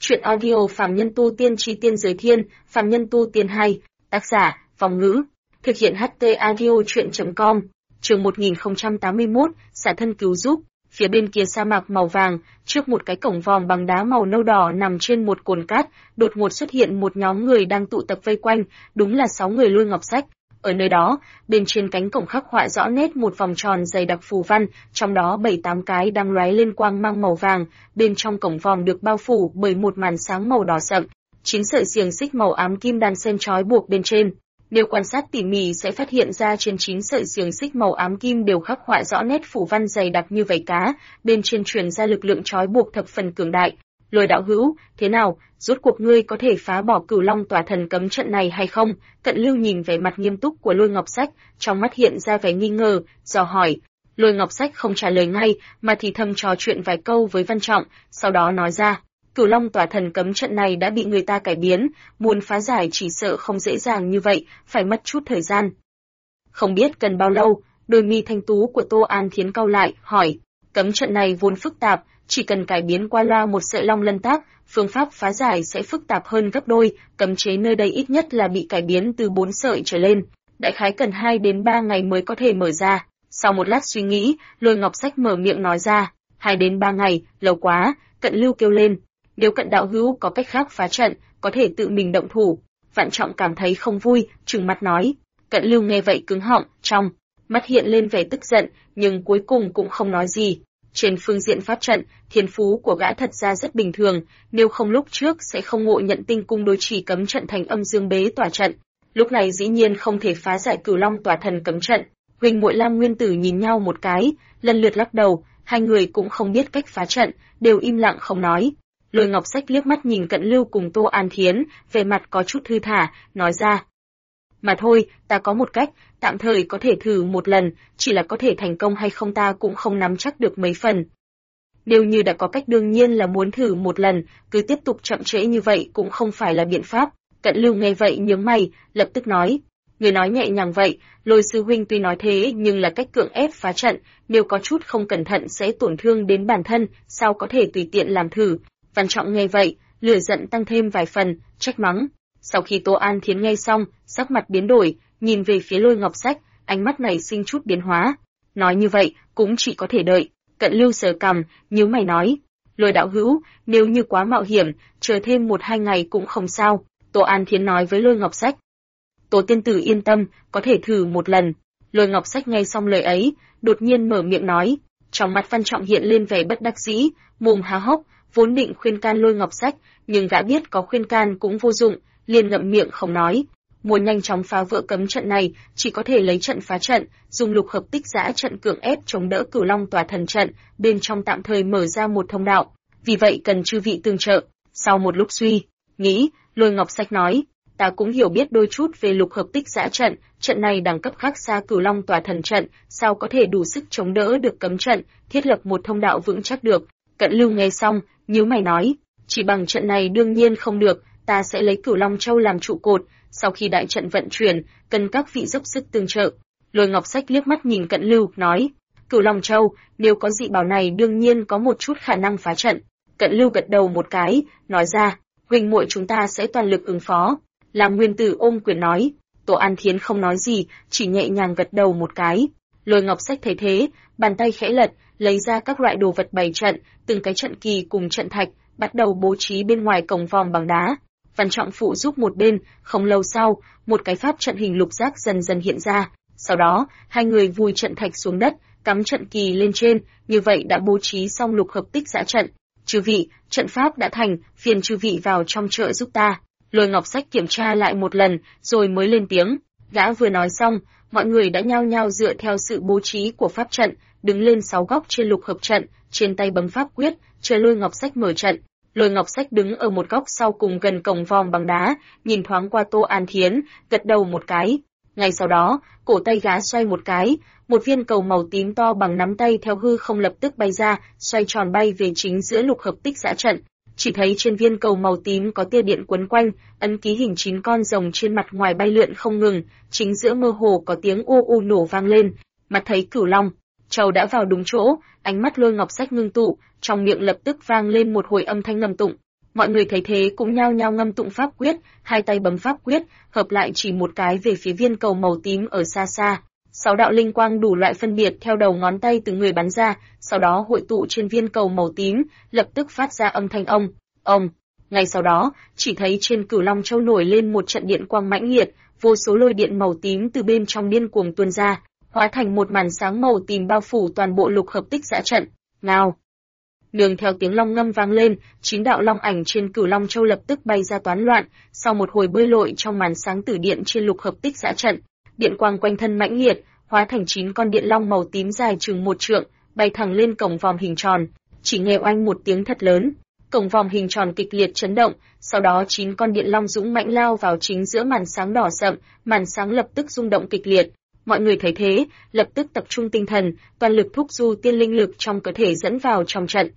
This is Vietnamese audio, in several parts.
Chuyện audio Phàm Nhân Tu Tiên Chi Tiên Giới Thiên, Phàm Nhân Tu Tiên 2, tác giả, Vong Ngữ, thực hiện HT Audio Chuyện.com, chương 1081, xả thân cứu giúp. Phía bên kia sa mạc màu vàng, trước một cái cổng vòm bằng đá màu nâu đỏ nằm trên một cồn cát, đột ngột xuất hiện một nhóm người đang tụ tập vây quanh, đúng là 6 người Lôi Ngọc Sách. Ở nơi đó, bên trên cánh cổng khắc họa rõ nét một vòng tròn dày đặc phù văn, trong đó 7-8 cái đang lóe lên quang mang màu vàng, bên trong cổng vòm được bao phủ bởi một màn sáng màu đỏ sậm, 9 sợi xiềng xích màu ám kim đan xen trói buộc bên trên. Nếu quan sát tỉ mỉ sẽ phát hiện ra trên 9 sợi xiềng xích màu ám kim đều khắc họa rõ nét phù văn dày đặc như vảy cá, bên trên truyền ra lực lượng trói buộc thập phần cường đại. Lôi đạo hữu, thế nào, rốt cuộc ngươi có thể phá bỏ Cửu Long Tỏa Thần cấm trận này hay không? Cận Lưu nhìn vẻ mặt nghiêm túc của Lôi Ngọc Sách, trong mắt hiện ra vẻ nghi ngờ, dò hỏi. Lôi Ngọc Sách không trả lời ngay, mà thì thầm trò chuyện vài câu với Văn Trọng, sau đó nói ra, Cửu Long Tỏa Thần cấm trận này đã bị người ta cải biến, muốn phá giải chỉ sợ không dễ dàng như vậy, phải mất chút thời gian. Không biết cần bao lâu, đôi mi thanh tú của Tô An Thiến cau lại, hỏi, cấm trận này vốn phức tạp, chỉ cần cải biến qua loa một sợi long lân tác, phương pháp phá giải sẽ phức tạp hơn gấp đôi, cấm chế nơi đây ít nhất là bị cải biến từ 4 sợi trở lên, đại khái cần 2 đến 3 ngày mới có thể mở ra. Sau một lát suy nghĩ, Lôi Ngọc Sách mở miệng nói ra, 2 đến 3 ngày, lâu quá. Cận Lưu kêu lên, nếu Cận đạo hữu có cách khác phá trận, có thể tự mình động thủ. Vạn Trọng cảm thấy không vui, trừng mắt nói. Cận Lưu nghe vậy cứng họng, trong mắt hiện lên vẻ tức giận, nhưng cuối cùng cũng không nói gì. Trên phương diện pháp trận, thiên phú của gã thật ra rất bình thường, nếu không lúc trước sẽ không ngộ nhận tinh cung đối chỉ cấm trận thành âm dương bế tỏa trận. Lúc này dĩ nhiên không thể phá giải Cửu Long Tỏa Thần cấm trận. Huỳnh muội Lam Nguyên Tử nhìn nhau một cái, lần lượt lắc đầu, hai người cũng không biết cách phá trận, đều im lặng không nói. Lôi Ngọc Sách liếc mắt nhìn Cận Lưu cùng Tô An Thiến, vẻ mặt có chút thư thả, nói ra. Mà thôi, ta có một cách, tạm thời có thể thử một lần, chỉ là có thể thành công hay không ta cũng không nắm chắc được mấy phần. Nếu như đã có cách đương nhiên là muốn thử một lần, cứ tiếp tục chậm trễ như vậy cũng không phải là biện pháp. Cận Lưu nghe vậy nhướng mày, lập tức nói. Người nói nhẹ nhàng vậy, Lôi sư huynh tuy nói thế nhưng là cách cưỡng ép phá trận, nếu có chút không cẩn thận sẽ tổn thương đến bản thân, sao có thể tùy tiện làm thử. Văn Trọng nghe vậy, lửa giận tăng thêm vài phần, trách mắng. Sau khi Tô An Thiến nghe xong, sắc mặt biến đổi, nhìn về phía Lôi Ngọc Sách, ánh mắt này sinh chút biến hóa. Nói như vậy, cũng chỉ có thể đợi. Cận Lưu sờ cằm, nhíu mày nói. Lôi đạo hữu, nếu như quá mạo hiểm, chờ thêm 1-2 ngày cũng không sao. Tô An Thiến nói với Lôi Ngọc Sách. Tô tiên tử yên tâm, có thể thử một lần. Lôi Ngọc Sách nghe xong lời ấy, đột nhiên mở miệng nói. Trong mắt Văn Trọng hiện lên vẻ bất đắc dĩ, mồm há hốc, vốn định khuyên can Lôi Ngọc Sách, nhưng gã biết có khuyên can cũng vô dụng, liền ngậm miệng không nói. Muốn nhanh chóng phá vỡ cấm trận này, chỉ có thể lấy trận phá trận, dùng lục hợp tích giã trận cưỡng ép chống đỡ Cửu Long Tỏa Thần trận, bên trong tạm thời mở ra một thông đạo. Vì vậy cần chư vị tương trợ. Sau một lúc suy nghĩ, Lôi Ngọc Sách nói, ta cũng hiểu biết đôi chút về lục hợp tích giã trận, trận này đẳng cấp khác xa Cửu Long Tỏa Thần trận, sao có thể đủ sức chống đỡ được cấm trận, thiết lập một thông đạo vững chắc được. Cận Lưu nghe xong, nhíu mày nói, chỉ bằng trận này đương nhiên không được, ta sẽ lấy Cửu Long Châu làm trụ cột, sau khi đại trận vận chuyển, cần các vị dốc sức tương trợ. Lôi Ngọc Sách liếc mắt nhìn Cận Lưu, nói, Cửu Long Châu, nếu có dị bảo này đương nhiên có một chút khả năng phá trận. Cận Lưu gật đầu một cái, nói ra, huynh muội chúng ta sẽ toàn lực ứng phó. Lam Nguyên Tử ôm quyền nói, Tô An Thiến không nói gì, chỉ nhẹ nhàng gật đầu một cái. Lôi Ngọc Sách thấy thế, bàn tay khẽ lật, lấy ra các loại đồ vật bày trận, từng cái trận kỳ cùng trận thạch, bắt đầu bố trí bên ngoài cổng vòm bằng đá. Văn Trọng phụ giúp một bên, không lâu sau, một cái pháp trận hình lục giác dần dần hiện ra. Sau đó, hai người vùi trận thạch xuống đất, cắm trận kỳ lên trên, như vậy đã bố trí xong lục hợp tích giã trận. Chư vị, trận pháp đã thành, phiền chư vị vào trong trợ giúp ta. Lôi Ngọc Sách kiểm tra lại một lần, rồi mới lên tiếng. Gã vừa nói xong, mọi người đã nhao nhao dựa theo sự bố trí của pháp trận, đứng lên 6 góc trên lục hợp trận, trên tay bấm pháp quyết, chờ Lôi Ngọc Sách mở trận. Lôi Ngọc Sách đứng ở một góc sau cùng gần cổng vòm bằng đá, nhìn thoáng qua Tô An Thiến, gật đầu một cái. Ngay sau đó, cổ tay gã xoay một cái, một viên cầu màu tím to bằng nắm tay theo hư không lập tức bay ra, xoay tròn bay về chính giữa lục hợp tích giã trận. Chỉ thấy trên viên cầu màu tím có tia điện quấn quanh, ấn ký hình 9 con rồng trên mặt ngoài bay lượn không ngừng, chính giữa mơ hồ có tiếng u u nổ vang lên. Mặt thấy Cửu Long Châu đã vào đúng chỗ, ánh mắt Lôi Ngọc Sách ngưng tụ, trong miệng lập tức vang lên một hồi âm thanh ngầm tụng. Mọi người thấy thế cũng nhao nhao ngâm tụng pháp quyết, hai tay bấm pháp quyết, hợp lại chỉ một cái về phía viên cầu màu tím ở xa xa. 6 đạo linh quang đủ loại phân biệt theo đầu ngón tay từ người bắn ra, sau đó hội tụ trên viên cầu màu tím, lập tức phát ra âm thanh ông. Ngay sau đó, chỉ thấy trên Cửu Long Châu nổi lên một trận điện quang mãnh liệt, vô số lôi điện màu tím từ bên trong điên cuồng tuôn ra, hóa thành một màn sáng màu tím bao phủ toàn bộ lục hợp tích giã trận. Nào! Nương theo tiếng long ngâm vang lên, 9 đạo long ảnh trên Cửu Long Châu lập tức bay ra toán loạn, sau một hồi bơi lội trong màn sáng tử điện trên lục hợp tích giã trận, điện quang quanh thân mãnh liệt, hóa thành 9 con điện long màu tím dài chừng 1 trượng, bay thẳng lên cổng vòm hình tròn. Chỉ nghe oanh một tiếng thật lớn, cổng vòm hình tròn kịch liệt chấn động, sau đó 9 con điện long dũng mãnh lao vào chính giữa màn sáng đỏ sậm, màn sáng lập tức rung động kịch liệt. Mọi người thấy thế, lập tức tập trung tinh thần, toàn lực thúc du tiên linh lực trong cơ thể dẫn vào trong trận.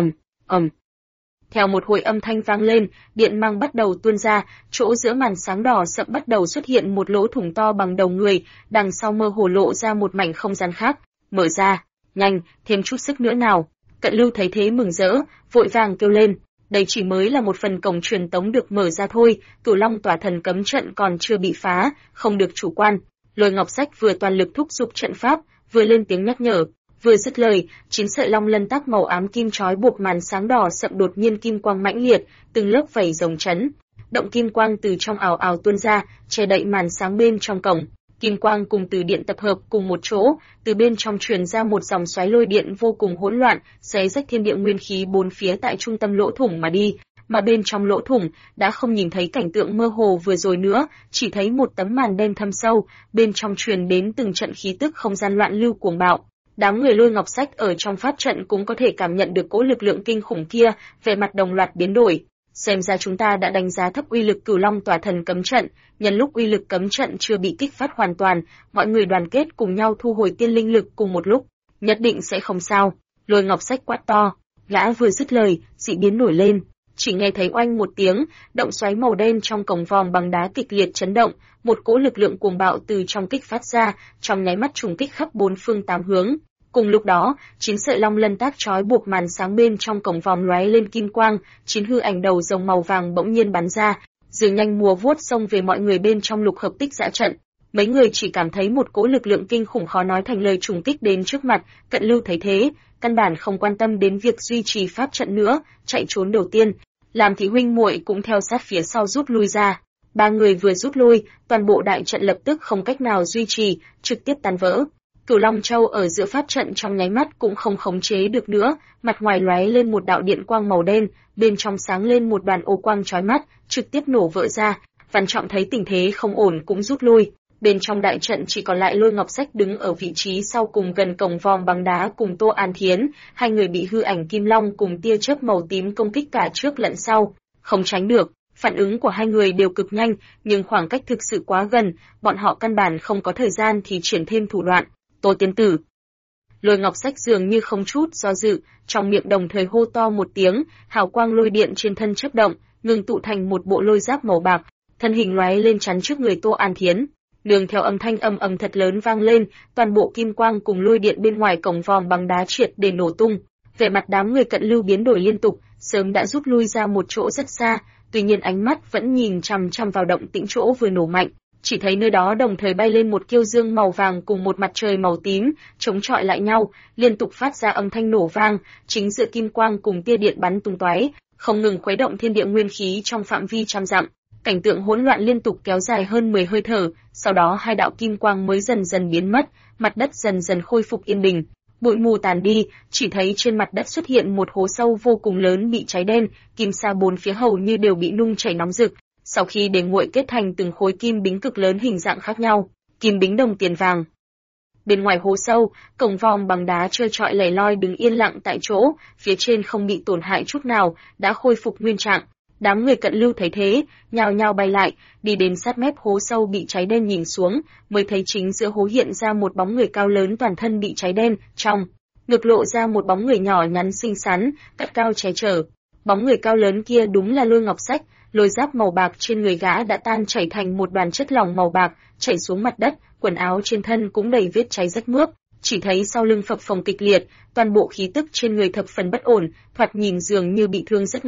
ầm. Theo một hồi âm thanh vang lên, điện mang bắt đầu tuôn ra, chỗ giữa màn sáng đỏ sậm bắt đầu xuất hiện một lỗ thủng to bằng đầu người, đằng sau mơ hồ lộ ra một mảnh không gian khác. Mở ra, nhanh, thêm chút sức nữa nào. Cận Lưu thấy thế mừng rỡ, vội vàng kêu lên. Đây chỉ mới là một phần cổng truyền tống được mở ra thôi, Cửu Long tỏa thần cấm trận còn chưa bị phá, không được chủ quan. Lôi Ngọc Sách vừa toàn lực thúc giục trận pháp, vừa lên tiếng nhắc nhở. Vừa dứt lời, 9 sợi long lân tắc màu ám kim trói buộc màn sáng đỏ sậm đột nhiên kim quang mãnh liệt, từng lớp vảy rồng chấn. Động kim quang từ trong ảo ảo tuôn ra, che đậy màn sáng bên trong cổng. Kim quang cùng từ điện tập hợp cùng một chỗ, từ bên trong truyền ra một dòng xoáy lôi điện vô cùng hỗn loạn, xé rách thiên địa nguyên khí bốn phía tại trung tâm lỗ thủng mà đi. Mà bên trong lỗ thủng đã không nhìn thấy cảnh tượng mơ hồ vừa rồi nữa, chỉ thấy một tấm màn đen thâm sâu, bên trong truyền đến từng trận khí tức không gian loạn lưu cuồng bạo. Đám người Lôi Ngọc Sách ở trong pháp trận cũng có thể cảm nhận được cỗ lực lượng kinh khủng kia, vẻ mặt đồng loạt biến đổi. Xem ra chúng ta đã đánh giá thấp uy lực Cửu Long tỏa thần cấm trận, nhân lúc uy lực cấm trận chưa bị kích phát hoàn toàn, mọi người đoàn kết cùng nhau thu hồi tiên linh lực cùng một lúc, nhất định sẽ không sao. Lôi Ngọc Sách quát to, gã vừa dứt lời, dị biến nổi lên, chỉ nghe thấy oanh một tiếng, động xoáy màu đen trong cổng vòm bằng đá kịch liệt chấn động, một cỗ lực lượng cuồng bạo từ trong kích phát ra, trong nháy mắt trùng kích khắp bốn phương tám hướng. Cùng lúc đó, 9 sợi long lân tác trói buộc màn sáng bên trong cổng vòm lóe lên kim quang, 9 hư ảnh đầu rồng màu vàng bỗng nhiên bắn ra, dường nhanh múa vuốt xông về mọi người bên trong lục hợp tích giã trận. Mấy người chỉ cảm thấy một cỗ lực lượng kinh khủng khó nói thành lời trùng kích đến trước mặt. Cận Lưu thấy thế, căn bản không quan tâm đến việc duy trì pháp trận nữa, chạy trốn đầu tiên. Làm Thị huynh muội cũng theo sát phía sau rút lui ra. Ba người vừa rút lui, toàn bộ đại trận lập tức không cách nào duy trì, trực tiếp tan vỡ. Cửu Long Châu ở giữa pháp trận trong nháy mắt cũng không khống chế được nữa, mặt ngoài lóe lên một đạo điện quang màu đen, bên trong sáng lên một đoàn ô quang chói mắt, trực tiếp nổ vỡ ra. Văn Trọng thấy tình thế không ổn cũng rút lui. Bên trong đại trận chỉ còn lại Lôi Ngọc Sách đứng ở vị trí sau cùng gần cổng vòm bằng đá cùng Tô An Thiến, hai người bị hư ảnh kim long cùng tia chớp màu tím công kích cả trước lẫn sau, không tránh được. Phản ứng của hai người đều cực nhanh, nhưng khoảng cách thực sự quá gần, bọn họ căn bản không có thời gian thì triển thêm thủ đoạn. Tô tiên tử. Lôi Ngọc Sách dường như không chút do dự, trong miệng đồng thời hô to một tiếng, hào quang lôi điện trên thân chớp động, ngừng tụ thành một bộ lôi giáp màu bạc, thân hình lóe lên chắn trước người Tô An Thiến. Nương theo âm thanh ầm ầm thật lớn vang lên, toàn bộ kim quang cùng lôi điện bên ngoài cổng vòm bằng đá triệt để nổ tung. Vẻ mặt đám người Cận Lưu biến đổi liên tục, sớm đã rút lui ra một chỗ rất xa, tuy nhiên ánh mắt vẫn nhìn chằm chằm vào động tĩnh chỗ vừa nổ mạnh. Chỉ thấy nơi đó đồng thời bay lên một kiêu dương màu vàng cùng một mặt trời màu tím, chống chọi lại nhau, liên tục phát ra âm thanh nổ vang, chính giữa kim quang cùng tia điện bắn tung tóe, không ngừng khuấy động thiên địa nguyên khí trong phạm vi trăm dặm. Cảnh tượng hỗn loạn liên tục kéo dài hơn 10 hơi thở, sau đó hai đạo kim quang mới dần dần biến mất, mặt đất dần dần khôi phục yên bình. Bụi mù tàn đi, chỉ thấy trên mặt đất xuất hiện một hố sâu vô cùng lớn bị cháy đen, kim sa bốn phía hầu như đều bị nung chảy nóng rực. Sau khi để nguội kết thành từng khối kim bính cực lớn hình dạng khác nhau, kim bính đồng tiền vàng. Bên ngoài hố sâu, cổng vòm bằng đá trơ trọi lẻ loi đứng yên lặng tại chỗ, phía trên không bị tổn hại chút nào, đã khôi phục nguyên trạng. Đám người Cận Lưu thấy thế, nhao nhao bay lại, đi đến sát mép hố sâu bị cháy đen nhìn xuống, mới thấy chính giữa hố hiện ra một bóng người cao lớn toàn thân bị cháy đen, trong ngực lộ ra một bóng người nhỏ nhắn xinh xắn, cắt cao che chở. Bóng người cao lớn kia đúng là Lôi Ngọc Sách. Lôi giáp màu bạc trên người gã đã tan chảy thành một đoàn chất lỏng màu bạc, chảy xuống mặt đất, quần áo trên thân cũng đầy vết cháy rách mướp, chỉ thấy sau lưng phập phồng kịch liệt, toàn bộ khí tức trên người thập phần bất ổn, thoạt nhìn dường như bị thương rất nặng.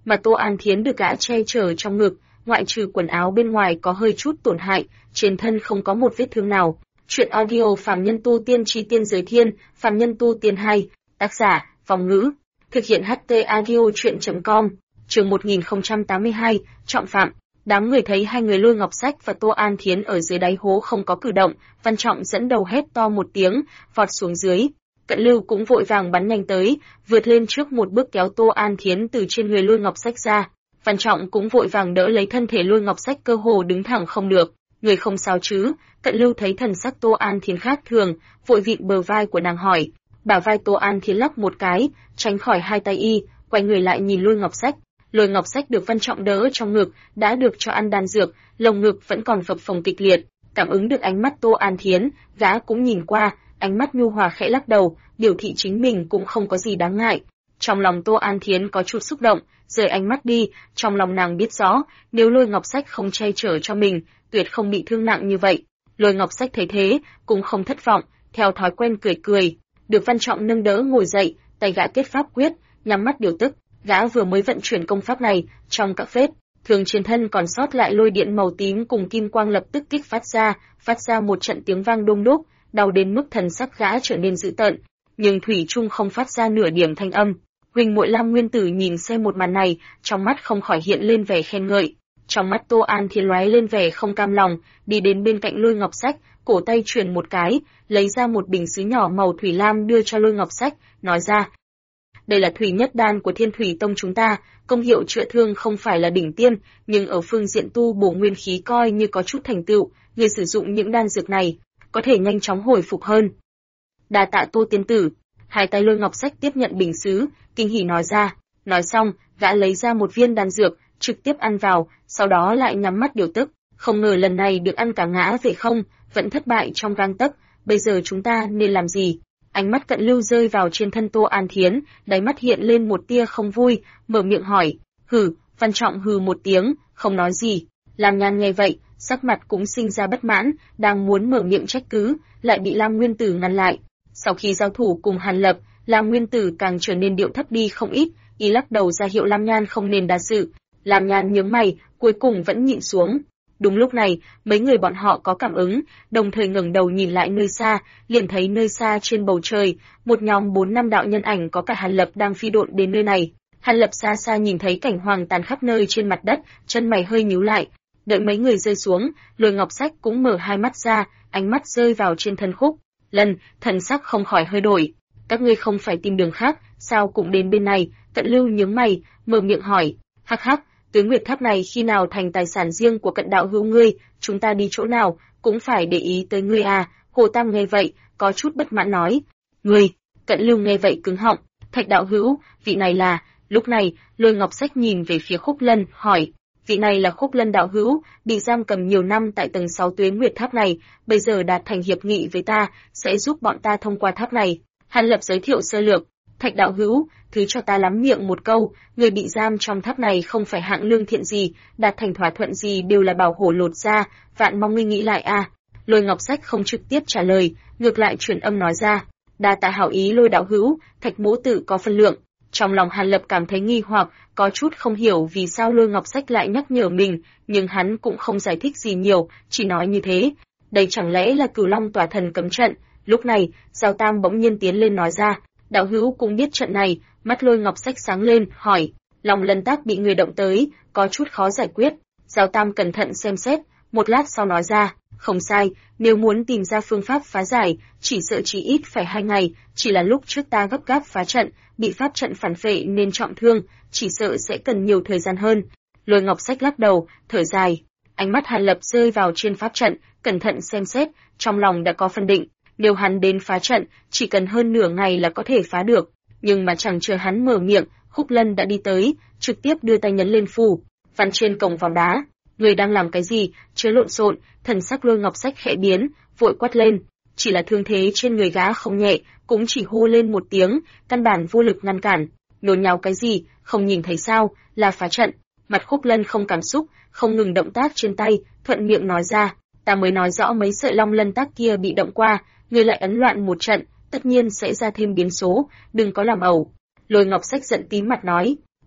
mà Tô An Thiến được gã che chở trong ngực, ngoại trừ quần áo bên ngoài có hơi chút tổn hại, trên thân không có một vết thương nào. Chuyện audio Phàm Nhân Tu Tiên Chi Tiên Giới Thiên, Phàm Nhân Tu Tiên 2, tác giả, Vong Ngữ, thực hiện HT audio chuyện.com, chương 1082, trọng phạm. Đám người thấy hai người Lôi Ngọc Sách và Tô An Thiến ở dưới đáy hố không có cử động, Văn Trọng dẫn đầu hét to một tiếng, vọt xuống dưới. Cận Lưu cũng vội vàng bắn nhanh tới, vượt lên trước một bước kéo Tô An Thiến từ trên người Lôi Ngọc Sách ra. Văn Trọng cũng vội vàng đỡ lấy thân thể Lôi Ngọc Sách cơ hồ đứng thẳng không được. Người không sao chứ? Cận Lưu thấy thần sắc Tô An Thiến khác thường, vội vịn bờ vai của nàng hỏi. Bả vai Tô An Thiến lắc một cái, tránh khỏi hai tay y, quay người lại nhìn Lôi Ngọc Sách. Lôi Ngọc Sách được Văn Trọng đỡ trong ngực, đã được cho ăn đan dược, lồng ngực vẫn còn phập phồng kịch liệt. Cảm ứng được ánh mắt Tô An Thiến, gã cũng nhìn qua, ánh mắt nhu hòa khẽ lắc đầu, biểu thị chính mình cũng không có gì đáng ngại. Trong lòng Tô An Thiến có chút xúc động, rời ánh mắt đi, trong lòng nàng biết rõ, nếu Lôi Ngọc Sách không che chở cho mình, tuyệt không bị thương nặng như vậy. Lôi Ngọc Sách thấy thế, cũng không thất vọng, theo thói quen cười cười, được Văn Trọng nâng đỡ ngồi dậy, tay gã kết pháp quyết, nhắm mắt điều tức. Gã vừa mới vận chuyển công pháp này, trong các vết thương trên thân còn sót lại lôi điện màu tím cùng kim quang lập tức kích phát ra một trận tiếng vang đung đúc, đau đến mức thần sắc gã trở nên dữ tợn, nhưng thủy chung không phát ra nửa điểm thanh âm. Huỳnh muội Lam Nguyên Tử nhìn xem một màn này, trong mắt không khỏi hiện lên vẻ khen ngợi, trong mắt Tô An Thiến lóe lên vẻ không cam lòng, đi đến bên cạnh Lôi Ngọc Sách, cổ tay chuyển một cái, lấy ra một bình sứ nhỏ màu thủy lam đưa cho Lôi Ngọc Sách, nói ra: đây là thủy nhất đan của Thiên Thủy Tông chúng ta, công hiệu chữa thương không phải là đỉnh tiêm, nhưng ở phương diện tu bổ nguyên khí coi như có chút thành tựu, người sử dụng những đan dược này, có thể nhanh chóng hồi phục hơn. Đa tạ Tô tiên tử. Hai tay Lôi Ngọc Sách tiếp nhận bình sứ, kinh hỉ nói ra. Nói xong, gã lấy ra một viên đan dược, trực tiếp ăn vào, sau đó lại nhắm mắt điều tức. Không ngờ lần này được ăn cả ngã về không, vẫn thất bại trong gang tấc. Bây giờ chúng ta nên làm gì? Ánh mắt Cận Lưu rơi vào trên thân Tô An Thiến, đáy mắt hiện lên một tia không vui, mở miệng hỏi. Hừ. Văn Trọng hừ một tiếng, không nói gì. Lam Nhan nghe vậy, sắc mặt cũng sinh ra bất mãn, đang muốn mở miệng trách cứ, lại bị Lam Nguyên Tử ngăn lại. Sau khi giao thủ cùng Hàn Lập, Lam Nguyên Tử càng trở nên điệu thấp đi không ít, y lắc đầu ra hiệu Lam Nhan không nên đa sự. Lam Nhan nhướng mày, cuối cùng vẫn nhịn xuống. Đúng lúc này, mấy người bọn họ có cảm ứng, đồng thời ngẩng đầu nhìn lại nơi xa, liền thấy nơi xa trên bầu trời, một nhóm 4-5 đạo nhân ảnh có cả Hàn Lập đang phi độn đến nơi này. Hàn Lập xa xa nhìn thấy cảnh hoang tàn khắp nơi trên mặt đất, chân mày hơi nhíu lại. Đợi mấy người rơi xuống, Lôi Ngọc Sách cũng mở hai mắt ra, ánh mắt rơi vào trên thân Khúc Lân, thần sắc không khỏi hơi đổi. Các ngươi không phải tìm đường khác, sao cũng đến bên này? Cận Lưu nhướng mày, mở miệng hỏi. Hắc hắc, Tứ Nguyệt Tháp này khi nào thành tài sản riêng của Cận đạo hữu ngươi, chúng ta đi chỗ nào cũng phải để ý tới ngươi à? Hồ Tam nghe vậy, có chút bất mãn nói. Ngươi? Cận Lưu nghe vậy cứng họng. Thạch đạo hữu, vị này là? Lúc này, Lôi Ngọc Sách nhìn về phía Khúc Lân, hỏi. Vị này là Khúc Lân đạo hữu, bị giam cầm nhiều năm tại tầng 6 Tuế Nguyệt Tháp này, bây giờ đạt thành hiệp nghị với ta, sẽ giúp bọn ta thông qua tháp này. Hàn Lập giới thiệu sơ lược. Thạch đạo hữu, thứ cho ta lắm miệng một câu, người bị giam trong tháp này không phải hạng lương thiện gì, đạt thành thỏa thuận gì đều là bảo hổ lột ra, vạn mong ngươi nghĩ lại a. Lôi Ngọc Sách không trực tiếp trả lời, ngược lại truyền âm nói ra. Đa tạ hảo ý Lôi đạo hữu, Thạch mỗ tự có phân lượng. Trong lòng Hàn Lập cảm thấy nghi hoặc, có chút không hiểu vì sao Lôi Ngọc Sách lại nhắc nhở mình, nhưng hắn cũng không giải thích gì nhiều, chỉ nói như thế. Đây chẳng lẽ là Cửu Long tỏa thần cấm trận? Lúc này, Giao Tam bỗng nhiên tiến lên nói ra. Đạo hữu cũng biết trận này, mắt Lôi Ngọc Sách sáng lên, hỏi. Lòng Lân Tác bị người động tới, có chút khó giải quyết. Giao Tam cẩn thận xem xét, một lát sau nói ra. Không sai, nếu muốn tìm ra phương pháp phá giải, chỉ sợ chỉ ít phải 2 ngày, chỉ là lúc trước ta gấp gáp phá trận, bị pháp trận phản phệ nên trọng thương, chỉ sợ sẽ cần nhiều thời gian hơn. Lôi Ngọc Sách lắc đầu, thở dài. Ánh mắt Hàn Lập rơi vào trên pháp trận, cẩn thận xem xét, trong lòng đã có phân định. Nếu hắn đến phá trận, chỉ cần hơn nửa ngày là có thể phá được. Nhưng mà chẳng chờ hắn mở miệng, Khúc Lân đã đi tới, trực tiếp đưa tay nhấn lên phù văn trên cổng vào đá. Người đang làm cái gì? Chớ lộn xộn. Thần sắc Lôi Ngọc Sách khẽ biến, vội quát lên. Chỉ là thương thế trên người gã không nhẹ, cũng chỉ hô lên một tiếng, căn bản vô lực ngăn cản. Nhốn nháo cái gì? Không nhìn thấy sao? Là phá trận. Mặt Khúc Lân không cảm xúc, không ngừng động tác trên tay, thuận miệng nói ra. Ta mới nói rõ mấy sợi long lân tác kia bị động qua, người lại ấn loạn một trận, tất nhiên sẽ ra thêm biến số, đừng có làm ẩu. Lôi Ngọc Sách giận tím mặt nói.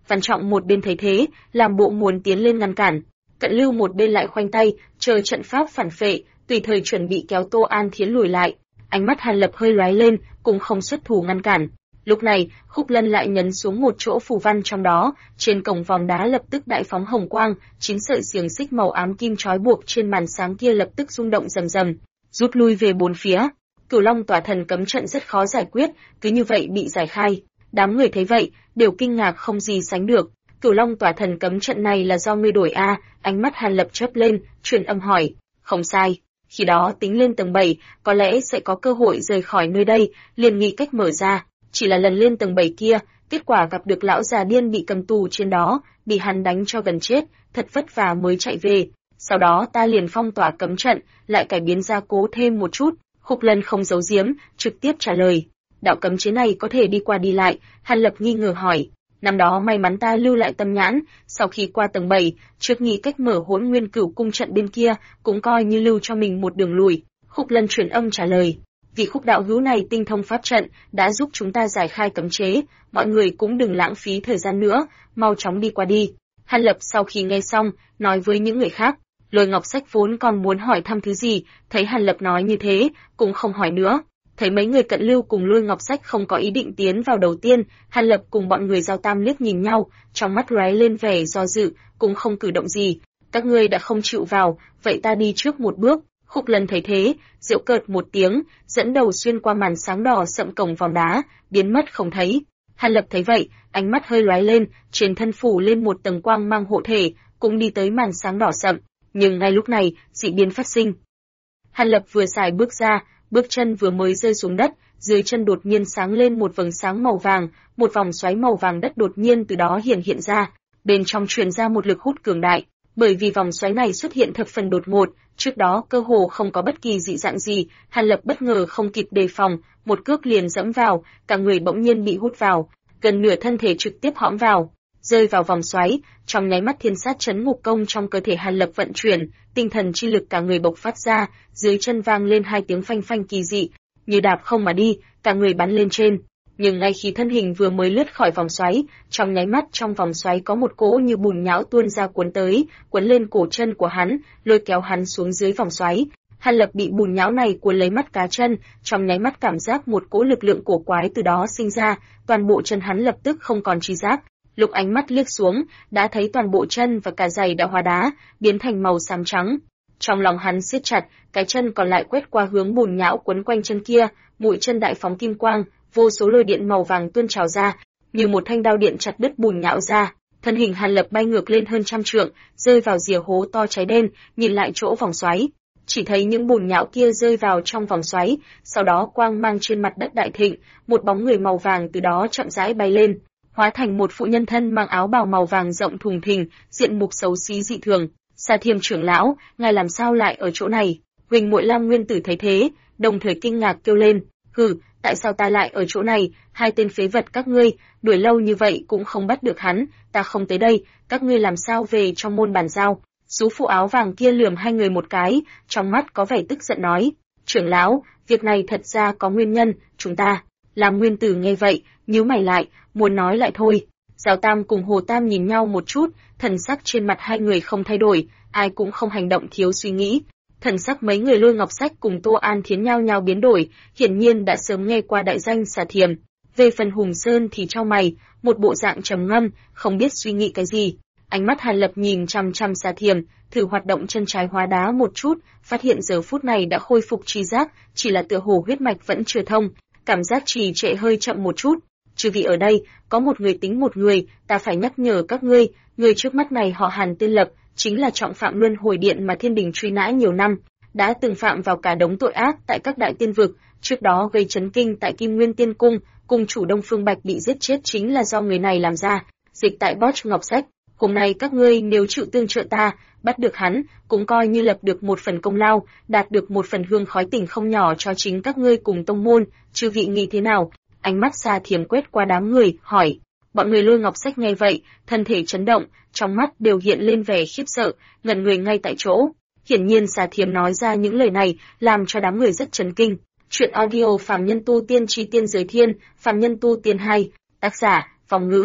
Văn Trọng một bên thấy thế, làm bộ muốn tiến lên ngăn cản. Cận Lưu một bên lại khoanh tay, chờ trận pháp phản phệ, tùy thời chuẩn bị kéo Tô An Thiến lùi lại. Ánh mắt Hàn Lập hơi lóe lên, cũng không xuất thủ ngăn cản. Lúc này, Khúc Lân lại nhấn xuống một chỗ phù văn trong đó, trên cổng vòng đá lập tức đại phóng hồng quang, 9 sợi xiềng xích màu ám kim trói buộc trên màn sáng kia lập tức rung động rầm rầm, rút lui về bốn phía. Cửu Long Tỏa Thần cấm trận rất khó giải quyết, cứ như vậy bị giải khai. Đám người thấy vậy, đều kinh ngạc không gì sánh được. Cửu Long Tỏa Thần cấm trận này là do ngươi đổi a? Ánh mắt Hàn Lập chớp lên, truyền âm hỏi. Không sai. Khi đó tính lên tầng 7, có lẽ sẽ có cơ hội rời khỏi nơi đây, liền nghĩ cách mở ra. Chỉ là lần lên tầng 7 kia, kết quả gặp được lão già điên bị cầm tù trên đó, bị hắn đánh cho gần chết, thật vất vả mới chạy về. Sau đó ta liền phong tỏa cấm trận, lại cải biến gia cố thêm một chút. Khúc Lân không giấu giếm, trực tiếp trả lời. Đạo cấm chế này có thể đi qua đi lại, Hàn Lập nghi ngờ hỏi. Năm đó may mắn ta lưu lại tâm nhãn, sau khi qua tầng 7, trước nghĩ cách mở Hỗn Nguyên Cửu cung trận bên kia, cũng coi như lưu cho mình một đường lùi. Khúc Lân truyền âm trả lời. Vì Khúc đạo hữu này tinh thông pháp trận, đã giúp chúng ta giải khai cấm chế, mọi người cũng đừng lãng phí thời gian nữa, mau chóng đi qua đi. Hàn Lập sau khi nghe xong, nói với những người khác. Lôi Ngọc Sách vốn còn muốn hỏi thăm thứ gì, thấy Hàn Lập nói như thế, cũng không hỏi nữa. Thấy mấy người Cận Lưu cùng Lôi Ngọc Sách không có ý định tiến vào đầu tiên, Hàn Lập cùng bọn người Giao Tam liếc nhìn nhau, trong mắt lóe lên vẻ do dự, cũng không cử động gì. Các ngươi đã không chịu vào, vậy ta đi trước một bước. Khúc Lân thấy thế, giễu cợt một tiếng, dẫn đầu xuyên qua màn sáng đỏ sậm cổng vòng đá, biến mất không thấy. Hàn Lập thấy vậy, ánh mắt hơi lóe lên, trên thân phủ lên một tầng quang mang hộ thể, cũng đi tới màn sáng đỏ sậm. Nhưng ngay lúc này, dị biến phát sinh. Hàn Lập vừa xài bước ra, bước chân vừa mới rơi xuống đất, dưới chân đột nhiên sáng lên một vầng sáng màu vàng, một vòng xoáy màu vàng đất đột nhiên từ đó hiện ra, bên trong truyền ra một lực hút cường đại. Bởi vì vòng xoáy này xuất hiện thập phần đột ngột, trước đó cơ hồ không có bất kỳ dị dạng gì, Hàn Lập bất ngờ không kịp đề phòng, một cước liền dẫm vào, cả người bỗng nhiên bị hút vào, gần nửa thân thể trực tiếp hõm vào, rơi vào vòng xoáy. Trong nháy mắt thiên sát chấn ngục công trong cơ thể Hàn Lập vận chuyển, tinh thần chi lực cả người bộc phát ra, dưới chân vang lên hai tiếng phanh phanh kỳ dị, như đạp không mà đi, cả người bắn lên trên. Nhưng ngay khi thân hình vừa mới lướt khỏi vòng xoáy, trong nháy mắt trong vòng xoáy có một cỗ như bùn nhão tuôn ra cuốn tới, cuốn lên cổ chân của hắn, lôi kéo hắn xuống dưới vòng xoáy. Hàn Lập bị bùn nhão này cuốn lấy mắt cá chân, trong nháy mắt cảm giác một cỗ lực lượng cổ quái từ đó sinh ra, toàn bộ chân hắn lập tức không còn tri giác. Lúc ánh mắt liếc xuống, đã thấy toàn bộ chân và cả giày đã hóa đá, biến thành màu xám trắng. Trong lòng hắn siết chặt, cái chân còn lại quét qua hướng bùn nhão quấn quanh chân kia, mũi chân đại phóng kim quang, vô số lôi điện màu vàng tuôn trào ra, như một thanh đao điện chặt đứt bùn nhão ra. Thân hình Hàn Lập bay ngược lên hơn trăm trượng, rơi vào rìa hố to cháy đen, nhìn lại chỗ vòng xoáy, chỉ thấy những bùn nhão kia rơi vào trong vòng xoáy, sau đó quang mang trên mặt đất đại thịnh, một bóng người màu vàng từ đó chậm rãi bay lên, hóa thành một phụ nhân thân mang áo bào màu vàng rộng thùng thình, diện mục xấu xí dị thường. Sa Thiêm trưởng lão, ngài làm sao lại ở chỗ này? Huỳnh muội Lam Nguyên Tử thấy thế, đồng thời kinh ngạc kêu lên, hừ, tại sao ta lại ở chỗ này? Hai tên phế vật các ngươi, đuổi lâu như vậy cũng không bắt được hắn, ta không tới đây, các ngươi làm sao về trong môn bàn giao? Sú phụ áo vàng kia lườm hai người một cái, trong mắt có vẻ tức giận nói, trưởng lão, việc này thật ra có nguyên nhân, chúng ta. Lam Nguyên Tử nghe vậy, nhíu mày lại, muốn nói lại thôi. Giao Tam cùng Hồ Tam nhìn nhau một chút, thần sắc trên mặt hai người không thay đổi, ai cũng không hành động thiếu suy nghĩ. Thần sắc mấy người Lôi Ngọc Sách cùng Tô An Thiến nhao nhao biến đổi, hiển nhiên đã sớm nghe qua đại danh Xà Thiềm. Về phần Hùng Sơn thì trao mày, một bộ dạng trầm ngâm, không biết suy nghĩ cái gì. Ánh mắt Hàn Lập nhìn chằm chằm Xà Thiềm, thử hoạt động chân trái hóa đá một chút, phát hiện giờ phút này đã khôi phục tri giác, chỉ là tựa hồ huyết mạch vẫn chưa thông, cảm giác trì trệ hơi chậm một chút. Trừ vì ở đây, có một người tính một người, ta phải nhắc nhở các ngươi, người trước mắt này họ Hàn tên Lập, chính là trọng phạm luân hồi điện mà thiên đình truy nã nhiều năm, đã từng phạm vào cả đống tội ác tại các đại tiên vực, trước đó gây chấn kinh tại Kim Nguyên Tiên Cung, cung chủ Đông Phương Bạch bị giết chết chính là do người này làm ra, dịch tại Bosch Ngọc Sách. Hôm nay các ngươi nếu chịu tương trợ ta, bắt được hắn, cũng coi như lập được một phần công lao, đạt được một phần hương khói tình không nhỏ cho chính các ngươi cùng tông môn, chư vị nghĩ thế nào? Ánh mắt Sa Thiềm quét qua đám người, hỏi. Bọn người Lôi Ngọc Sách nghe vậy, thân thể chấn động, trong mắt đều hiện lên vẻ khiếp sợ, ngẩn người ngay tại chỗ. Hiển nhiên Sa Thiềm nói ra những lời này, làm cho đám người rất chấn kinh. Chuyện audio Phàm Nhân Tu Tiên Chi Tiên Giới Thiên, Phàm Nhân Tu Tiên 2, tác giả, Phong Ngữ.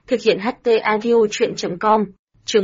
Thực hiện HT Audio chuyện.com. Chương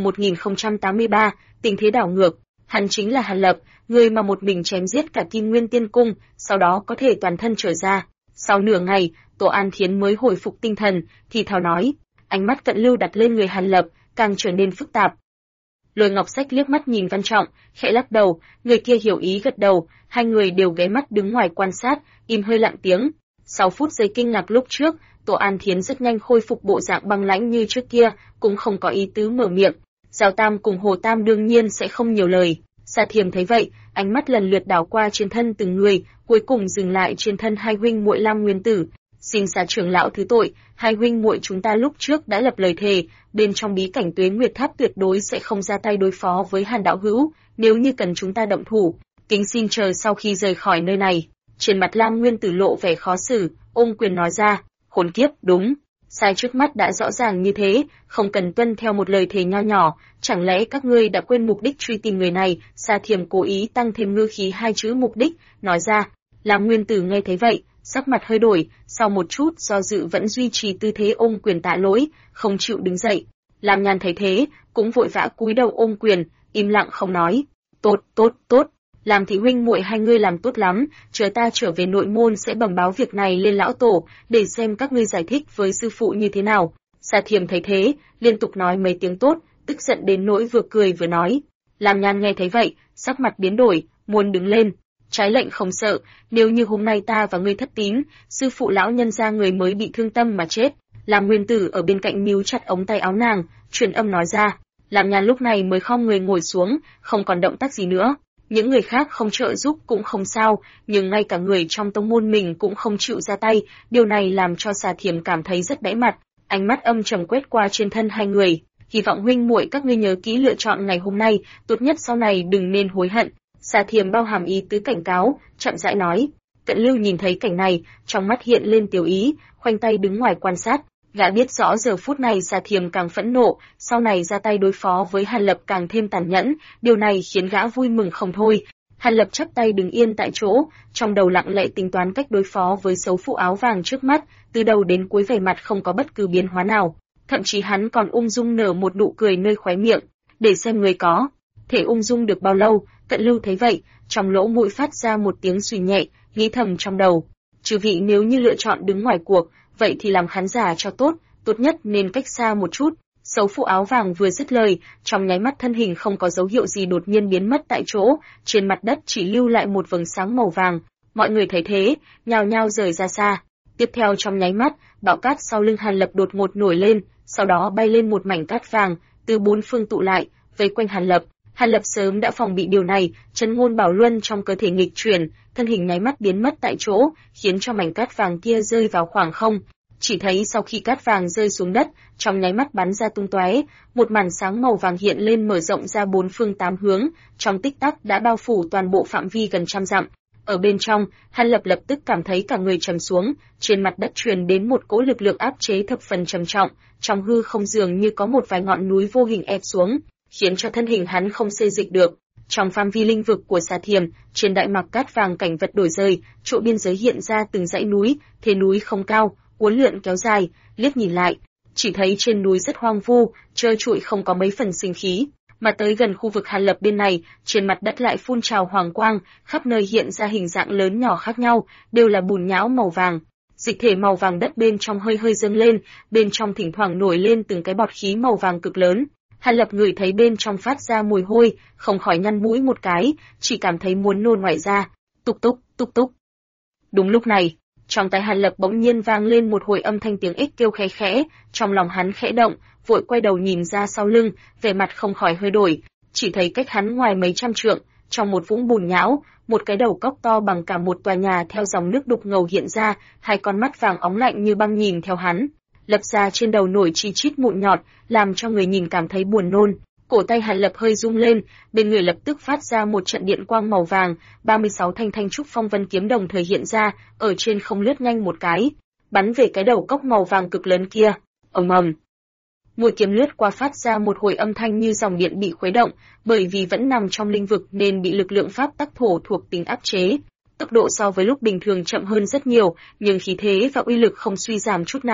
1083, tình thế đảo ngược. Hắn chính là Hàn Lập, người mà một mình chém giết cả Kim Nguyên Tiên Cung, sau đó có thể toàn thân trở ra. Sau nửa ngày, Tổ An Thiến mới hồi phục tinh thần, thì thào nói. Ánh mắt Cận Lưu đặt lên người Hàn Lập, càng trở nên phức tạp. Lôi Ngọc Sách liếc mắt nhìn Văn Trọng, khẽ lắc đầu, người kia hiểu ý gật đầu, hai người đều ghé mắt đứng ngoài quan sát, im hơi lặng tiếng. 6 phút giây kinh ngạc lúc trước, Tổ An Thiến rất nhanh khôi phục bộ dạng băng lãnh như trước kia, cũng không có ý tứ mở miệng. Giao Tam cùng Hồ Tam đương nhiên sẽ không nhiều lời. Sa Thiềm thấy vậy, ánh mắt lần lượt đảo qua trên thân từng người, cuối cùng dừng lại trên thân hai huynh muội Lam Nguyên Tử. Xin Sa trưởng lão thứ tội, hai huynh muội chúng ta lúc trước đã lập lời thề, bên trong bí cảnh Tuế Nguyệt Tháp tuyệt đối sẽ không ra tay đối phó với Hàn đạo hữu, nếu như cần chúng ta động thủ, kính xin chờ sau khi rời khỏi nơi này. Trên mặt Lam Nguyên Tử lộ vẻ khó xử, ôm quyền nói ra, khốn kiếp, đúng, sai trước mắt đã rõ ràng như thế, không cần tuân theo một lời thề nho nhỏ, chẳng lẽ các ngươi đã quên mục đích truy tìm người này? Sa Thiềm cố ý tăng thêm ngữ khí hai chữ mục đích, nói ra. Lam Nguyên Tử nghe thấy vậy, sắc mặt hơi đổi, sau một chút do dự vẫn duy trì tư thế ôm quyền tạ lỗi, không chịu đứng dậy. Lam Nhan thấy thế, cũng vội vã cúi đầu ôm quyền, im lặng không nói. Tốt. Làm thị huynh muội hai ngươi làm tốt lắm, chờ ta trở về nội môn sẽ bẩm báo việc này lên lão tổ, để xem các ngươi giải thích với sư phụ như thế nào. Sa Thiềm thấy thế, liên tục nói mấy tiếng tốt, tức giận đến nỗi vừa cười vừa nói. Lam Nhan nghe thấy vậy, sắc mặt biến đổi, muốn đứng lên. Trái lệnh không sợ, nếu như hôm nay ta và ngươi thất tín, sư phụ lão nhân gia người mới bị thương tâm mà chết. Lam Nguyên Tử ở bên cạnh níu chặt ống tay áo nàng, truyền âm nói ra. Lam Nhan lúc này mới khom người ngồi xuống, không còn động tác gì nữa. Những người khác không trợ giúp cũng không sao, nhưng ngay cả người trong tông môn mình cũng không chịu ra tay, điều này làm cho Sa Thiềm cảm thấy rất bẽ mặt, ánh mắt âm trầm quét qua trên thân hai người. Hy vọng huynh muội các ngươi nhớ kỹ lựa chọn ngày hôm nay, tốt nhất sau này đừng nên hối hận. Sa Thiềm bao hàm ý tứ cảnh cáo, chậm rãi nói. Cận Lưu nhìn thấy cảnh này, trong mắt hiện lên tiểu ý, khoanh tay đứng ngoài quan sát. Gã biết rõ giờ phút này Sa Thiềm càng phẫn nộ, sau này ra tay đối phó với Hàn Lập càng thêm tàn nhẫn, điều này khiến gã vui mừng không thôi. Hàn Lập chắp tay đứng yên tại chỗ, trong đầu lặng lẽ tính toán cách đối phó với xấu phụ áo vàng trước mắt, từ đầu đến cuối vẻ mặt không có bất cứ biến hóa nào, thậm chí hắn còn ung dung nở một nụ cười nơi khóe miệng, để xem người có thể ung dung được bao lâu. Cận Lưu thấy vậy, trong lỗ mũi phát ra một tiếng suy nhẹ, nghĩ thầm trong đầu, chư vị nếu như lựa chọn đứng ngoài cuộc, vậy thì làm khán giả cho tốt, tốt nhất nên cách xa một chút. Xấu phụ áo vàng vừa dứt lời, trong nháy mắt thân hình không có dấu hiệu gì đột nhiên biến mất tại chỗ, trên mặt đất chỉ lưu lại một vầng sáng màu vàng. Mọi người thấy thế, nhao nhao rời ra xa. Tiếp theo trong nháy mắt, bão cát sau lưng Hàn Lập đột ngột nổi lên, sau đó bay lên một mảnh cát vàng, từ bốn phương tụ lại, vây quanh Hàn Lập. Hàn Lập sớm đã phòng bị điều này, chân ngôn bảo luân trong cơ thể nghịch chuyển, thân hình nháy mắt biến mất tại chỗ, khiến cho mảnh cát vàng kia rơi vào khoảng không. Chỉ thấy sau khi cát vàng rơi xuống đất, trong nháy mắt bắn ra tung tóe, một màn sáng màu vàng hiện lên mở rộng ra bốn phương tám hướng, trong tích tắc đã bao phủ toàn bộ phạm vi gần trăm dặm. Ở bên trong, Hàn Lập lập tức cảm thấy cả người trầm xuống, trên mặt đất truyền đến một cỗ lực lượng áp chế thập phần trầm trọng, trong hư không dường như có một vài ngọn núi vô hình ép xuống, khiến cho thân hình hắn không xê dịch được. Trong phạm vi linh vực của Sa Thiềm, trên đại mạc cát vàng cảnh vật đổi rời, chỗ biên giới hiện ra từng dãy núi, thế núi không cao, uốn lượn kéo dài, liếc nhìn lại, chỉ thấy trên núi rất hoang vu, trơ trụi không có mấy phần sinh khí, mà tới gần khu vực Hàn Lập bên này, trên mặt đất lại phun trào hoàng quang, khắp nơi hiện ra hình dạng lớn nhỏ khác nhau, đều là bùn nhão màu vàng. Dịch thể màu vàng đất bên trong hơi hơi dâng lên, bên trong thỉnh thoảng nổi lên từng cái bọt khí màu vàng cực lớn. Hàn Lập ngửi thấy bên trong phát ra mùi hôi, không khỏi nhăn mũi một cái, chỉ cảm thấy muốn nôn ngoại ra. Túc túc. Đúng lúc này, trong tai Hàn Lập bỗng nhiên vang lên một hồi âm thanh tiếng ếch kêu khẽ khẽ, trong lòng hắn khẽ động, vội quay đầu nhìn ra sau lưng, vẻ mặt không khỏi hơi đổi, chỉ thấy cách hắn ngoài mấy trăm trượng, trong một vũng bùn nhão, một cái đầu cóc to bằng cả một tòa nhà theo dòng nước đục ngầu hiện ra, hai con mắt vàng óng lạnh như băng nhìn theo hắn. Lập ra trên đầu nổi chi chít mụn nhọt, làm cho người nhìn cảm thấy buồn nôn. Cổ tay Hàn Lập hơi rung lên, bên người lập tức phát ra một trận điện quang màu vàng, 36 thanh trúc phong vân kiếm đồng thời hiện ra, ở trên không lướt nhanh một cái, bắn về cái đầu cóc màu vàng cực lớn kia. Ầm ầm. Mũi kiếm lướt qua phát ra một hồi âm thanh như dòng điện bị khuấy động, bởi vì vẫn nằm trong linh vực nên bị lực lượng pháp tắc thổ thuộc tính áp chế. Tốc độ so với lúc bình thường chậm hơn rất nhiều, nhưng khí thế và uy lực không suy giảm chút nào.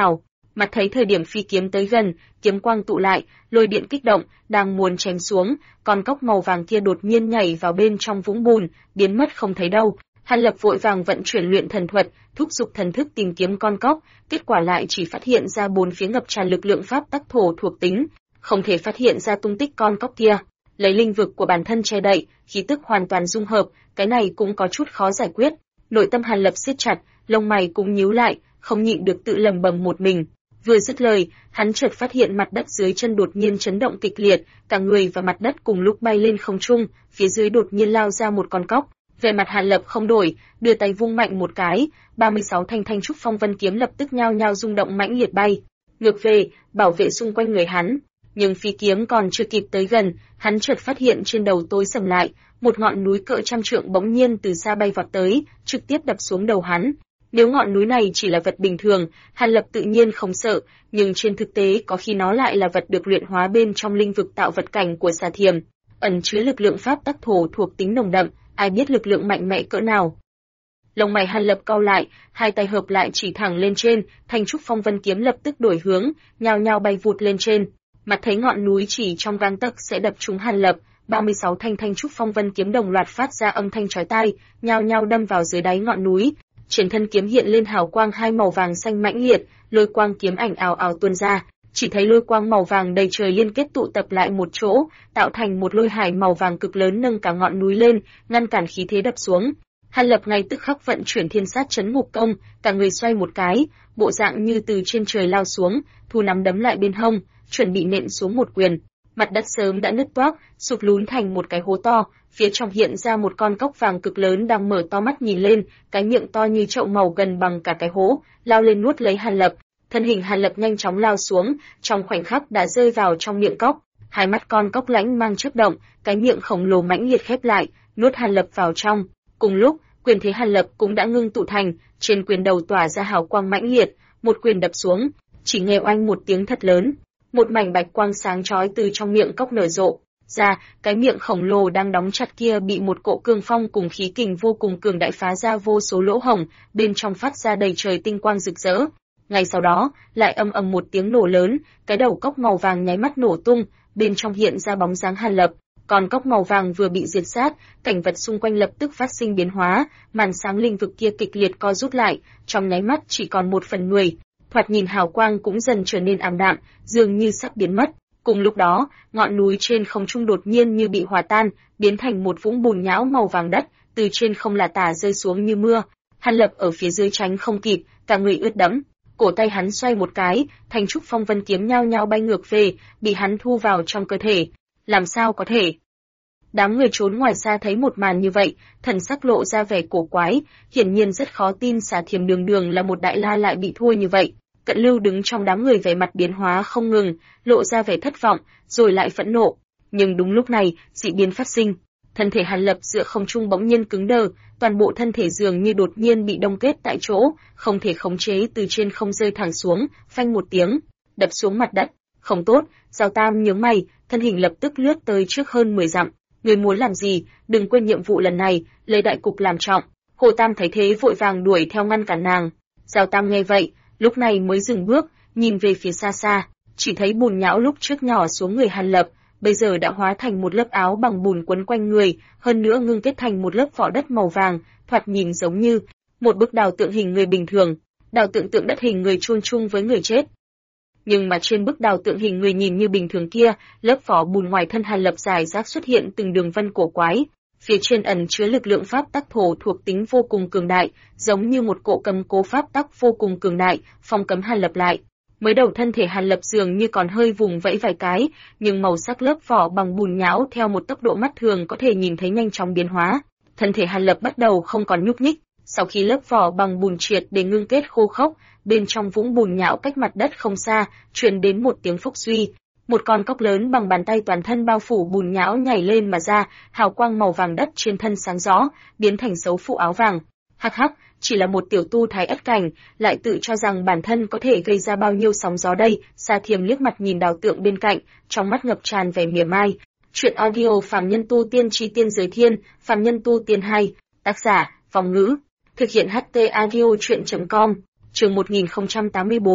Mặt thấy thời điểm phi kiếm tới gần, kiếm quang tụ lại, lôi điện kích động, đang muốn chém xuống, con cóc màu vàng kia đột nhiên nhảy vào bên trong vũng bùn, biến mất không thấy đâu. Hàn Lập vội vàng vận chuyển luyện thần thuật, thúc giục thần thức tìm kiếm con cóc, kết quả lại chỉ phát hiện ra bốn phía ngập tràn lực lượng pháp tắc thổ thuộc tính, không thể phát hiện ra tung tích con cóc kia. Lấy linh vực của bản thân che đậy, khí tức hoàn toàn dung hợp, cái này cũng có chút khó giải quyết. Nội tâm Hàn Lập siết chặt, lông mày cũng nhíu lại, không nhịn được tự lẩm bẩm một mình. Vừa dứt lời, hắn chợt phát hiện mặt đất dưới chân đột nhiên chấn động kịch liệt, cả người và mặt đất cùng lúc bay lên không trung, phía dưới đột nhiên lao ra một con cóc. Về mặt Hàn Lập không đổi, đưa tay vung mạnh một cái, 36 thanh thanh trúc phong vân kiếm lập tức nhao nhao rung động mãnh liệt bay ngược về, bảo vệ xung quanh người hắn. Nhưng phi kiếm còn chưa kịp tới gần, hắn chợt phát hiện trên đầu tối sầm lại, một ngọn núi cỡ trăm trượng bỗng nhiên từ xa bay vọt tới, trực tiếp đập xuống đầu hắn. Nếu ngọn núi này chỉ là vật bình thường, Hàn Lập tự nhiên không sợ, nhưng trên thực tế có khi nó lại là vật được luyện hóa bên trong linh vực tạo vật cảnh của Xà Thiềm, ẩn chứa lực lượng pháp tắc thổ thuộc tính nồng đậm, ai biết lực lượng mạnh mẽ cỡ nào. Lông mày Hàn Lập cau lại, hai tay hợp lại chỉ thẳng lên trên, thanh trúc phong vân kiếm lập tức đổi hướng, nhao nhao bay vụt lên trên. Mặt thấy ngọn núi chỉ trong gang tấc sẽ đập trúng Hàn Lập, 36 thanh thanh trúc phong vân kiếm đồng loạt phát ra âm thanh chói tai, nhao nhao đâm vào dưới đáy ngọn núi. Trên thân kiếm hiện lên hào quang hai màu vàng xanh mãnh liệt, lôi quang kiếm ảnh ào ào tuôn ra, chỉ thấy lôi quang màu vàng đầy trời liên kết tụ tập lại một chỗ, tạo thành một lôi hải màu vàng cực lớn nâng cả ngọn núi lên, ngăn cản khí thế đập xuống. Hàn Lập ngay tức khắc vận chuyển thiên sát chấn ngục công, cả người xoay một cái, bộ dạng như từ trên trời lao xuống, thu nắm đấm lại bên hông, chuẩn bị nện xuống một quyền. Mặt đất sớm đã nứt toác, sụt lún thành một cái hố to, phía trong hiện ra một con cóc vàng cực lớn đang mở to mắt nhìn lên, cái miệng to như chậu màu gần bằng cả cái hố, lao lên nuốt lấy Hàn Lập. Thân hình Hàn Lập nhanh chóng lao xuống, trong khoảnh khắc đã rơi vào trong miệng cóc. Hai mắt con cóc lãnh mang chớp động, cái miệng khổng lồ mãnh liệt khép lại, nuốt Hàn Lập vào trong. Cùng lúc, quyền thế Hàn Lập cũng đã ngưng tụ thành, trên quyền đầu tỏa ra hào quang mãnh liệt, một quyền đập xuống, chỉ nghe oanh một tiếng thật lớn, một mảnh bạch quang sáng chói từ trong miệng cóc nở rộ ra, cái miệng khổng lồ đang đóng chặt kia bị một cỗ cương phong cùng khí kình vô cùng cường đại phá ra vô số lỗ hổng, bên trong phát ra đầy trời tinh quang rực rỡ. Ngay sau đó, lại ầm ầm một tiếng nổ lớn, cái đầu cóc màu vàng nháy mắt nổ tung, bên trong hiện ra bóng dáng Hàn Lập. Còn cóc màu vàng vừa bị diệt sát, cảnh vật xung quanh lập tức phát sinh biến hóa, màn sáng linh vực kia kịch liệt co rút lại, trong nháy mắt chỉ còn 1/10, thoạt nhìn hào quang cũng dần trở nên ảm đạm, dường như sắp biến mất. Cùng lúc đó, ngọn núi trên không trung đột nhiên như bị hòa tan, biến thành một vũng bùn nhão màu vàng đất, từ trên không là tả rơi xuống như mưa. Hàn Lập ở phía dưới tránh không kịp, cả người ướt đẫm. Cổ tay hắn xoay một cái, thanh trúc phong vân kiếm nhao nhao bay ngược về, bị hắn thu vào trong cơ thể. Làm sao có thể? Đám người trốn ngoài xa thấy một màn như vậy, thần sắc lộ ra vẻ cổ quái, hiển nhiên rất khó tin Xà Thiềm đường đường là một đại la lại bị thua như vậy. Cận Lưu đứng trong đám người vẻ mặt biến hóa không ngừng, lộ ra vẻ thất vọng, rồi lại phẫn nộ. Nhưng đúng lúc này, dị biến phát sinh. Thân thể Hàn Lập giữa không trung bỗng nhiên cứng đờ, toàn bộ thân thể dường như đột nhiên bị đông kết tại chỗ, không thể khống chế từ trên không rơi thẳng xuống, phanh một tiếng, đập xuống mặt đất. Không tốt, Giao Tam nhướng mày, thân hình lập tức lướt tới trước hơn 10 dặm. Người muốn làm gì, đừng quên nhiệm vụ lần này, lấy đại cục làm trọng. Hồ Tam thấy thế vội vàng đuổi theo ngăn cản nàng. Giao Tam nghe vậy, lúc này mới dừng bước, nhìn về phía xa xa, chỉ thấy bùn nhão lúc trước nhỏ xuống người Hàn Lập, bây giờ đã hóa thành một lớp áo bằng bùn quấn quanh người, hơn nữa ngưng kết thành một lớp vỏ đất màu vàng, thoạt nhìn giống như một bức đào tượng hình người bình thường, đào tượng tượng đất hình người chôn chung với người chết. Nhưng mà trên bức đào tượng hình người nhìn như bình thường kia, lớp vỏ bùn ngoài thân Hàn Lập dài rác xuất hiện từng đường vân cổ quái, phía trên ẩn chứa lực lượng pháp tắc thổ thuộc tính vô cùng cường đại, giống như một cỗ cầm cố pháp tắc vô cùng cường đại, phong cấm Hàn Lập lại. Mới đầu thân thể Hàn Lập dường như còn hơi vùng vẫy vài cái, nhưng màu sắc lớp vỏ bằng bùn nhão theo một tốc độ mắt thường có thể nhìn thấy nhanh chóng biến hóa. Thân thể Hàn Lập bắt đầu không còn nhúc nhích, sau khi lớp vỏ bằng bùn triệt để ngưng kết khô khốc, bên trong vũng bùn nhão cách mặt đất không xa, truyền đến một tiếng phốc suy. Một con cóc lớn bằng bàn tay toàn thân bao phủ bùn nhão nhảy lên mà ra, hào quang màu vàng đất trên thân sáng rõ, biến thành xấu phụ áo vàng. Hắc hắc, chỉ là một tiểu tu thái ất cảnh, lại tự cho rằng bản thân có thể gây ra bao nhiêu sóng gió đây. Xà Thiềm liếc mặt nhìn đào tượng bên cạnh, trong mắt ngập tràn vẻ mỉa mai. Chuyện audio Phàm Nhân Tu Tiên Chi Tiên Giới Thiên, Phàm Nhân Tu Tiên 2, tác giả, Vong Ngữ, thực hiện HT audio chuyện.com, chương 1084,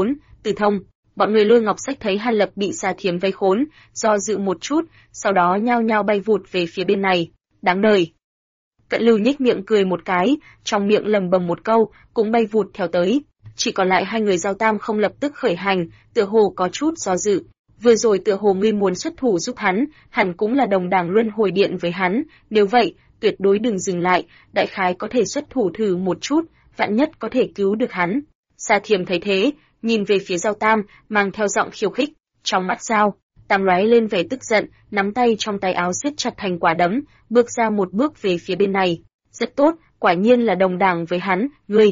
Từ Thông, bọn người Lôi Ngọc Sách thấy Hàn Lập bị xà thiềm vây khốn, do dự một chút, sau đó nhao nhao bay vụt về phía bên này. Đáng đời. Cận Lưu nhếch miệng cười một cái, trong miệng lầm bầm một câu, cũng bay vụt theo tới. Chỉ còn lại hai người Giao Tam không lập tức khởi hành, tựa hồ có chút do dự. Vừa rồi tựa hồ ngươi muốn xuất thủ giúp hắn, hẳn cũng là đồng đảng luân hồi điện với hắn, nếu vậy, tuyệt đối đừng dừng lại, đại khái có thể xuất thủ thử một chút, vạn nhất có thể cứu được hắn. Sa Thiềm thấy thế, nhìn về phía Giao Tam, mang theo giọng khiêu khích, trong mắt Giao Tam lóe lên vẻ tức giận, nắm tay trong tay áo siết chặt thành quả đấm, bước ra một bước về phía bên này. Rất tốt, quả nhiên là đồng đảng với hắn, ngươi.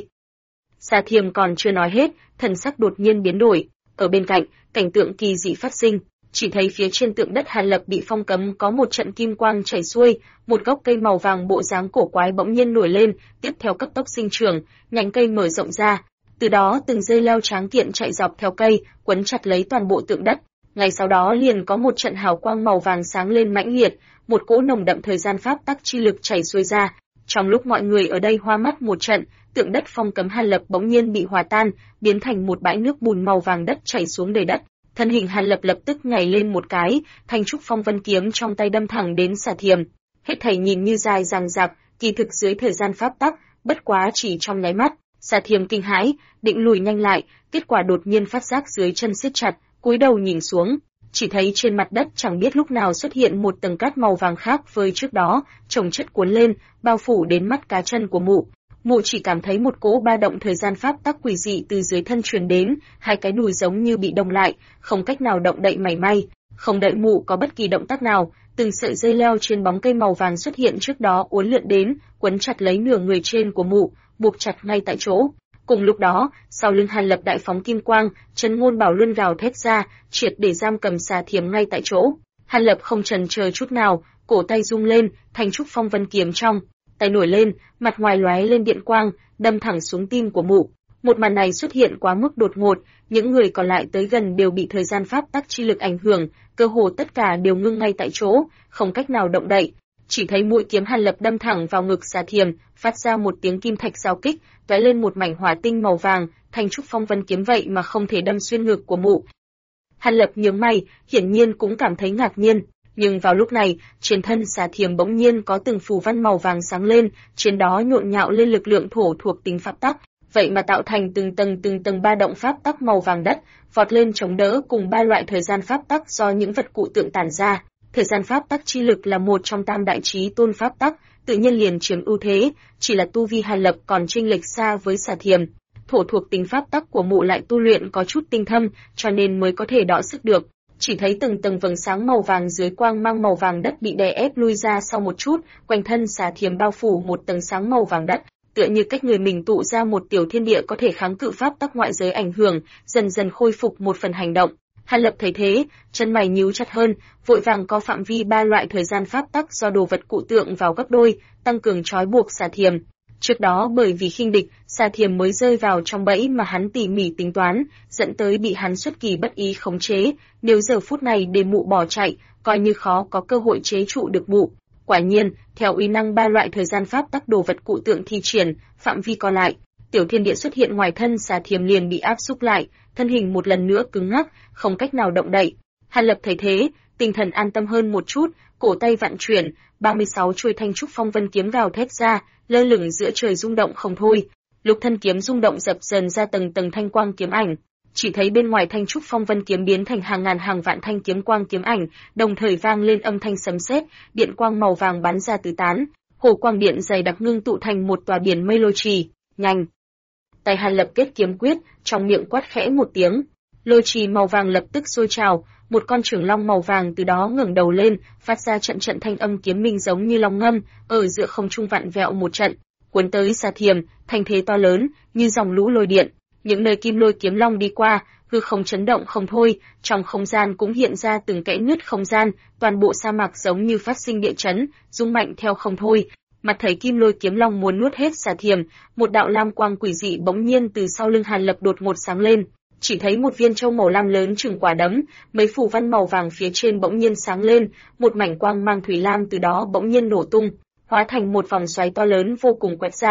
Sa Thiềm còn chưa nói hết, thần sắc đột nhiên biến đổi. Ở bên cạnh, cảnh tượng kỳ dị phát sinh, chỉ thấy phía trên tượng đất Hàn Lập bị phong cấm có một trận kim quang chảy xuôi, một gốc cây màu vàng bộ dáng cổ quái bỗng nhiên nổi lên, tiếp theo cấp tốc sinh trưởng, nhánh cây mở rộng ra. Từ đó từng dây leo tráng kiện chạy dọc theo cây, quấn chặt lấy toàn bộ tượng đất. Ngay sau đó liền có một trận hào quang màu vàng sáng lên mãnh liệt, một cỗ nồng đậm thời gian pháp tắc chi lực chảy xuôi ra. Trong lúc mọi người ở đây hoa mắt một trận, tượng đất phong cấm Hàn Lập bỗng nhiên bị hòa tan, biến thành một bãi nước bùn màu vàng đất chảy xuống đầy đất. Thân hình Hàn Lập lập tức nhảy lên một cái, thanh trúc phong vân kiếm trong tay đâm thẳng đến xà thiềm. Hết thảy nhìn như dài dằng dặc, kỳ thực dưới thời gian pháp tắc, bất quá chỉ trong nháy mắt, xà thiềm kinh hãi, định lùi nhanh lại, kết quả đột nhiên phát giác dưới chân siết chặt, cúi đầu nhìn xuống, chỉ thấy trên mặt đất chẳng biết lúc nào xuất hiện một tầng cát màu vàng khác với trước đó, chồng chất cuốn lên, bao phủ đến mắt cá chân của mụ. Mụ chỉ cảm thấy một cỗ ba động thời gian pháp tắc quỷ dị từ dưới thân truyền đến, hai cái đùi giống như bị đông lại, không cách nào động đậy mảy may. Không đợi mụ có bất kỳ động tác nào, từng sợi dây leo trên bóng cây màu vàng xuất hiện trước đó uốn lượn đến, quấn chặt lấy nửa người trên của mụ, buộc chặt ngay tại chỗ. Cùng lúc đó, sau lưng Hàn Lập đại phóng kim quang, Trấn Ngôn Bảo Luân gào thét ra, triệt để giam cầm xà thiềm ngay tại chỗ. Hàn Lập không chần chờ chút nào, cổ tay rung lên, thanh trúc phong vân kiếm trong tay nổi lên, mặt ngoài lóe lên điện quang, đâm thẳng xuống tim của mụ. Một màn này xuất hiện quá mức đột ngột, những người còn lại tới gần đều bị thời gian pháp tắc chi lực ảnh hưởng, cơ hồ tất cả đều ngưng ngay tại chỗ, không cách nào động đậy. Chỉ thấy mũi kiếm Hàn Lập đâm thẳng vào ngực xà thiềm, phát ra một tiếng kim thạch giao kích, tóe lên một mảnh hỏa tinh màu vàng, thanh trúc phong vân kiếm vậy mà không thể đâm xuyên ngực của mụ. Hàn Lập nhướng mày, hiển nhiên cũng cảm thấy ngạc nhiên. Nhưng vào lúc này, trên thân xà thiềm bỗng nhiên có từng phù văn màu vàng sáng lên, trên đó nhộn nhạo lên lực lượng thổ thuộc tính pháp tắc, vậy mà tạo thành từng tầng ba động pháp tắc màu vàng đất, vọt lên chống đỡ cùng ba loại thời gian pháp tắc do những vật cụ tượng tản ra. Thời gian pháp tắc chi lực là một trong tam đại chí tôn pháp tắc, tự nhiên liền chiếm ưu thế, chỉ là tu vi Hàn Lập còn chênh lệch xa với xà thiềm. Thổ thuộc tính pháp tắc của mụ lại tu luyện có chút tinh thâm, cho nên mới có thể đọ sức được. Chỉ thấy từng tầng vầng sáng màu vàng dưới quang mang màu vàng đất bị đè ép lui ra sau một chút, quanh thân xà thiềm bao phủ một tầng sáng màu vàng đất, tựa như cách người mình tụ ra một tiểu thiên địa có thể kháng cự pháp tắc ngoại giới ảnh hưởng, dần dần khôi phục một phần hành động. Hàn Lập thấy thế, chân mày nhíu chặt hơn, vội vàng có phạm vi ba loại thời gian pháp tắc do đồ vật cụ tượng vào gấp đôi, tăng cường trói buộc xà thiềm. Trước đó bởi vì khinh địch, xà thiềm mới rơi vào trong bẫy mà hắn tỉ mỉ tính toán, dẫn tới bị hắn xuất kỳ bất ý khống chế, nếu giờ phút này để mụ bỏ chạy, coi như khó có cơ hội chế trụ được mụ. Quả nhiên, theo uy năng ba loại thời gian pháp tắc đồ vật cụ tượng thi triển, phạm vi còn lại, tiểu thiên địa xuất hiện ngoài thân xà thiềm liền bị áp xúc lại, thân hình một lần nữa cứng ngắc, không cách nào động đậy. Hàn Lập thấy thế, tinh thần an tâm hơn một chút, cổ tay vặn chuyển, 36 chuôi thanh trúc phong vân kiếm gào thét ra, lơ lửng giữa trời rung động không thôi. Lục thân kiếm rung động dập dần ra tầng tầng thanh quang kiếm ảnh, chỉ thấy bên ngoài thanh trúc phong vân kiếm biến thành hàng ngàn hàng vạn thanh kiếm quang kiếm ảnh, đồng thời vang lên âm thanh sấm sét, điện quang màu vàng bắn ra tứ tán, hồ quang điện dày đặc ngưng tụ thành một tòa biển mây lôi trì. Nhanh! Tay Hàn Lập kết kiếm quyết, trong miệng quát khẽ một tiếng, lôi trì màu vàng lập tức sôi trào, một con trường long màu vàng từ đó ngẩng đầu lên, phát ra trận trận thanh âm kiếm minh giống như long ngâm, ở giữa không trung vặn vẹo một trận, cuốn tới xà thiềm, thanh thế to lớn, như dòng lũ lôi điện. Những nơi kim lôi kiếm long đi qua, hư không chấn động không thôi, trong không gian cũng hiện ra từng kẽ nứt không gian, toàn bộ sa mạc giống như phát sinh địa chấn, rung mạnh theo không thôi. Mặt thấy kim lôi kiếm long muốn nuốt hết xà thiềm, một đạo lam quang quỷ dị bỗng nhiên từ sau lưng Hàn Lập đột ngột sáng lên, chỉ thấy một viên châu màu lam lớn chừng quả đấm, mấy phù văn màu vàng phía trên bỗng nhiên sáng lên, một mảnh quang mang thủy lam từ đó bỗng nhiên nổ tung, hóa thành một vòng xoáy to lớn vô cùng quét ra.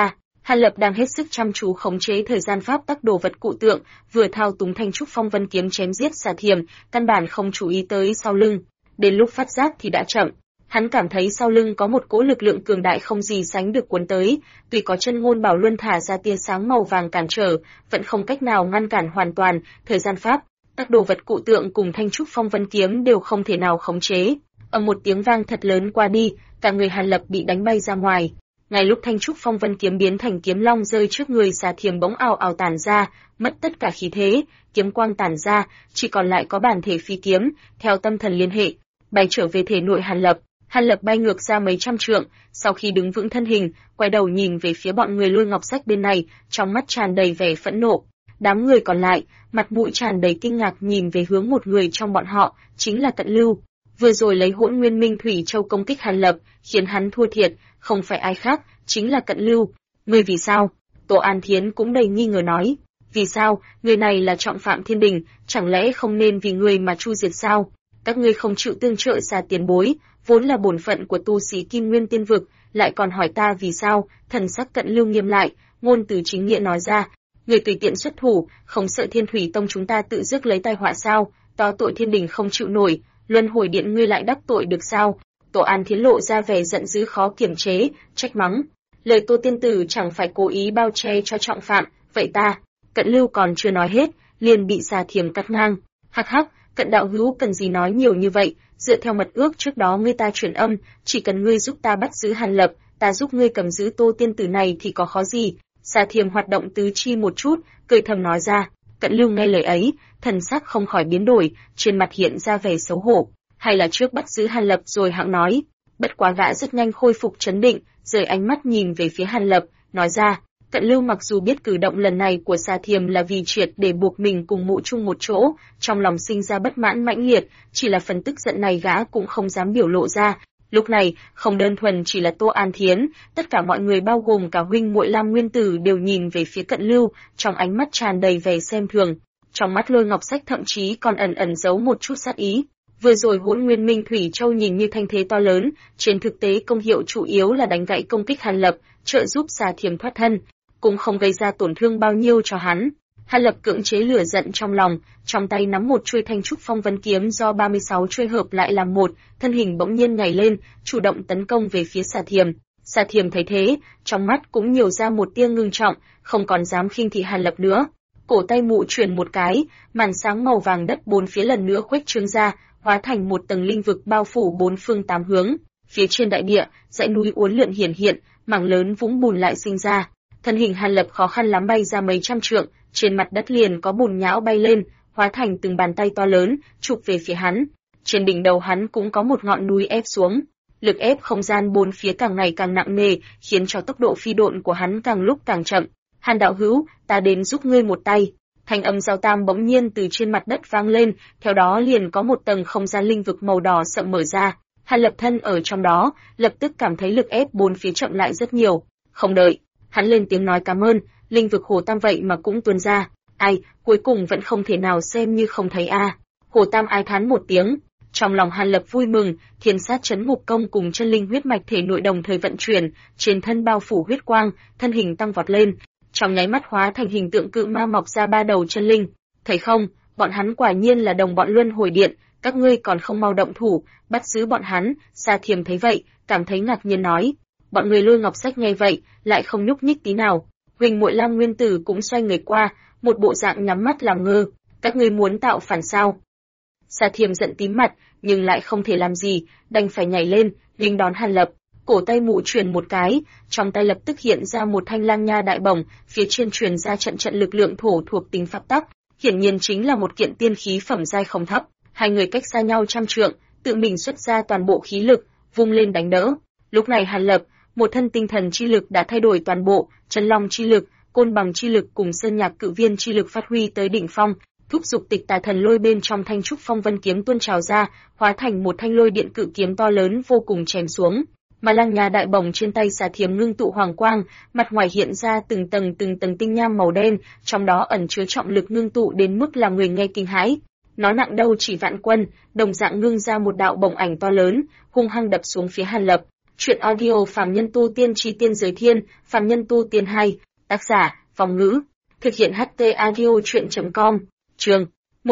Hàn Lập đang hết sức chăm chú khống chế thời gian pháp tắc đồ vật cụ tượng, vừa thao túng Thanh Trúc Phong Vân kiếm chém giết Xà Thiềm, căn bản không chú ý tới sau lưng. Đến lúc phát giác thì đã chậm. Hắn cảm thấy sau lưng có một cỗ lực lượng cường đại không gì sánh được cuốn tới, tuy có chân ngôn bảo luân thả ra tia sáng màu vàng cản trở, vẫn không cách nào ngăn cản hoàn toàn, thời gian pháp, các đồ vật cụ tượng cùng Thanh Trúc Phong Vân kiếm đều không thể nào khống chế. Một tiếng vang thật lớn qua đi, cả người Hàn Lập bị đánh bay ra ngoài. Ngay lúc Thanh Trúc Phong Vân kiếm biến thành kiếm long rơi trước người Xà Thiềm bỗng ào ào tản ra, mất tất cả khí thế, kiếm quang tản ra, chỉ còn lại có bản thể phi kiếm, theo tâm thần liên hệ, bay trở về thể nội Hàn Lập. Hàn Lập bay ngược ra mấy trăm trượng, sau khi đứng vững thân hình, quay đầu nhìn về phía bọn người Lôi Ngọc Sách bên này, trong mắt tràn đầy vẻ phẫn nộ. Đám người còn lại, mặt mũi tràn đầy kinh ngạc nhìn về hướng một người trong bọn họ, chính là Cận Lưu. Vừa rồi lấy Hỗn Nguyên Minh Thủy Châu công kích Hàn Lập, khiến hắn thua thiệt, không phải ai khác, chính là Cận Lưu. Ngươi vì sao? Tô An Thiến cũng đầy nghi ngờ nói. Vì sao? Người này là trọng phạm thiên đình, chẳng lẽ không nên vì người mà chu diệt sao? Các ngươi không chịu tương trợ Xà tiền bối, vốn là bổn phận của tu sĩ Kim Nguyên Tiên vực, lại còn hỏi ta vì sao? Thần sắc Cận Lưu nghiêm lại, ngôn từ chính nghĩa nói ra. Người tùy tiện xuất thủ, không sợ Thiên Thủy Tông chúng ta tự rước lấy tai họa sao? To tội thiên đình không chịu nổi, luân hồi điện ngươi lại đắc tội được sao? Tô An Thiến lộ ra vẻ giận dữ khó kiềm chế, trách mắng. Lời Tô tiên tử chẳng phải cố ý bao che cho trọng phạm, vậy ta? Cận Lưu còn chưa nói hết, liền bị Xà Thiềm cắt ngang. Hắc hắc, Cận đạo hữu cần gì nói nhiều như vậy? Dựa theo mật ước trước đó ngươi ta truyền âm, chỉ cần ngươi giúp ta bắt giữ Hàn Lập, ta giúp ngươi cầm giữ Tô tiên tử này thì có khó gì? Xà Thiềm hoạt động tứ chi một chút, cười thầm nói ra. Cận Lưu nghe lời ấy, thần sắc không khỏi biến đổi, trên mặt hiện ra vẻ xấu hổ. Hay là trước bắt giữ Hàn Lập rồi hẵng nói. Bất quá gã rất nhanh khôi phục trấn định, rời ánh mắt nhìn về phía Hàn Lập, nói ra. Cận Lưu mặc dù biết cử động lần này của Xà Thiềm là vì triệt để buộc mình cùng mụ chung một chỗ, trong lòng sinh ra bất mãn mãnh liệt, chỉ là phần tức giận này gã cũng không dám biểu lộ ra. Lúc này, không đơn thuần chỉ là Tô An Thiến, tất cả mọi người bao gồm cả huynh muội Lam Nguyên Tử đều nhìn về phía Cận Lưu, trong ánh mắt tràn đầy vẻ xem thường. Trong mắt Lôi Ngọc Sách thậm chí còn ẩn ẩn giấu một chút sát ý. Vừa rồi Hỗn Nguyên Minh Thủy Châu nhìn như thanh thế to lớn, trên thực tế công hiệu chủ yếu là đánh gãy công kích Hàn Lập, trợ giúp Xà Thiềm thoát thân, cũng không gây ra tổn thương bao nhiêu cho hắn. Hàn Lập cưỡng chế lửa giận trong lòng, trong tay nắm một chuôi Thanh Trúc Phong Vân kiếm do 36 chuôi hợp lại làm một, thân hình bỗng nhiên nhảy lên, chủ động tấn công về phía Xà Thiềm. Xà Thiềm thấy thế, trong mắt cũng nhiều ra một tia ngưng trọng, không còn dám khinh thị Hàn Lập nữa. Cổ tay mụ chuyển một cái, màn sáng màu vàng đất bốn phía lần nữa khuếch trương ra, hóa thành một tầng linh vực bao phủ bốn phương tám hướng. Phía trên đại địa, dãy núi uốn lượn hiển hiện, mảng lớn vũng bùn lại sinh ra. Thân hình Hàn Lập khó khăn lắm bay ra mấy trăm trượng, trên mặt đất liền có bùn nhão bay lên, hóa thành từng bàn tay to lớn, chụp về phía hắn. Trên đỉnh đầu hắn cũng có một ngọn núi ép xuống. Lực ép không gian bốn phía càng ngày càng nặng nề, khiến cho tốc độ phi độn của hắn càng lúc càng chậm. Hàn đạo hữu, ta đến giúp ngươi một tay. Thanh âm giao tam bỗng nhiên từ trên mặt đất vang lên, theo đó liền có một tầng không gian linh vực màu đỏ sậm mở ra. Hàn Lập thân ở trong đó, lập tức cảm thấy lực ép bốn phía chậm lại rất nhiều. Không đợi, hắn lên tiếng nói cảm ơn, linh vực Hồ Tam vậy mà cũng tuôn ra. Ai, cuối cùng vẫn không thể nào xem như không thấy a. Hồ Tam ai thán một tiếng. Trong lòng Hàn Lập vui mừng, Thiên Sát Chấn Ngục Công cùng chân linh huyết mạch thể nội đồng thời vận chuyển, trên thân bao phủ huyết quang, thân hình tăng vọt lên, trong nháy mắt hóa thành hình tượng cự ma mọc ra ba đầu chân linh. Thấy không, bọn hắn quả nhiên là đồng bọn Luân Hồi Điện, các ngươi còn không mau động thủ, bắt giữ bọn hắn. Xà Thiềm thấy vậy, cảm thấy ngạc nhiên nói. Bọn người Lôi Ngọc Sách nghe vậy, lại không nhúc nhích tí nào. Huỳnh muội Lam Nguyên Tử cũng xoay người qua, một bộ dạng nhắm mắt làm ngơ. Các ngươi muốn tạo phản sao? Xà Thiềm giận tím mặt, nhưng lại không thể làm gì, đành phải nhảy lên, nghênh đón Hàn Lập. Cổ tay mụ chuyển một cái, trong tay lập tức hiện ra một thanh lang nha đại bổng, phía trên truyền ra trận trận lực lượng thổ thuộc tính pháp tắc, hiển nhiên chính là một kiện tiên khí phẩm giai không thấp. Hai người cách xa nhau trăm trượng, tự mình xuất ra toàn bộ khí lực, vung lên đánh đỡ. Lúc này Hàn Lập, một thân tinh thần chi lực đã thay đổi toàn bộ, chân long chi lực, côn bằng chi lực cùng sơn nhạc cự viên chi lực phát huy tới đỉnh phong, thúc giục tịch tà thần lôi bên trong Thanh Trúc Phong Vân kiếm tuôn trào ra, hóa thành một thanh lôi điện cự kiếm to lớn vô cùng chém xuống. Mà lang nha đại bổng trên tay Xà Thiềm ngưng tụ hoàng quang, mặt ngoài hiện ra từng tầng tinh nham màu đen, trong đó ẩn chứa trọng lực ngưng tụ đến mức làm người nghe kinh hãi. Nó nặng đâu chỉ vạn quân, đồng dạng ngưng ra một đạo bổng ảnh to lớn, hung hăng đập xuống phía Hàn Lập. Truyện audio Phàm Nhân Tu Tiên Chi Tiên Giới Thiên, Phàm Nhân Tu Tiên 2, tác giả, Phong Ngữ, thực hiện HT Audio Truyện.com, chương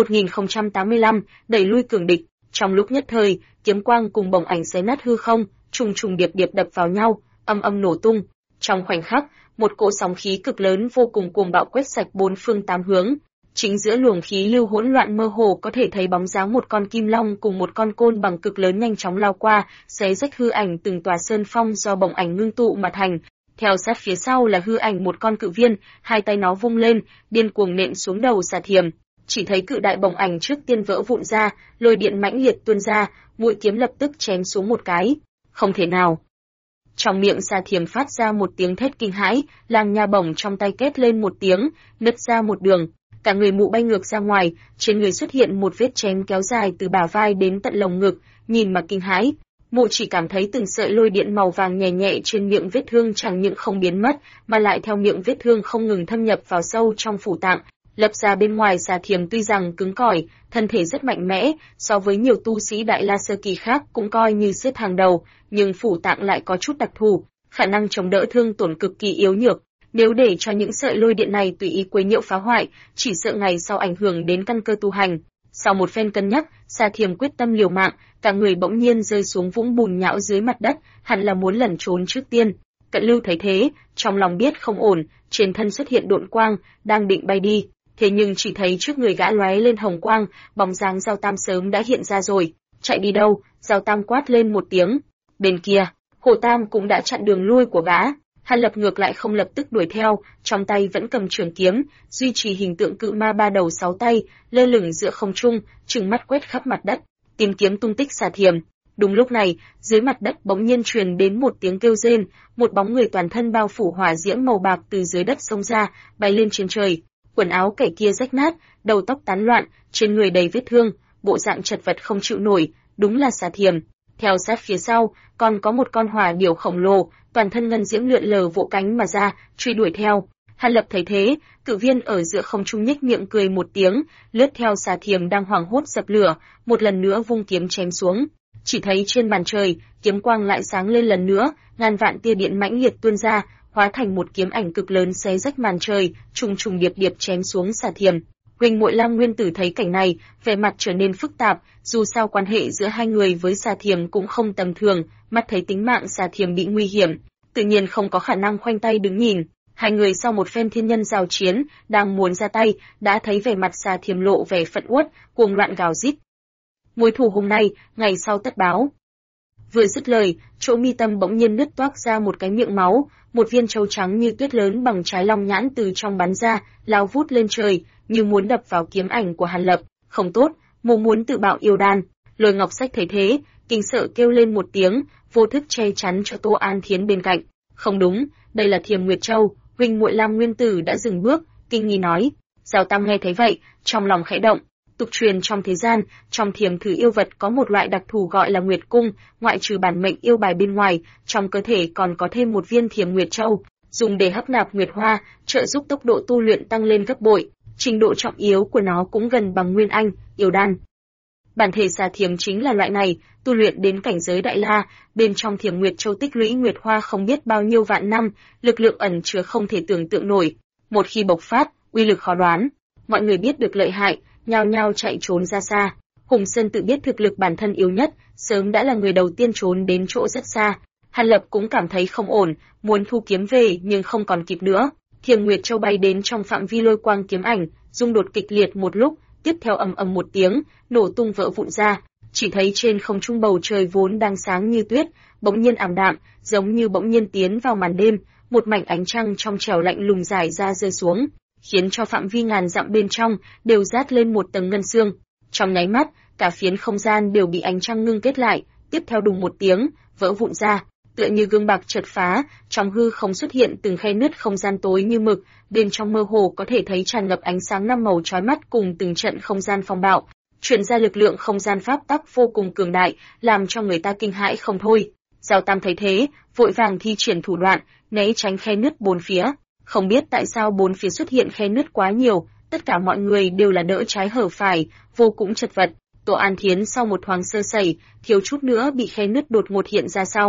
1085, đẩy lui cường địch. Trong lúc nhất thời, kiếm quang cùng bổng ảnh xé nát hư không, trùng trùng điệp điệp đập vào nhau, âm âm nổ tung. Trong khoảnh khắc, một cỗ sóng khí cực lớn vô cùng cuồng bạo quét sạch bốn phương tám hướng. Chính giữa luồng khí lưu hỗn loạn mơ hồ có thể thấy bóng dáng một con kim long cùng một con côn bằng cực lớn nhanh chóng lao qua, xé rách hư ảnh từng tòa sơn phong do bổng ảnh ngưng tụ mà thành. Theo sát phía sau là hư ảnh một con cự viên, hai tay nó vung lên, điên cuồng nện xuống đầu Xà Thiềm. Chỉ thấy cự đại bổng ảnh trước tiên vỡ vụn ra, lôi điện mãnh liệt tuôn ra, mũi kiếm lập tức chém xuống một cái. Không thể nào! Trong miệng Xà Thiềm phát ra một tiếng thét kinh hãi, làng nha bổng trong tay kết lên một tiếng, nứt ra một đường. Cả người mụ bay ngược ra ngoài, trên người xuất hiện một vết chém kéo dài từ bả vai đến tận lồng ngực, nhìn mà kinh hãi. Mụ chỉ cảm thấy từng sợi lôi điện màu vàng nhẹ nhẹ trên miệng vết thương chẳng những không biến mất, mà lại theo miệng vết thương không ngừng thâm nhập vào sâu trong phủ tạng. Lập ra bên ngoài Xà Thiềm tuy rằng cứng cỏi, thân thể rất mạnh mẽ, so với nhiều tu sĩ Đại La sơ kỳ khác cũng coi như xếp hàng đầu, nhưng phủ tạng lại có chút đặc thù, khả năng chống đỡ thương tổn cực kỳ yếu nhược. Nếu để cho những sợi lôi điện này tùy ý quấy nhiễu phá hoại, chỉ sợ ngày sau ảnh hưởng đến căn cơ tu hành. Sau một phen cân nhắc, Xà Thiềm quyết tâm liều mạng, cả người bỗng nhiên rơi xuống vũng bùn nhão dưới mặt đất, hẳn là muốn lẩn trốn trước tiên. Cận Lưu thấy thế, trong lòng biết không ổn, trên thân xuất hiện độn quang, đang định bay đi, thế nhưng chỉ thấy trước người gã lóe lên hồng quang, bóng dáng Giao Tam sớm đã hiện ra rồi. Chạy đi đâu? Giao Tam quát lên một tiếng. Bên kia, Hồ Tam cũng đã chặn đường lui của gã. Hàn Lập ngược lại không lập tức đuổi theo, trong tay vẫn cầm trường kiếm, duy trì hình tượng cự ma ba đầu sáu tay, lơ lửng giữa không trung, trừng mắt quét khắp mặt đất, tìm kiếm tung tích Xà Thiềm. Đúng lúc này, dưới mặt đất bỗng nhiên truyền đến một tiếng kêu rên, một bóng người toàn thân bao phủ hỏa diễm màu bạc từ dưới đất xông ra, bay lên trên trời. Quần áo kẻ kia rách nát, đầu tóc tán loạn, trên người đầy vết thương, bộ dạng chật vật không chịu nổi, đúng là Xà Thiềm. Theo sát phía sau, còn có một con hỏa điểu khổng lồ, toàn thân ngân diễm lượn lờ vỗ cánh mà ra, truy đuổi theo. Hàn Lập thấy thế, cự viên ở giữa không trung nhếch miệng cười một tiếng, lướt theo Xà Thiềm đang hoảng hốt dập lửa, một lần nữa vung kiếm chém xuống. Chỉ thấy trên màn trời, kiếm quang lại sáng lên lần nữa, ngàn vạn tia điện mãnh liệt tuôn ra, hóa thành một kiếm ảnh cực lớn xé rách màn trời, trùng trùng điệp điệp chém xuống Xà Thiềm. Huỳnh Muội Lam Nguyên Tử thấy cảnh này, vẻ mặt trở nên phức tạp, dù sao quan hệ giữa hai người với Xà Thiềm cũng không tầm thường, mắt thấy tính mạng Xà Thiềm bị nguy hiểm, tự nhiên không có khả năng khoanh tay đứng nhìn. Hai người sau một phen thiên nhân giao chiến, đang muốn ra tay, đã thấy vẻ mặt Xà Thiềm lộ vẻ phẫn uất, cuồng loạn gào rít. Mối thù hôm nay, ngày sau tất báo. Vừa dứt lời, chỗ mi tâm bỗng nhiên nứt toác ra một cái miệng máu, một viên châu trắng như tuyết lớn bằng trái long nhãn từ trong bắn ra, lao vút lên trời, như muốn đập vào kiếm ảnh của Hàn Lập. Không tốt, mô muốn tự bạo yêu đan. Lôi Ngọc Sách thấy thế, kinh sợ kêu lên một tiếng, vô thức che chắn cho Tô An Thiến bên cạnh. Không đúng, đây là Thiềm Nguyệt Châu. Huỳnh Muội Lam Nguyên Tử đã dừng bước, kinh nghi nói. Giao Tam nghe thấy vậy, trong lòng khẽ động. Tục truyền trong thế gian, trong thiềm thử yêu vật có một loại đặc thù gọi là Nguyệt Cung, ngoại trừ bản mệnh yêu bài bên ngoài, trong cơ thể còn có thêm một viên Thiềm Nguyệt Châu, dùng để hấp nạp Nguyệt Hoa, trợ giúp tốc độ tu luyện tăng lên gấp bội. Trình độ trọng yếu của nó cũng gần bằng Nguyên Anh, yêu đan. Bản thể Xà Thiềm chính là loại này, tu luyện đến cảnh giới Đại La, bên trong Thiềm Nguyệt Châu tích lũy Nguyệt Hoa không biết bao nhiêu vạn năm, lực lượng ẩn chứa không thể tưởng tượng nổi. Một khi bộc phát, uy lực khó đoán. Mọi người biết được lợi hại, nhao nhao chạy trốn ra xa. Hùng Sơn tự biết thực lực bản thân yếu nhất, sớm đã là người đầu tiên trốn đến chỗ rất xa. Hàn Lập cũng cảm thấy không ổn, muốn thu kiếm về nhưng không còn kịp nữa. Thiềm Nguyệt Châu bay đến trong phạm vi lôi quang kiếm ảnh, rung đột kịch liệt một lúc, tiếp theo ầm ầm một tiếng, nổ tung vỡ vụn ra. Chỉ thấy trên không trung bầu trời vốn đang sáng như tuyết, bỗng nhiên ảm đạm, giống như bỗng nhiên tiến vào màn đêm, một mảnh ánh trăng trong trẻo lạnh lùng rải ra rơi xuống, khiến cho phạm vi ngàn dặm bên trong đều rát lên một tầng ngân xương. Trong nháy mắt, cả phiến không gian đều bị ánh trăng ngưng kết lại, tiếp theo đùng một tiếng, vỡ vụn ra, tựa như gương bạc chật phá, trong hư không xuất hiện từng khe nứt không gian tối như mực, bên trong mơ hồ có thể thấy tràn ngập ánh sáng năm màu chói mắt cùng từng trận không gian phong bạo, truyền ra lực lượng không gian pháp tắc vô cùng cường đại, làm cho người ta kinh hãi không thôi. Giao Tam thấy thế, vội vàng thi triển thủ đoạn, né tránh khe nứt bốn phía. Không biết tại sao bốn phía xuất hiện khe nứt quá nhiều, tất cả mọi người đều là đỡ trái hở phải, vô cùng chật vật. Tô An Thiến sau một thoáng sơ sẩy, thiếu chút nữa bị khe nứt đột ngột hiện ra sau.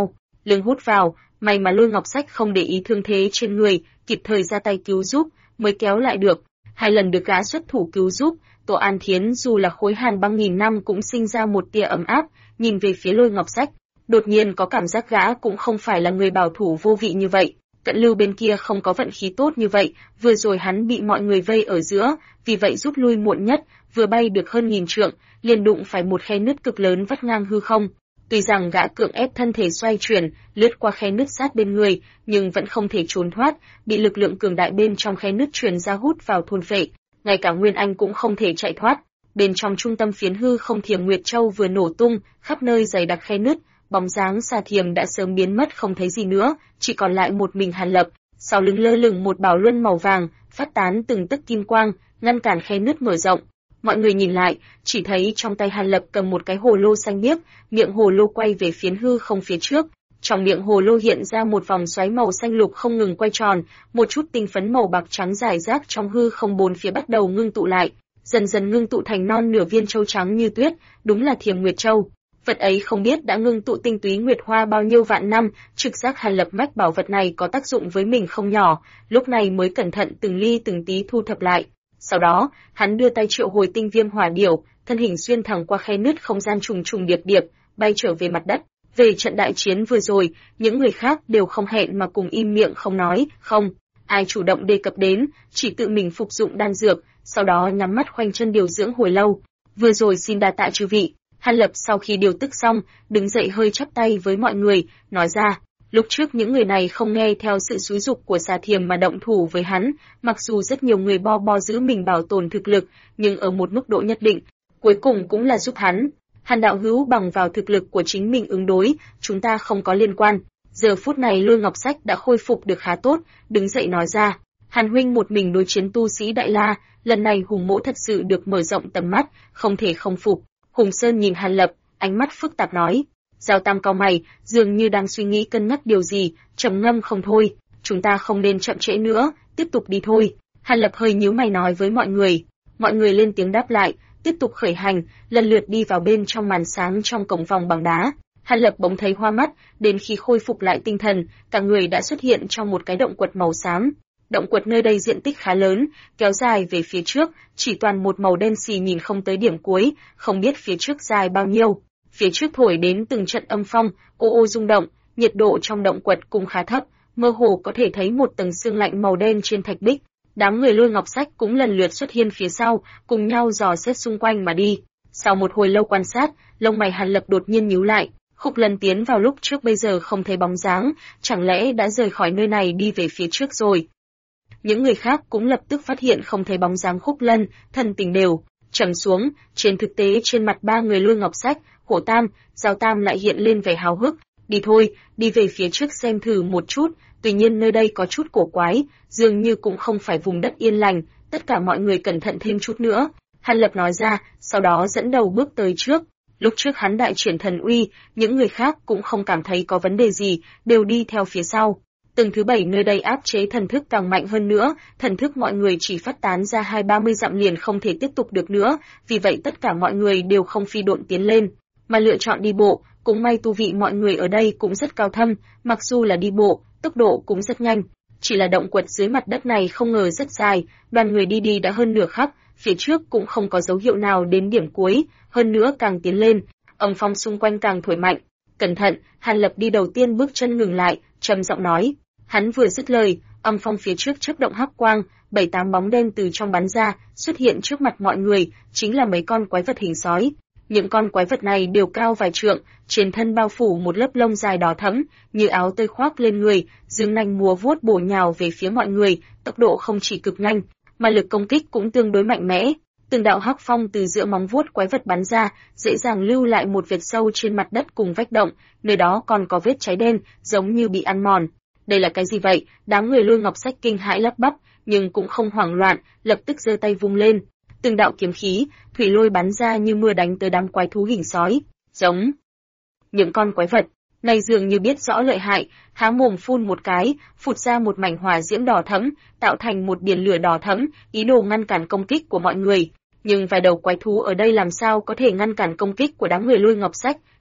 lưng hút vào, may mà Lôi Ngọc Sách không để ý thương thế trên người, kịp thời ra tay cứu giúp, mới kéo lại được. 2 lần được gã xuất thủ cứu giúp, Tô An Thiến dù là khối hàn băng nghìn năm cũng sinh ra một tia ấm áp, nhìn về phía Lôi Ngọc Sách, đột nhiên có cảm giác gã cũng không phải là người bảo thủ vô vị như vậy. Cận Lưu bên kia không có vận khí tốt như vậy, vừa rồi hắn bị mọi người vây ở giữa, vì vậy rút lui muộn nhất, vừa bay được hơn 1000 trượng, liền đụng phải một khe nứt cực lớn vắt ngang hư không. Tuy rằng gã cưỡng ép thân thể xoay chuyển, lướt qua khe nứt sát bên người, nhưng vẫn không thể trốn thoát, bị lực lượng cường đại bên trong khe nứt truyền ra hút vào thôn phệ, ngay cả Nguyên Anh cũng không thể chạy thoát. Bên trong trung tâm phiến hư không Thiềm Nguyệt Châu vừa nổ tung, khắp nơi dày đặc khe nứt, bóng dáng Xà Thiềm đã sớm biến mất không thấy gì nữa, chỉ còn lại một mình Hàn Lập, sau lưng lơ lửng một bảo luân màu vàng, phát tán từng tấc kim quang, ngăn cản khe nứt mở rộng. Mọi người nhìn lại, chỉ thấy trong tay Hàn Lập cầm một cái hồ lô xanh biếc, miệng hồ lô quay về phiến hư không phía trước. Trong miệng hồ lô hiện ra một vòng xoáy màu xanh lục không ngừng quay tròn, một chút tinh phấn màu bạc trắng rải rác trong hư không bốn phía bắt đầu ngưng tụ lại, dần dần ngưng tụ thành non nửa viên châu trắng như tuyết, đúng là Thiềm Nguyệt Châu. Vật ấy không biết đã ngưng tụ tinh túy nguyệt hoa bao nhiêu vạn năm, trực giác Hàn Lập mách bảo vật này có tác dụng với mình không nhỏ, lúc này mới cẩn thận từng ly từng tí thu thập lại. Sau đó, hắn đưa tay triệu hồi tinh viêm hỏa điểu, thân hình xuyên thẳng qua khe nứt không gian trùng trùng điệp điệp, bay trở về mặt đất. Về trận đại chiến vừa rồi, những người khác đều không hẹn mà cùng im miệng không nói, không ai chủ động đề cập đến, chỉ tự mình phục dụng đan dược, sau đó nhắm mắt khoanh chân điều dưỡng hồi lâu. Vừa rồi xin đa tạ chư vị. Hàn Lập sau khi điều tức xong, đứng dậy hơi chắp tay với mọi người, nói ra, lúc trước những người này không nghe theo sự xúi giục của Xà Thiềm mà động thủ với hắn, mặc dù rất nhiều người bo giữ mình bảo tồn thực lực, nhưng ở một mức độ nhất định, cuối cùng cũng là giúp hắn. Hàn đạo hữu bằng vào thực lực của chính mình ứng đối, chúng ta không có liên quan. Giờ phút này Lôi Ngọc Sách đã khôi phục được khá tốt, đứng dậy nói ra, Hàn huynh một mình đối chiến tu sĩ Đại La, lần này Hùng Mỗ thật sự được mở rộng tầm mắt, không thể không phục. Hùng Sơn nhìn Hàn Lập, ánh mắt phức tạp nói, Giao Tam cau mày, dường như đang suy nghĩ cân nhắc điều gì, trầm ngâm không thôi, chúng ta không nên chậm trễ nữa, tiếp tục đi thôi. Hàn Lập hơi nhíu mày nói với mọi người lên tiếng đáp lại, tiếp tục khởi hành, lần lượt đi vào bên trong màn sáng trong cổng vòng bằng đá. Hàn Lập bỗng thấy hoa mắt, đến khi khôi phục lại tinh thần, cả người đã xuất hiện trong một cái động quật màu xám. Động quật nơi đây diện tích khá lớn, kéo dài về phía trước, chỉ toàn một màu đen xì nhìn không tới điểm cuối, không biết phía trước dài bao nhiêu. Phía trước thổi đến từng trận âm phong, ô ô rung động, nhiệt độ trong động quật cũng khá thấp, mơ hồ có thể thấy một tầng sương lạnh màu đen trên thạch bích. Đám người Lôi Ngọc Sách cũng lần lượt xuất hiện phía sau, cùng nhau dò xét xung quanh mà đi. Sau một hồi lâu quan sát, lông mày Hàn Lập đột nhiên nhíu lại. Khúc Lân tiến vào lúc trước bây giờ không thấy bóng dáng, chẳng lẽ đã rời khỏi nơi này đi về phía trước rồi? Những người khác cũng lập tức phát hiện không thấy bóng dáng Khúc Lân, thần tình đều trầm xuống. Trên thực tế trên mặt ba người Lôi Ngọc Sách, Hổ Tam, Giao Tam lại hiện lên vẻ háo hức. Đi thôi, đi về phía trước xem thử một chút. Tuy nhiên nơi đây có chút cổ quái, dường như cũng không phải vùng đất yên lành. Tất cả mọi người cẩn thận thêm chút nữa. Hàn Lập nói ra, sau đó dẫn đầu bước tới trước. Lúc trước hắn đại triển thần uy, những người khác cũng không cảm thấy có vấn đề gì, đều đi theo phía sau. Từng thứ 7 nơi đây áp chế thần thức càng mạnh hơn nữa, thần thức mọi người chỉ phát tán ra 20-30 dặm liền không thể tiếp tục được nữa, vì vậy tất cả mọi người đều không phi độn tiến lên, mà lựa chọn đi bộ. Cũng may tu vị mọi người ở đây cũng rất cao thâm, mặc dù là đi bộ, tốc độ cũng rất nhanh. Chỉ là động quật dưới mặt đất này không ngờ rất dài, đoàn người đi đã hơn nửa khắc, phía trước cũng không có dấu hiệu nào đến điểm cuối, hơn nữa càng tiến lên, âm phong xung quanh càng thổi mạnh. Cẩn thận, Hàn Lập đi đầu tiên bước chân ngừng lại, trầm giọng nói. Hắn vừa dứt lời, âm phong phía trước chớp động hắc quang, 7-8 bóng đen từ trong bắn ra, xuất hiện trước mặt mọi người, chính là mấy con quái vật hình sói. Những con quái vật này đều cao vài trượng, trên thân bao phủ một lớp lông dài đỏ thẫm, như áo tơi khoác lên người, dương nanh múa vuốt bổ nhào về phía mọi người, tốc độ không chỉ cực nhanh, mà lực công kích cũng tương đối mạnh mẽ. Từng đạo hắc phong từ giữa móng vuốt quái vật bắn ra, dễ dàng lưu lại một vệt sâu trên mặt đất cùng vách động, nơi đó còn có vết cháy đen, giống như bị ăn mòn. Đây là cái gì vậy? Đám người Lôi Ngọc Sách kinh hãi lắp bắp, nhưng cũng không hoảng loạn, lập tức giơ tay vung lên. Từng đạo kiếm khí, thủy lôi bắn ra như mưa đánh tới đám quái thú hình sói. Giống những con quái vật này dường như biết rõ lợi hại, há mồm phun một cái, phụt ra một mảnh hỏa diễm đỏ thẫm, tạo thành một biển lửa đỏ thẫm, ý đồ ngăn cản công kích của mọi người. Nhưng vài đầu quái thú ở đây làm sao có thể ngăn cản công kích của đám người Lôi Ngọc Sách,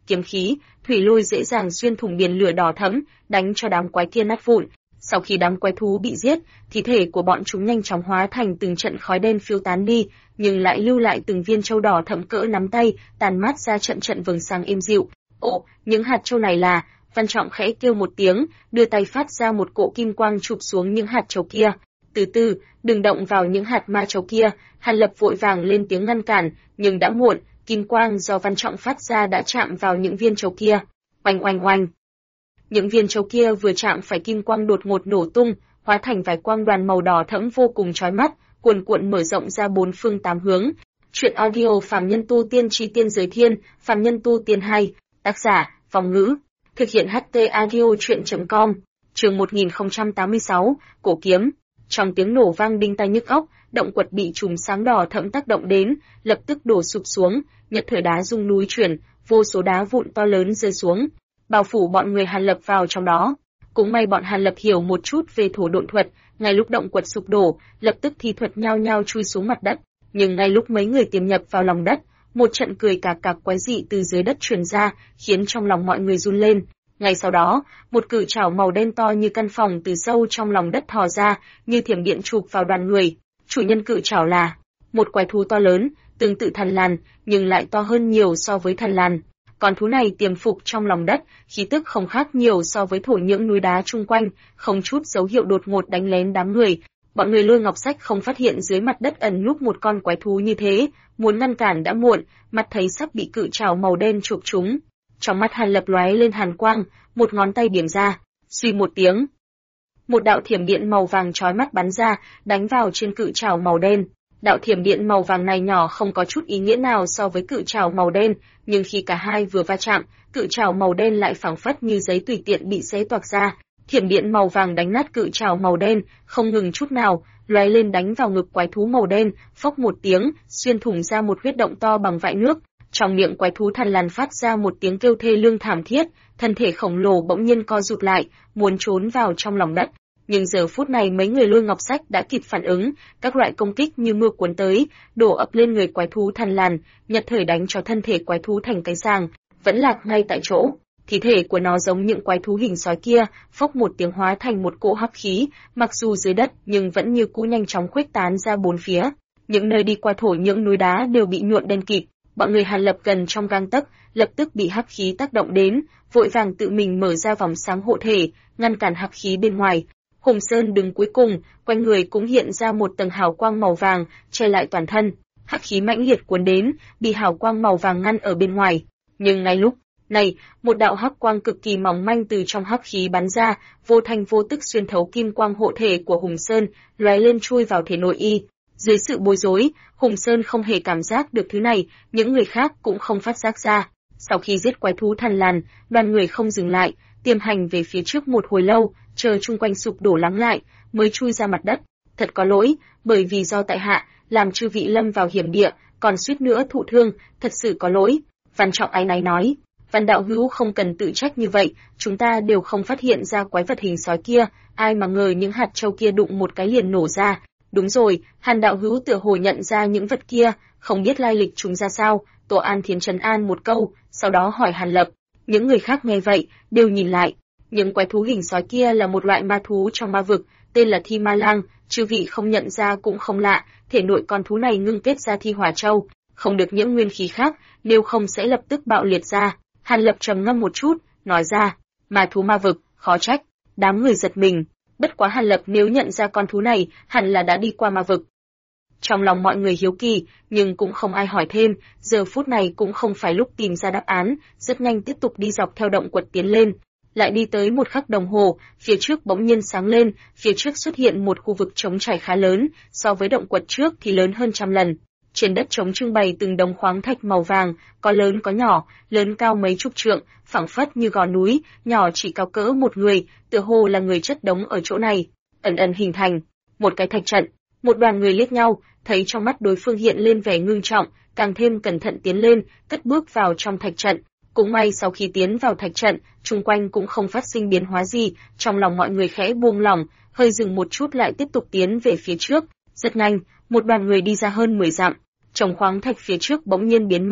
kiếm khí, thủy lôi dễ dàng xuyên thủng biển lửa đỏ thẫm, đánh cho đám quái kia nát vụn. Sau khi đám quái thú bị giết, thi thể của bọn chúng nhanh chóng hóa thành từng trận khói đen phiêu tán đi, nhưng lại lưu lại từng viên châu đỏ thẫm cỡ nắm tay, tàn mát ra trận trận vầng sáng êm dịu. Ồ, những hạt châu này là... Văn Trọng khẽ kêu một tiếng, đưa tay phát ra một cỗ kim quang chụp xuống những hạt châu kia. Từ từ, đừng động vào những hạt ma châu kia. Hàn Lập vội vàng lên tiếng ngăn cản, nhưng đã muộn, kim quang do Văn Trọng phát ra đã chạm vào những viên châu kia. Oanh oanh oanh. Những viên châu kia vừa chạm phải kim quang đột ngột nổ tung, hóa thành vài quang đoàn màu đỏ thẫm vô cùng chói mắt, cuồn cuộn mở rộng ra bốn phương tám hướng. Truyện audio Phàm Nhân Tu Tiên Chi Tiên Giới Thiên, Phàm Nhân Tu Tiên 2, tác giả, Phong Ngữ. Thực hiện HT Audio Truyện.com. Chương 1086, Cổ Kiếm. Trong tiếng nổ vang đinh tai nhức óc, động quật bị chùm sáng đỏ thẫm tác động đến, lập tức đổ sụp xuống, nhật thở đá rung núi chuyển, vô số đá vụn to lớn rơi xuống, bao phủ bọn người Hàn Lập vào trong đó. Cũng may bọn Hàn Lập hiểu một chút về thổ độn thuật, ngay lúc động quật sụp đổ, lập tức thi thuật nhao nhao chui xuống mặt đất, nhưng ngay lúc mấy người tiềm nhập vào lòng đất, một trận cười cạc cạc quái dị từ dưới đất truyền ra, khiến trong lòng mọi người run lên. Ngay sau đó, một cự trảo màu đen to như căn phòng từ sâu trong lòng đất thò ra, như thiểm điện chụp vào đoàn người. Chủ nhân cự trảo là một quái thú to lớn, tương tự thần lằn, nhưng lại to hơn nhiều so với thần lằn. Con thú này tiềm phục trong lòng đất, khí tức không khác nhiều so với thổ nhưỡng núi đá chung quanh, không chút dấu hiệu đột ngột đánh lén đám người. Bọn người Lôi Ngọc Sách không phát hiện dưới mặt đất ẩn núp một con quái thú như thế, muốn ngăn cản đã muộn, mắt thấy sắp bị cự trảo màu đen chụp trúng. Trong mắt Hàn Lập lóe lên hàn quang, một ngón tay điểm ra, suy một tiếng. Một đạo thiểm điện màu vàng chói mắt bắn ra, đánh vào trên cự trảo màu đen. Đạo thiểm điện màu vàng này nhỏ không có chút ý nghĩa nào so với cự trảo màu đen, nhưng khi cả hai vừa va chạm, cự trảo màu đen lại phảng phất như giấy tùy tiện bị xé toạc ra. Thiểm điện màu vàng đánh nát cự trảo màu đen, không ngừng chút nào, lóe lên đánh vào ngực quái thú màu đen, phốc một tiếng, xuyên thủng ra một huyết động to bằng vại nước. Trong miệng quái thú thần lằn phát ra một tiếng kêu thê lương thảm thiết, thân thể khổng lồ bỗng nhiên co rụt lại, muốn trốn vào trong lòng đất. Nhưng giờ phút này mấy người Lôi Ngọc Sách đã kịp phản ứng, các loại công kích như mưa cuốn tới, đổ ập lên người quái thú thần lằn, nhật thời đánh cho thân thể quái thú thành cái sàng, vẫn lạc ngay tại chỗ. Thi thể của nó giống những quái thú hình sói kia, phốc một tiếng hóa thành một cỗ hắc khí, mặc dù dưới đất nhưng vẫn như cũ nhanh chóng khuếch tán ra bốn phía. Những nơi đi qua thổ nhưỡng núi đá đều bị nhuộm đen kịt. Bọn người Hàn Lập gần trong gang tấc, lập tức bị hắc khí tác động đến, vội vàng tự mình mở ra vòng sáng hộ thể, ngăn cản hắc khí bên ngoài. Hùng Sơn đứng cuối cùng, quanh người cũng hiện ra một tầng hào quang màu vàng, che lại toàn thân. Hắc khí mãnh liệt cuốn đến, bị hào quang màu vàng ngăn ở bên ngoài. Nhưng ngay lúc này, một đạo hắc quang cực kỳ mỏng manh từ trong hắc khí bắn ra, vô thanh vô tức xuyên thấu kim quang hộ thể của Hùng Sơn, lóe lên chui vào thể nội y. Dưới sự bối rối, Hùng Sơn không hề cảm giác được thứ này, những người khác cũng không phát giác ra. Sau khi giết quái thú thần lằn, đoàn người không dừng lại, tiềm hành về phía trước một hồi lâu, chờ chung quanh sụp đổ lắng lại, mới chui ra mặt đất. Thật có lỗi, bởi vì do tại hạ, làm chư vị lâm vào hiểm địa, còn suýt nữa thụ thương, thật sự có lỗi. Văn Trọng áy náy nói, Văn đạo hữu không cần tự trách như vậy, chúng ta đều không phát hiện ra quái vật hình sói kia, ai mà ngờ những hạt châu kia đụng một cái liền nổ ra. Đúng rồi, Hàn đạo hữu tựa hồ nhận ra những vật kia, không biết lai lịch chúng ra sao. Tổ An Thiến trấn an một câu, sau đó hỏi Hàn Lập. Những người khác nghe vậy, đều nhìn lại. Những quái thú hình sói kia là một loại ma thú trong ma vực, tên là Thi Ma Lang, chư vị không nhận ra cũng không lạ, thể nội con thú này ngưng kết ra thi hỏa châu, không được nhiễm nguyên khí khác, nếu không sẽ lập tức bạo liệt ra. Hàn Lập trầm ngâm một chút, nói ra, ma thú ma vực, khó trách. Đám người giật mình. Bất quá Hàn Lập nếu nhận ra con thú này, hẳn là đã đi qua ma vực. Trong lòng mọi người hiếu kỳ, nhưng cũng không ai hỏi thêm, giờ phút này cũng không phải lúc tìm ra đáp án, rất nhanh tiếp tục đi dọc theo động quật tiến lên. Lại đi tới một khắc đồng hồ, phía trước bỗng nhiên sáng lên, phía trước xuất hiện một khu vực trống trải khá lớn, so với động quật trước thì lớn hơn 100 lần. Trên đất trống trưng bày từng đống khoáng thạch màu vàng, có lớn có nhỏ, lớn cao mấy chục trượng, phẳng phất như gò núi, nhỏ chỉ cao cỡ một người, tựa hồ là người chất đống ở chỗ này. Ẩn ẩn hình thành một cái thạch trận. Một đoàn người liếc nhau, thấy trong mắt đối phương hiện lên vẻ ngưng trọng, càng thêm cẩn thận tiến lên, cất bước vào trong thạch trận. Cũng may sau khi tiến vào thạch trận, chung quanh cũng không phát sinh biến hóa gì, trong lòng mọi người khẽ buông lỏng, hơi dừng một chút lại tiếp tục tiến về phía trước. Rất nhanh, một đoàn người đi ra hơn 10 dặm, trồng khoáng thạch phía trước bỗng nhiên biến mất,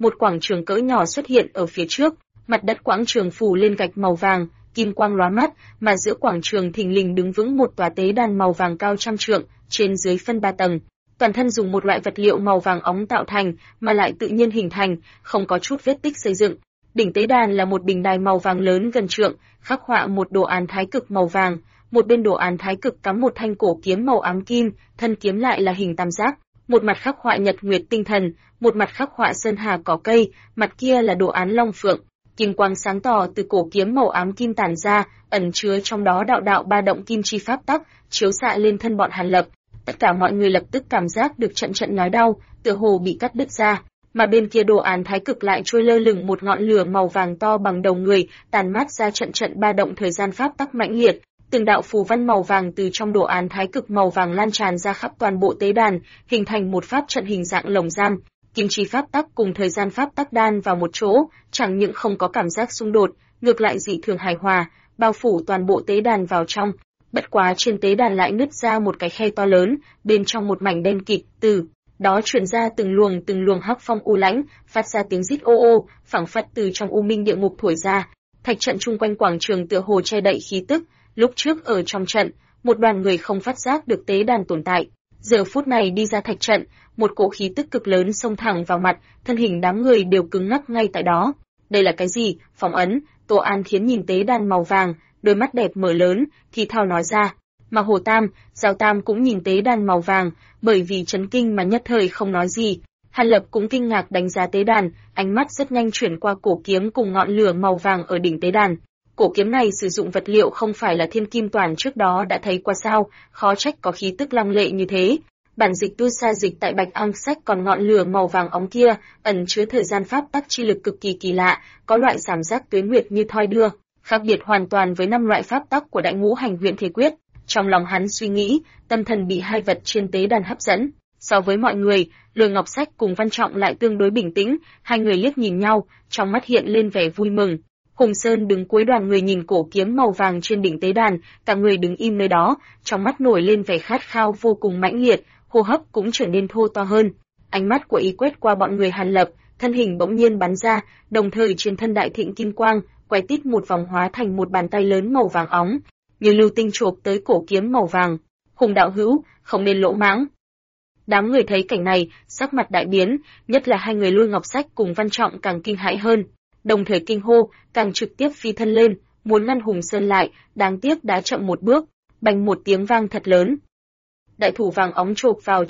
một quảng trường cỡ nhỏ xuất hiện ở phía trước, mặt đất quảng trường phủ lên gạch màu vàng, kim quang lóa mắt, mà giữa quảng trường thình lình đứng vững một tòa tế đàn màu vàng cao trăm trượng, trên dưới phân 3 tầng. Toàn thân dùng một loại vật liệu màu vàng óng tạo thành, mà lại tự nhiên hình thành, không có chút vết tích xây dựng. Đỉnh tế đàn là một bình đài màu vàng lớn gần trượng, khắc họa một đồ án thái cực màu vàng, một bên đồ án thái cực cắm một thanh cổ kiếm màu ám kim, thân kiếm lại là hình tam giác, một mặt khắc họa nhật nguyệt tinh thần, một mặt khắc họa sơn hà cỏ cây, mặt kia là đồ án long phượng. Kim quang sáng tỏ từ cổ kiếm màu ám kim tản ra, ẩn chứa trong đó đạo đạo ba động kim chi pháp tắc, chiếu xạ lên thân bọn Hàn Lập. Tất cả mọi người lập tức cảm giác được trận trận nhói đau, tựa hồ bị cắt đứt ra. Mà bên kia đồ án thái cực lại trôi lơ lửng một ngọn lửa màu vàng to bằng đầu người, tàn mát ra trận trận ba động thời gian pháp tắc mãnh liệt. Từng đạo phù văn màu vàng từ trong đồ án thái cực màu vàng lan tràn ra khắp toàn bộ tế đàn, hình thành một pháp trận hình dạng lồng giam. Kim chi pháp tắc cùng thời gian pháp tắc đan vào một chỗ, chẳng những không có cảm giác xung đột, ngược lại dị thường hài hòa, bao phủ toàn bộ tế đàn vào trong. Bất quá trên tế đàn lại nứt ra một cái khe to lớn, bên trong một mảnh đen kịt, từ đó truyền ra từng luồng hắc phong u lãnh, phát ra tiếng rít ô ô, phảng phất từ trong u minh địa ngục thổi ra. Thạch trận chung quanh quảng trường tựa hồ che đậy khí tức, lúc trước ở trong trận, một đoàn người không phát giác được tế đàn tồn tại. Giờ phút này đi ra thạch trận, một cỗ khí tức cực lớn xông thẳng vào mặt, thân hình đám người đều cứng ngắc ngay tại đó. Đây là cái gì? Phong ấn. Tô An Thiến nhìn tế đàn màu vàng, đôi mắt đẹp mở lớn, thì thào nói ra. Mà Hồ Tam, Giao Tam cũng nhìn tế đàn màu vàng, bởi vì chấn kinh mà nhất thời không nói gì. Hàn Lập cũng kinh ngạc đánh giá tế đàn, ánh mắt rất nhanh chuyển qua cổ kiếm cùng ngọn lửa màu vàng ở đỉnh tế đàn. Cổ kiếm này sử dụng vật liệu không phải là thiên kim toàn trước đó đã thấy qua sao, khó trách có khí tức lăng lệ như thế. Bản dịch tu sa dịch tại Bạch Ang sách còn ngọn lửa màu vàng óng kia, ẩn chứa thời gian pháp tắc chi lực cực kỳ kỳ lạ, có loại cảm giác tuế nguyệt như thoi đưa, khác biệt hoàn toàn với 5 loại pháp tắc của Đại Ngũ Hành Huyền Thể Quyết. Trong lòng hắn suy nghĩ, tâm thần bị hai vật trên tế đàn hấp dẫn. So với mọi người, Lôi Ngọc Sách cùng Văn Trọng lại tương đối bình tĩnh, hai người liếc nhìn nhau, trong mắt hiện lên vẻ vui mừng. Hùng Sơn đứng cuối đoàn người nhìn cổ kiếm màu vàng trên đỉnh tế đàn, cả người đứng im nơi đó, trong mắt nổi lên vẻ khát khao vô cùng mãnh liệt, hô hấp cũng trở nên thô to hơn. Ánh mắt của y quét qua bọn người Hàn Lập, thân hình bỗng nhiên bắn ra, đồng thời trên thân đại thịnh kim quang, quay tít một vòng hóa thành một bàn tay lớn màu vàng óng, như lưu tinh chộp tới cổ kiếm màu vàng. Hùng đạo hữu, không nên lỗ mãng. Đám người thấy cảnh này, sắc mặt đại biến, nhất là hai người Lôi Ngọc Sách cùng Văn Trọng càng kinh hãi hơn, đồng thời kinh hô, càng trực tiếp phi thân lên, muốn ngăn Hùng Sơn lại, đáng tiếc đã chậm một bước, bành một tiếng vang thật lớn. Đại thủ vàng óng chộp vào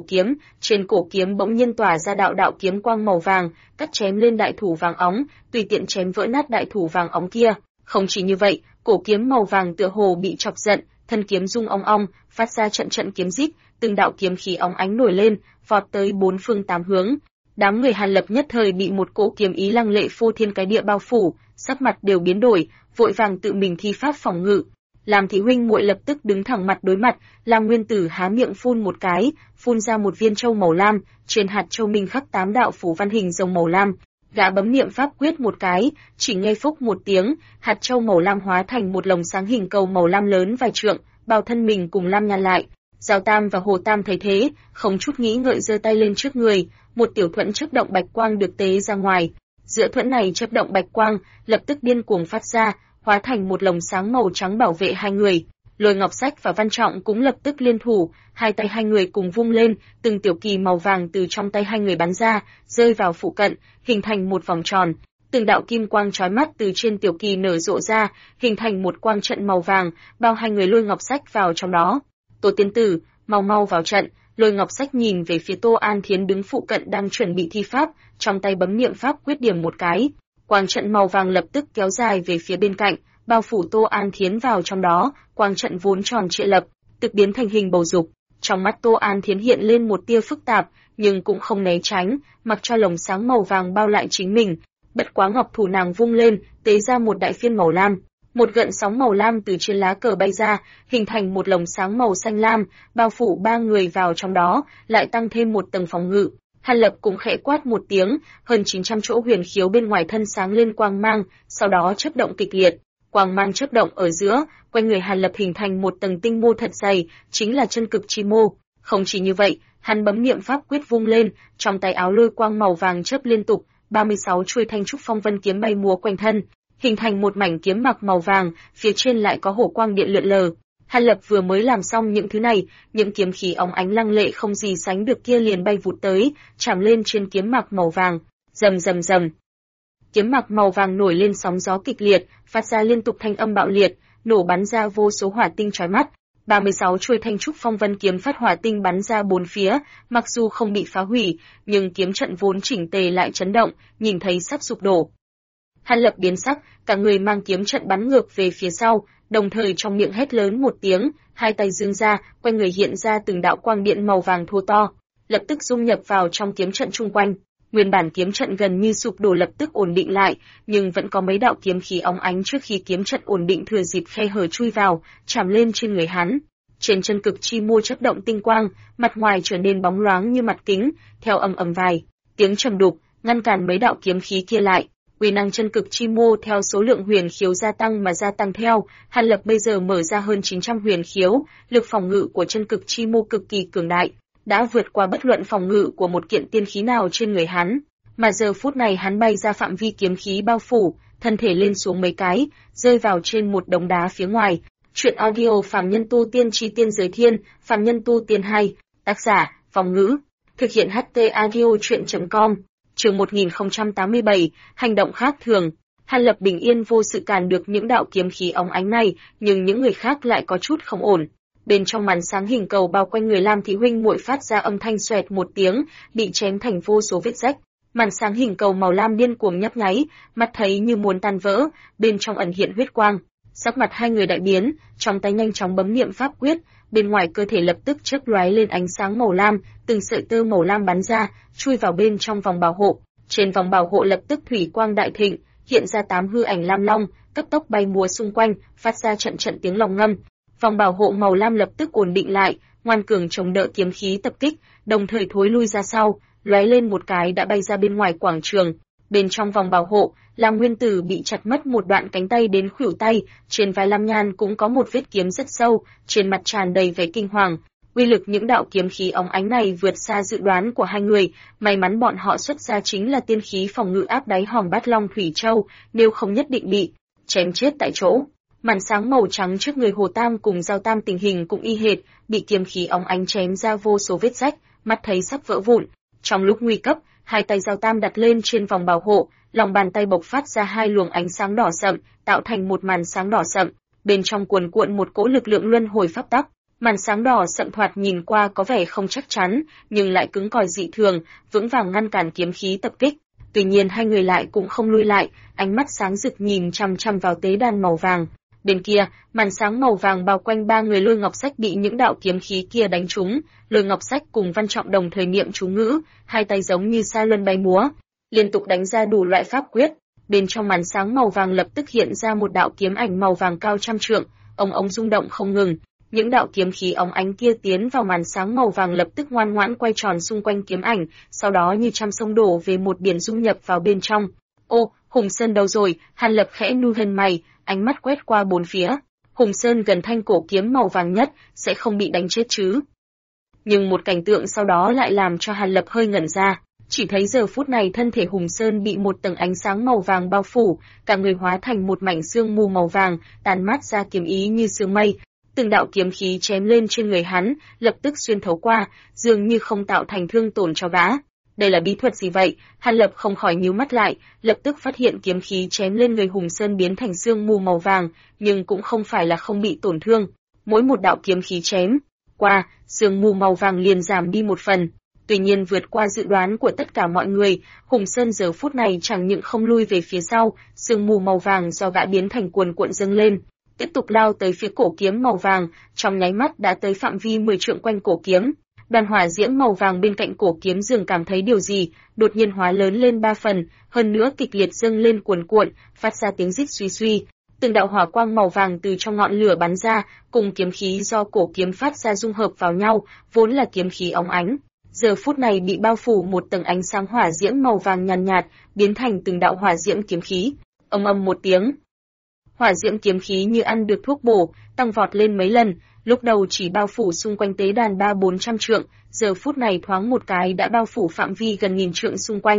trên cổ kiếm bỗng nhiên tỏa ra đạo đạo kiếm quang màu vàng, cắt chém lên đại thủ vàng óng, tùy tiện chém vỡ nát đại thủ vàng óng kia. Không chỉ như vậy, cổ kiếm màu vàng tựa hồ bị chọc giận, thân kiếm rung ong ong, phát ra trận trận kiếm rít, từng đạo kiếm khí óng ánh nổi lên, vọt tới bốn phương tám hướng. Đám người Hàn Lập nhất thời bị một cỗ kiếm ý lăng lệ phô thiên cái địa bao phủ, sắc mặt đều biến đổi, vội vàng tự mình thi pháp phòng ngự. Làm Thị huynh muội lập tức đứng thẳng mặt đối mặt, Lam Nguyên Tử há miệng phun một cái, phun ra một viên châu màu lam, trên hạt châu minh khắc 8 đạo phù văn hình rồng màu lam. Gã bấm niệm pháp quyết một cái, chỉ nghe phúc một tiếng, hạt châu màu lam hóa thành một lồng sáng hình cầu màu lam lớn vài trượng, bao thân mình cùng lam nhan lại. Giao Tam và Hồ Tam thấy thế, không chút nghĩ ngợi giơ tay lên trước người, một tiểu thuẫn chớp động bạch quang được tế ra ngoài. Giữa thuẫn này chớp động bạch quang, lập tức điên cuồng phát ra, hóa thành một lồng sáng màu trắng bảo vệ hai người. Lôi Ngọc Sách và Văn Trọng cũng lập tức liên thủ, hai tay hai người cùng vung lên, từng tiểu kỳ màu vàng từ trong tay hai người bắn ra, rơi vào phụ cận, hình thành một vòng tròn. Từng đạo kim quang chói mắt từ trên tiểu kỳ nở rộ ra, hình thành một quang trận màu vàng, bao hai người Lôi Ngọc Sách vào trong đó. Tô Tiên Tử, mau mau vào trận. Lôi Ngọc Sách nhìn về phía Tô An Thiến đứng phụ cận đang chuẩn bị thi pháp, trong tay bấm niệm pháp quyết điểm một cái. Quang trận màu vàng lập tức kéo dài về phía bên cạnh, bao phủ Tô An Thiến vào trong đó, quang trận vốn tròn trịa lập, tức biến thành hình bầu dục. Trong mắt Tô An Thiến hiện lên một tia phức tạp, nhưng cũng không né tránh, mặc cho lồng sáng màu vàng bao lại chính mình. Bất quá ngọc thủ nàng vung lên, tế ra một đại phiên màu lam. Một gợn sóng màu lam từ trên lá cờ bay ra, hình thành một lồng sáng màu xanh lam, bao phủ ba người vào trong đó, lại tăng thêm một tầng phòng ngự. Hàn Lập cũng khẽ quát một tiếng, hơn 900 chỗ huyền khiếu bên ngoài thân sáng lên quang mang, sau đó chớp động kịch liệt. Quang mang chớp động ở giữa, quanh người Hàn Lập hình thành một tầng tinh mô thật dày, chính là chân cực chi mô. Không chỉ như vậy, hắn bấm niệm pháp quyết vung lên, trong tay áo lôi quang màu vàng chớp liên tục, 36 chuôi thanh trúc phong vân kiếm bay múa quanh thân, hình thành một mảnh kiếm mặc màu vàng, phía trên lại có hổ quang điện lượn lờ. Hàn Lập vừa mới làm xong những thứ này, những kiếm khí óng ánh lăng lệ không gì sánh được kia liền bay vụt tới, chạm lên trên kiếm mặc màu vàng. Rầm rầm rầm. Kiếm mặc màu vàng nổi lên sóng gió kịch liệt, phát ra liên tục thanh âm bạo liệt, nổ bắn ra vô số hỏa tinh chói mắt. 36 chuôi thanh trúc phong vân kiếm phát hỏa tinh bắn ra bốn phía, mặc dù không bị phá hủy, nhưng kiếm trận vốn chỉnh tề lại chấn động, nhìn thấy sắp sụp đổ. Hàn Lập biến sắc, cả người mang kiếm trận bắn ngược về phía sau, đồng thời trong miệng hét lớn một tiếng, hai tay giương ra, quanh người hiện ra từng đạo quang điện màu vàng thô to, lập tức dung nhập vào trong kiếm trận chung quanh. Nguyên bản kiếm trận gần như sụp đổ lập tức ổn định lại, nhưng vẫn có mấy đạo kiếm khí óng ánh trước khi kiếm trận ổn định thừa dịp khe hở chui vào, chạm lên trên người hắn. Trên chân cực chi mô chớp động tinh quang, mặt ngoài trở nên bóng loáng như mặt kính, theo ầm ầm vài tiếng trầm đục, ngăn cản mấy đạo kiếm khí kia lại. Uy năng chân cực chi mô theo số lượng huyền khiếu gia tăng mà gia tăng theo, Hàn Lập bây giờ mở ra hơn 900 huyền khiếu, lực phòng ngự của chân cực chi mô cực kỳ cường đại, đã vượt qua bất luận phòng ngự của một kiện tiên khí nào trên người hắn. Mà giờ phút này hắn bay ra phạm vi kiếm khí bao phủ, thân thể lên xuống mấy cái, rơi vào trên một đống đá phía ngoài. Chuyện audio Phàm Nhân Tu Tiên Chi Tiên Giới Thiên, Phàm Nhân Tu Tiên 2, tác giả, Phong Ngữ, thực hiện HT audio chuyện.com. Chương 1087, hành động khác thường. Hàn Lập bình yên vô sự cản được những đạo kiếm khí óng ánh này, nhưng những người khác lại có chút không ổn. Bên trong màn sáng hình cầu bao quanh người Lam Thị huynh muội phát ra âm thanh xoẹt một tiếng, bị chém thành vô số vết rách. Màn sáng hình cầu màu lam điên cuồng nhấp nháy, mắt thấy như muốn tan vỡ, bên trong ẩn hiện huyết quang. Sắc mặt hai người đại biến, trong tay nhanh chóng bấm niệm pháp quyết, bên ngoài cơ thể lập tức chớp lóe lên ánh sáng màu lam, từng sợi tơ màu lam bắn ra, chui vào bên trong vòng bảo hộ. Trên vòng bảo hộ lập tức thủy quang đại thịnh, hiện ra 8 hư ảnh lam long, cấp tốc bay múa xung quanh, phát ra trận trận tiếng long ngâm. Vòng bảo hộ màu lam lập tức ổn định lại, ngoan cường chống đỡ kiếm khí tập kích, đồng thời thối lui ra sau, lóe lên một cái đã bay ra bên ngoài quảng trường. Bên trong vòng bảo hộ, Lam Nguyên Tử bị chặt mất một đoạn cánh tay đến khuỷu tay, trên vai Lam Nhan cũng có một vết kiếm rất sâu, trên mặt tràn đầy vẻ kinh hoàng. Uy lực những đạo kiếm khí óng ánh này vượt xa dự đoán của hai người, may mắn bọn họ xuất ra chính là tiên khí phòng ngự áp đáy hòm Bát Long Thủy Châu, nếu không nhất định bị chém chết tại chỗ. Màn sáng màu trắng trước người Hồ Tam cùng Giao Tam tình hình cũng y hệt, bị kiếm khí óng ánh chém ra vô số vết rách, mắt thấy sắp vỡ vụn. Trong lúc nguy cấp, hai tay Giao Tam đặt lên trên vòng bảo hộ, lòng bàn tay bộc phát ra hai luồng ánh sáng đỏ sậm, tạo thành một màn sáng đỏ sậm, bên trong cuồn cuộn một cỗ lực lượng luân hồi pháp tắc. Màn sáng đỏ sậm thoạt nhìn qua có vẻ không chắc chắn, nhưng lại cứng cỏi dị thường, vững vàng ngăn cản kiếm khí tập kích. Tuy nhiên hai người lại cũng không lui lại, ánh mắt sáng rực nhìn chằm chằm vào tế đàn màu vàng. Bên kia, màn sáng màu vàng bao quanh ba người Lôi Ngọc Sách bị những đạo kiếm khí kia đánh trúng, Lôi Ngọc Sách cùng Văn Trọng đồng thời niệm chú ngữ, hai tay giống như sa luân bay múa, liên tục đánh ra đủ loại pháp quyết. Bên trong màn sáng màu vàng lập tức hiện ra một đạo kiếm ảnh màu vàng cao trăm trượng, ống rung động không ngừng. Những đạo kiếm khí óng ánh kia tiến vào màn sáng màu vàng lập tức ngoan ngoãn quay tròn xung quanh kiếm ảnh, sau đó như trăm sông đổ về một biển dung nhập vào bên trong. Ô, Hùng Sơn đâu rồi? Hàn Lập khẽ nu thân mày, ánh mắt quét qua bốn phía. Hùng Sơn gần thanh cổ kiếm màu vàng nhất, sẽ không bị đánh chết chứ? Nhưng một cảnh tượng sau đó lại làm cho Hàn Lập hơi ngẩn ra. Chỉ thấy giờ phút này thân thể Hùng Sơn bị một tầng ánh sáng màu vàng bao phủ, cả người hóa thành một mảnh sương mù màu vàng, tàn mát ra kiếm ý như sương mây. Từng đạo kiếm khí chém lên trên người hắn, lập tức xuyên thấu qua, dường như không tạo thành thương tổn cho gã. Đây là bí thuật gì vậy? Hàn Lập không khỏi nhíu mắt lại, lập tức phát hiện kiếm khí chém lên người Hùng Sơn biến thành sương mù màu vàng, nhưng cũng không phải là không bị tổn thương. Mỗi một đạo kiếm khí chém qua, sương mù màu vàng liền giảm đi một phần. Tuy nhiên vượt qua dự đoán của tất cả mọi người, Hùng Sơn giờ phút này chẳng những không lui về phía sau, sương mù màu vàng do gã biến thành cuồn cuộn dâng lên, tiếp tục lao tới phía cổ kiếm màu vàng, trong nháy mắt đã tới phạm vi 10 trượng quanh cổ kiếm. Đoàn hỏa diễm màu vàng bên cạnh cổ kiếm dường cảm thấy điều gì, đột nhiên hóa lớn lên 3 phần, hơn nữa kịch liệt dâng lên cuồn cuộn, phát ra tiếng rít suy suy. Từng đạo hỏa quang màu vàng từ trong ngọn lửa bắn ra, cùng kiếm khí do cổ kiếm phát ra dung hợp vào nhau, vốn là kiếm khí óng ánh. Giờ phút này bị bao phủ một tầng ánh sáng hỏa diễm màu vàng nhàn nhạt, biến thành từng đạo hỏa diễm kiếm khí. Ầm một tiếng, hỏa diễm kiếm khí như ăn được thuốc bổ, tăng vọt lên mấy lần, lúc đầu chỉ bao phủ xung quanh tế đàn 300-400 trượng, giờ phút này thoáng một cái đã bao phủ phạm vi gần nghìn trượng xung quanh.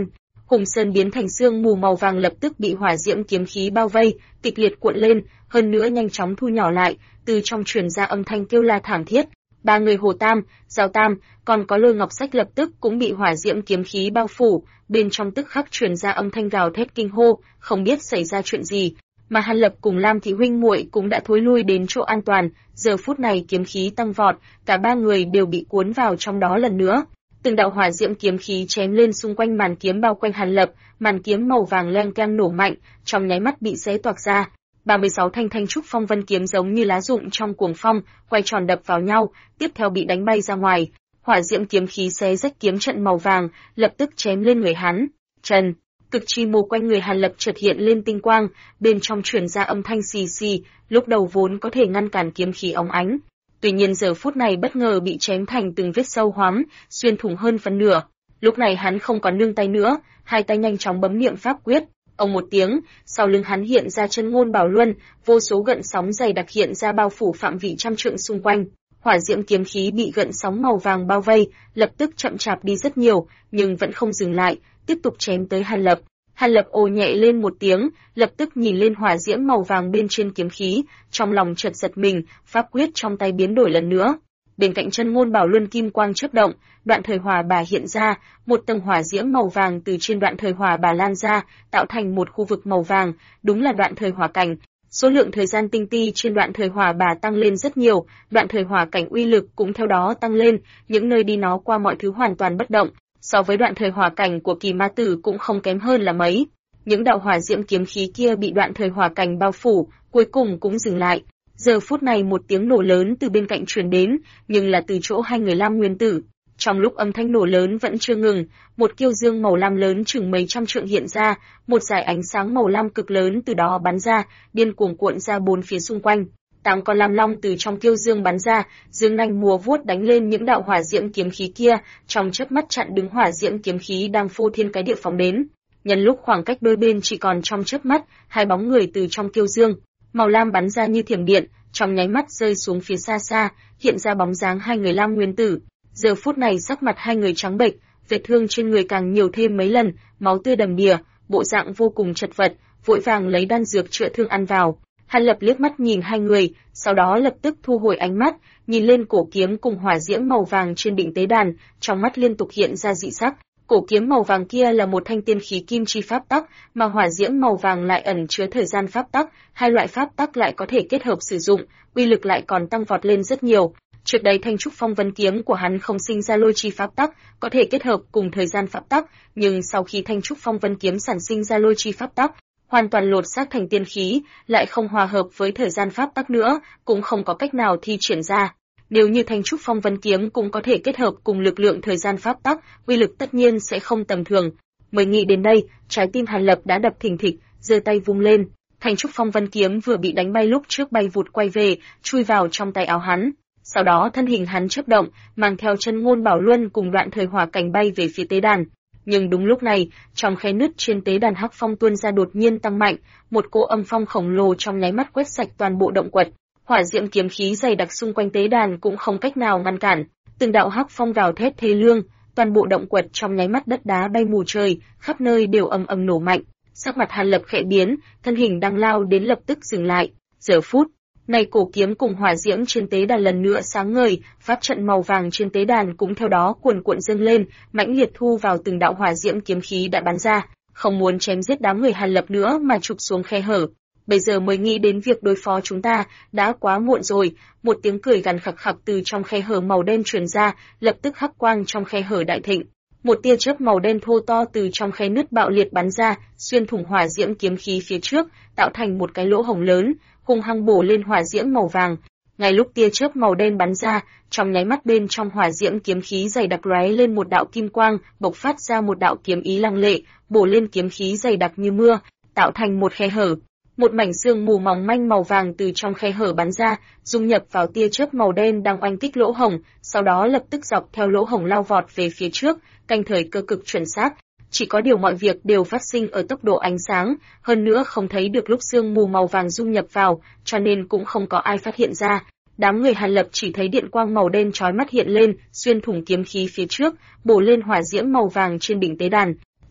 Hùng Sơn biến thành sương mù màu vàng lập tức bị hỏa diễm kiếm khí bao vây, kịch liệt cuộn lên, hơn nữa nhanh chóng thu nhỏ lại, từ trong truyền ra âm thanh kêu la thảm thiết. Ba người Hồ Tam, Giao Tam, còn có Lôi Ngọc Sách lập tức cũng bị hỏa diễm kiếm khí bao phủ, bên trong tức khắc truyền ra âm thanh gào thét kinh hô, không biết xảy ra chuyện gì. Mà Hàn Lập cùng Lam Thị huynh muội cũng đã thối lui đến chỗ an toàn, giờ phút này kiếm khí tăng vọt, cả ba người đều bị cuốn vào trong đó lần nữa. Từng đạo hỏa diễm kiếm khí chém lên xung quanh màn kiếm bao quanh Hàn Lập, màn kiếm màu vàng leng keng nổ mạnh, trong nháy mắt bị xé toạc ra. 36 thanh thanh trúc phong vân kiếm giống như lá rụng trong cuồng phong, quay tròn đập vào nhau, tiếp theo bị đánh bay ra ngoài. Hỏa diễm kiếm khí xé rách kiếm trận màu vàng, lập tức chém lên người hắn. Trần, cực chi mô quanh người Hàn Lập chợt hiện lên tinh quang, bên trong truyền ra âm thanh xì xì, lúc đầu vốn có thể ngăn cản kiếm khí óng ánh. Tuy nhiên giờ phút này bất ngờ bị chém thành từng vết sâu hoắm, xuyên thủng hơn phần nửa. Lúc này hắn không còn nương tay nữa, hai tay nhanh chóng bấm niệm pháp quyết. Ông một tiếng, sau lưng hắn hiện ra chân ngôn bảo luân, vô số gợn sóng dày đặc hiện ra bao phủ phạm vị trăm trượng xung quanh. Hỏa diễm kiếm khí bị gợn sóng màu vàng bao vây, lập tức chậm chạp đi rất nhiều, nhưng vẫn không dừng lại, tiếp tục chém tới Hàn Lập. Hàn Lập ồ nhẹ lên một tiếng, lập tức nhìn lên hỏa diễm màu vàng bên trên kiếm khí, trong lòng chợt giật mình, pháp quyết trong tay biến đổi lần nữa. Bên cạnh chân ngôn bảo luân kim quang chớp động, đoạn thời hỏa bà hiện ra, một tầng hỏa diễm màu vàng từ trên đoạn thời hỏa bà lan ra, tạo thành một khu vực màu vàng, đúng là đoạn thời hỏa cảnh. Số lượng thời gian tinh ti trên đoạn thời hỏa bà tăng lên rất nhiều, đoạn thời hỏa cảnh uy lực cũng theo đó tăng lên, những nơi đi nó qua mọi thứ hoàn toàn bất động, so với đoạn thời hỏa cảnh của Kỳ Ma Tử cũng không kém hơn là mấy. Những đạo hỏa diễm kiếm khí kia bị đoạn thời hỏa cảnh bao phủ, cuối cùng cũng dừng lại. Giờ phút này một tiếng nổ lớn từ bên cạnh truyền đến, nhưng là từ chỗ hai người Lam Nguyên Tử. Trong lúc âm thanh nổ lớn vẫn chưa ngừng, một kiêu dương màu lam lớn chừng mấy trăm trượng hiện ra, một dải ánh sáng màu lam cực lớn từ đó bắn ra, điên cuồng cuộn ra bốn phía xung quanh. 8 con lam long từ trong kiêu dương bắn ra, dương nanh múa vuốt đánh lên những đạo hỏa diễm kiếm khí kia, trong chớp mắt chặn đứng hỏa diễm kiếm khí đang phô thiên cái địa phóng đến. Nhân lúc khoảng cách đôi bên chỉ còn trong chớp mắt, hai bóng người từ trong kiêu dương màu lam bắn ra như thiểm điện, trong nháy mắt rơi xuống phía xa xa, hiện ra bóng dáng hai người Lam Nguyên Tử. Giờ phút này sắc mặt hai người trắng bệch, vết thương trên người càng nhiều thêm mấy lần, máu tươi đầm đìa, bộ dạng vô cùng chật vật, vội vàng lấy đan dược chữa thương ăn vào. Hàn Lập liếc mắt nhìn hai người, sau đó lập tức thu hồi ánh mắt, nhìn lên cổ kiếm cùng hỏa diễm màu vàng trên đỉnh tế đàn, trong mắt liên tục hiện ra dị sắc. Cổ kiếm màu vàng kia là một thanh tiên khí kim chi pháp tắc, mà hỏa diễm màu vàng lại ẩn chứa thời gian pháp tắc, hai loại pháp tắc lại có thể kết hợp sử dụng, uy lực lại còn tăng vọt lên rất nhiều. Trước đây thanh trúc phong vân kiếm của hắn không sinh ra lôi chi pháp tắc, có thể kết hợp cùng thời gian pháp tắc, nhưng sau khi thanh trúc phong vân kiếm sản sinh ra lôi chi pháp tắc, hoàn toàn lột xác thành tiên khí, lại không hòa hợp với thời gian pháp tắc nữa, cũng không có cách nào thi triển ra. Nếu như thanh trúc phong vân kiếm cũng có thể kết hợp cùng lực lượng thời gian pháp tắc, uy lực tất nhiên sẽ không tầm thường. Mới nghĩ đến đây, trái tim Hàn Lập đã đập thình thịch, giơ tay vung lên, thanh trúc phong vân kiếm vừa bị đánh bay lúc trước bay vụt quay về, chui vào trong tay áo hắn. Sau đó thân hình hắn chớp động, mang theo chân ngôn bảo luân cùng đoạn thời hỏa cảnh bay về phía tế đàn. Nhưng đúng lúc này, trong khe nứt trên tế đàn hắc phong tuôn ra đột nhiên tăng mạnh, một cỗ âm phong khổng lồ trong nháy mắt quét sạch toàn bộ động quật. Hỏa diễm kiếm khí dày đặc xung quanh tế đàn cũng không cách nào ngăn cản, từng đạo hắc phong gào thét thê lương, toàn bộ động quật trong nháy mắt đất đá bay mù trời, khắp nơi đều ầm ầm nổ mạnh. Sắc mặt Hàn Lập khẽ biến, thân hình đang lao đến lập tức dừng lại. Giờ phút này cổ kiếm cùng hỏa diễm trên tế đàn lần nữa sáng ngời, pháp trận màu vàng trên tế đàn cũng theo đó cuồn cuộn dâng lên, mãnh liệt thu vào từng đạo hỏa diễm kiếm khí đã bắn ra, không muốn chém giết đám người Hàn Lập nữa mà chụp xuống khe hở. Bây giờ mới nghĩ đến việc đối phó chúng ta, đã quá muộn rồi. Một tiếng cười gằn khặc khặc từ trong khe hở màu đen truyền ra, lập tức hắc quang trong khe hở đại thịnh. Một tia chớp màu đen thô to từ trong khe nứt bạo liệt bắn ra, xuyên thủng hỏa diễm kiếm khí phía trước, tạo thành một cái lỗ hổng lớn, hung hăng bổ lên hỏa diễm màu vàng. Ngay lúc tia chớp màu đen bắn ra, trong nháy mắt bên trong hỏa diễm kiếm khí dày đặc lóe lên một đạo kim quang, bộc phát ra một đạo kiếm ý lăng lệ, bổ lên kiếm khí dày đặc như mưa, tạo thành một khe hở. Một mảnh sương mù mỏng manh màu vàng từ trong khe hở bắn ra, dung nhập vào tia chớp màu đen đang oanh kích lỗ hổng, sau đó lập tức dọc theo lỗ hổng lao vọt về phía trước, canh thời cơ cực chuẩn xác. Chỉ có điều mọi việc đều phát sinh ở tốc độ ánh sáng, hơn nữa không thấy được lúc sương mù màu vàng dung nhập vào, cho nên cũng không có ai phát hiện ra. Đám người Hàn Lập chỉ thấy điện quang màu đen chói mắt hiện lên, xuyên thủng kiếm khí phía trước, bổ lên hỏa diễm màu vàng trên đỉnh tế đàn.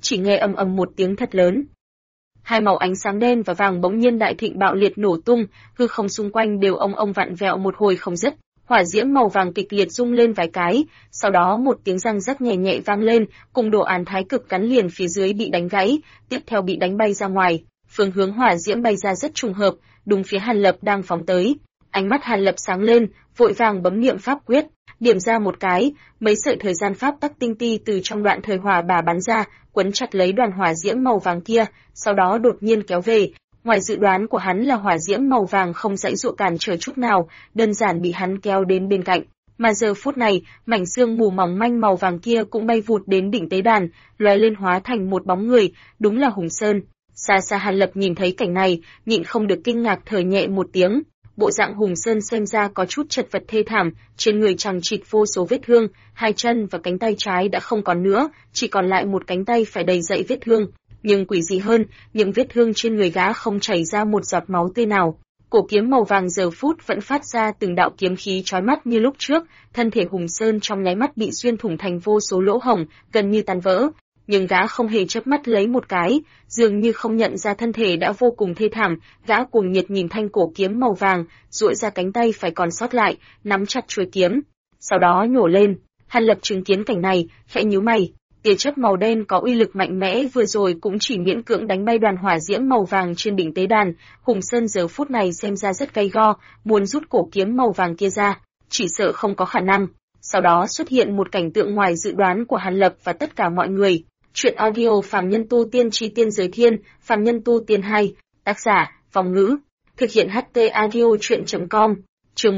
chỉ nghe ầm ầm một tiếng thật lớn. Hai màu ánh sáng đen và vàng bỗng nhiên đại thịnh bạo liệt nổ tung, hư không xung quanh đều ong ong vặn vẹo một hồi không dứt. Hỏa diễm màu vàng kịch liệt rung lên vài cái, sau đó một tiếng răng rắc nhẹ nhẹ vang lên, cùng đồ án thái cực gắn liền phía dưới bị đánh gãy, tiếp theo bị đánh bay ra ngoài. Phương hướng hỏa diễm bay ra rất trùng hợp, đúng phía Hàn Lập đang phóng tới. Ánh mắt Hàn Lập sáng lên, vội vàng bấm niệm pháp quyết, điểm ra một cái, mấy sợi thời gian pháp tắc tinh ti từ trong đoạn thời hỏa bà bắn ra, quấn chặt lấy đoàn hỏa diễm màu vàng kia, sau đó đột nhiên kéo về. Ngoài dự đoán của hắn là hỏa diễm màu vàng không dãy dụa cản trở chút nào, đơn giản bị hắn kéo đến bên cạnh. Mà giờ phút này, mảnh sương mù mỏng manh màu vàng kia cũng bay vụt đến đỉnh tế đàn, lóe lên hóa thành một bóng người, đúng là Hùng Sơn. Xa xa Hàn Lập nhìn thấy cảnh này, nhịn không được kinh ngạc thở nhẹ một tiếng. Bộ dạng Hùng Sơn xem ra có chút chật vật thê thảm, trên người chằng chịt vô số vết thương, hai chân và cánh tay trái đã không còn nữa, chỉ còn lại một cánh tay phải đầy dẫy vết thương. Nhưng quỷ dị hơn, những vết thương trên người gã không chảy ra một giọt máu tươi nào. Cổ kiếm màu vàng giờ phút vẫn phát ra từng đạo kiếm khí chói mắt như lúc trước, thân thể Hùng Sơn trong nháy mắt bị xuyên thủng thành vô số lỗ hổng, gần như tan vỡ. Nhưng gã không hề chớp mắt lấy một cái, dường như không nhận ra thân thể đã vô cùng thê thảm, gã cuồng nhiệt nhìn thanh cổ kiếm màu vàng, duỗi ra cánh tay phải còn sót lại, nắm chặt chuôi kiếm, sau đó nhổ lên. Hàn Lập chứng kiến cảnh này, khẽ nhíu mày, tia chớp màu đen có uy lực mạnh mẽ vừa rồi cũng chỉ miễn cưỡng đánh bay đoàn hỏa diễm màu vàng trên đỉnh tế đàn, Hùng Sơn giờ phút này xem ra rất gay go, muốn rút cổ kiếm màu vàng kia ra, chỉ sợ không có khả năng. Sau đó xuất hiện một cảnh tượng ngoài dự đoán của Hàn Lập và tất cả mọi người. Chuyện audio Phàm Nhân Tu Tiên Chi Tiên Giới Thiên, Phàm Nhân Tu Tiên 2, tác giả, Vong Ngữ, thực hiện HT audio chuyện.com, chương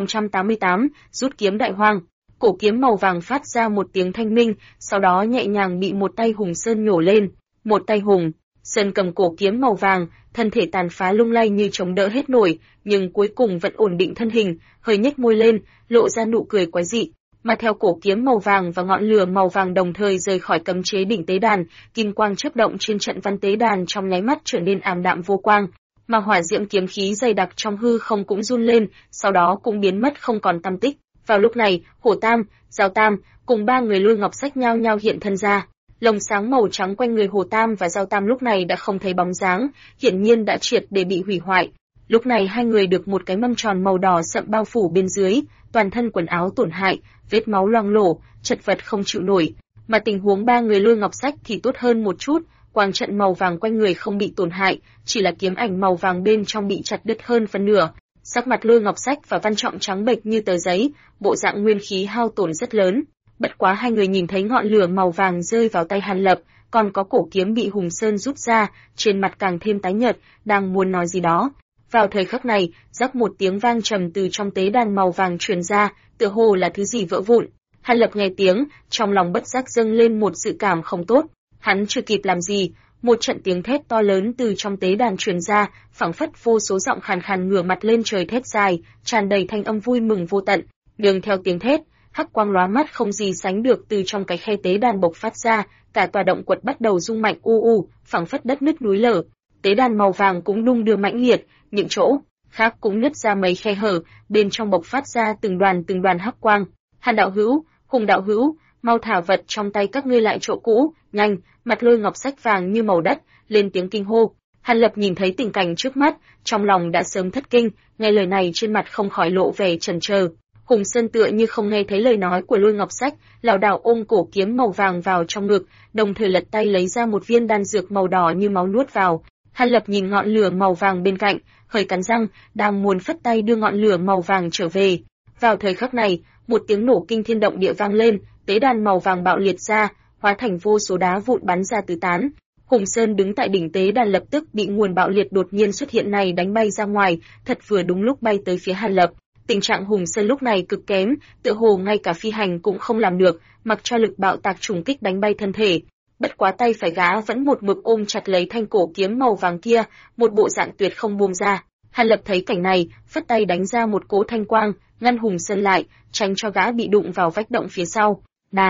1088, rút kiếm đại hoang. Cổ kiếm màu vàng phát ra một tiếng thanh minh, sau đó nhẹ nhàng bị một tay Hùng Sơn nhổ lên. Một tay Hùng Sơn cầm cổ kiếm màu vàng, thân thể tàn phá lung lay như chống đỡ hết nổi, nhưng cuối cùng vẫn ổn định thân hình, hơi nhếch môi lên, lộ ra nụ cười quái dị. Mà theo cổ kiếm màu vàng và ngọn lửa màu vàng đồng thời rời khỏi cấm chế đỉnh tế đàn, kim quang chớp động trên trận văn tế đàn trong nháy mắt trở nên ảm đạm vô quang, mà hỏa diễm kiếm khí dày đặc trong hư không cũng run lên, sau đó cũng biến mất không còn tăm tích. Vào lúc này, Hổ Tam, Giao Tam cùng ba người Lôi Ngọc Sách nhao nhao hiện thân ra. Lồng sáng màu trắng quanh người Hổ Tam và Giao Tam lúc này đã không thấy bóng dáng, hiển nhiên đã triệt để bị hủy hoại. Lúc này hai người được một cái mâm tròn màu đỏ sậm bao phủ bên dưới, toàn thân quần áo tổn hại, vết máu loang lổ, chật vật không chịu nổi. Mà tình huống ba người Lôi Ngọc Sách thì tốt hơn một chút, quang trận màu vàng quanh người không bị tổn hại, chỉ là kiếm ảnh màu vàng bên trong bị chặt đứt hơn phân nửa. Sắc mặt Lôi Ngọc Sách và Văn Trọng trắng bệch như tờ giấy, bộ dạng nguyên khí hao tổn rất lớn. Bất quá hai người nhìn thấy ngọn lửa màu vàng rơi vào tay Hàn Lập, còn có cổ kiếm bị Hùng Sơn rút ra, trên mặt càng thêm tái nhợt, đang muốn nói gì đó. Vào thời khắc này, rắc một tiếng vang trầm từ trong tế đàn màu vàng truyền ra, tựa hồ là thứ gì vỡ vụn. Hàn Lập nghe tiếng, trong lòng bất giác dâng lên một dự cảm không tốt. Hắn chưa kịp làm gì, một trận tiếng thét to lớn từ trong tế đàn truyền ra, phảng phất vô số giọng khàn khàn ngửa mặt lên trời thét dài, tràn đầy thanh âm vui mừng vô tận. Nương theo tiếng thét, hắc quang lóa mắt không gì sánh được từ trong cái khe tế đàn bộc phát ra, cả tòa động quật bắt đầu rung mạnh u u, phảng phất đất nứt núi lở. Tế đàn màu vàng cũng đung đưa mãnh liệt, những chỗ khác cũng nứt ra mấy khe hở, bên trong bộc phát ra từng đoàn hắc quang. Hàn đạo hữu, Hùng đạo hữu, mau thả vật trong tay các ngươi lại chỗ cũ, nhanh! Mặt Lôi Ngọc Sách vàng như màu đất, lên tiếng kinh hô. Hàn Lập nhìn thấy tình cảnh trước mắt, trong lòng đã sớm thất kinh, nghe lời này trên mặt không khỏi lộ vẻ chần chờ. Hùng Sơn tựa như không nghe thấy lời nói của Lôi Ngọc Sách, lảo đảo ôm cổ kiếm màu vàng vào trong ngực, đồng thời lật tay lấy ra một viên đan dược màu đỏ như máu nuốt vào. Hàn Lập nhìn ngọn lửa màu vàng bên cạnh, hơi cắn răng, đang muốn phất tay đưa ngọn lửa màu vàng trở về. Vào thời khắc này, một tiếng nổ kinh thiên động địa vang lên, tế đàn màu vàng bạo liệt ra, hóa thành vô số đá vụn bắn ra tứ tán. Hùng Sơn đứng tại đỉnh tế đàn lập tức bị nguồn bạo liệt đột nhiên xuất hiện này đánh bay ra ngoài, thật vừa đúng lúc bay tới phía Hàn Lập. Tình trạng Hùng Sơn lúc này cực kém, tựa hồ ngay cả phi hành cũng không làm được, mặc cho lực bạo tạc trùng kích đánh bay thân thể. Bất quá tay phải gã vẫn một mực ôm chặt lấy thanh cổ kiếm màu vàng kia, một bộ dạng tuyệt không buông ra. Hàn Lập thấy cảnh này, phất tay đánh ra một cỗ thanh quang, ngăn Hùng Sơn lại, tránh cho gã bị đụng vào vách động phía sau.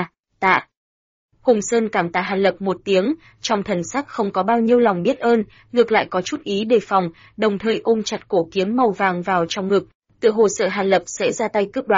Tạ. Hùng Sơn cảm tạ Hàn Lập một tiếng, trong thần sắc không có bao nhiêu lòng biết ơn, ngược lại có chút ý đề phòng, đồng thời ôm chặt cổ kiếm màu vàng vào trong ngực, tựa hồ sợ Hàn Lập sẽ ra tay cướp đoạt.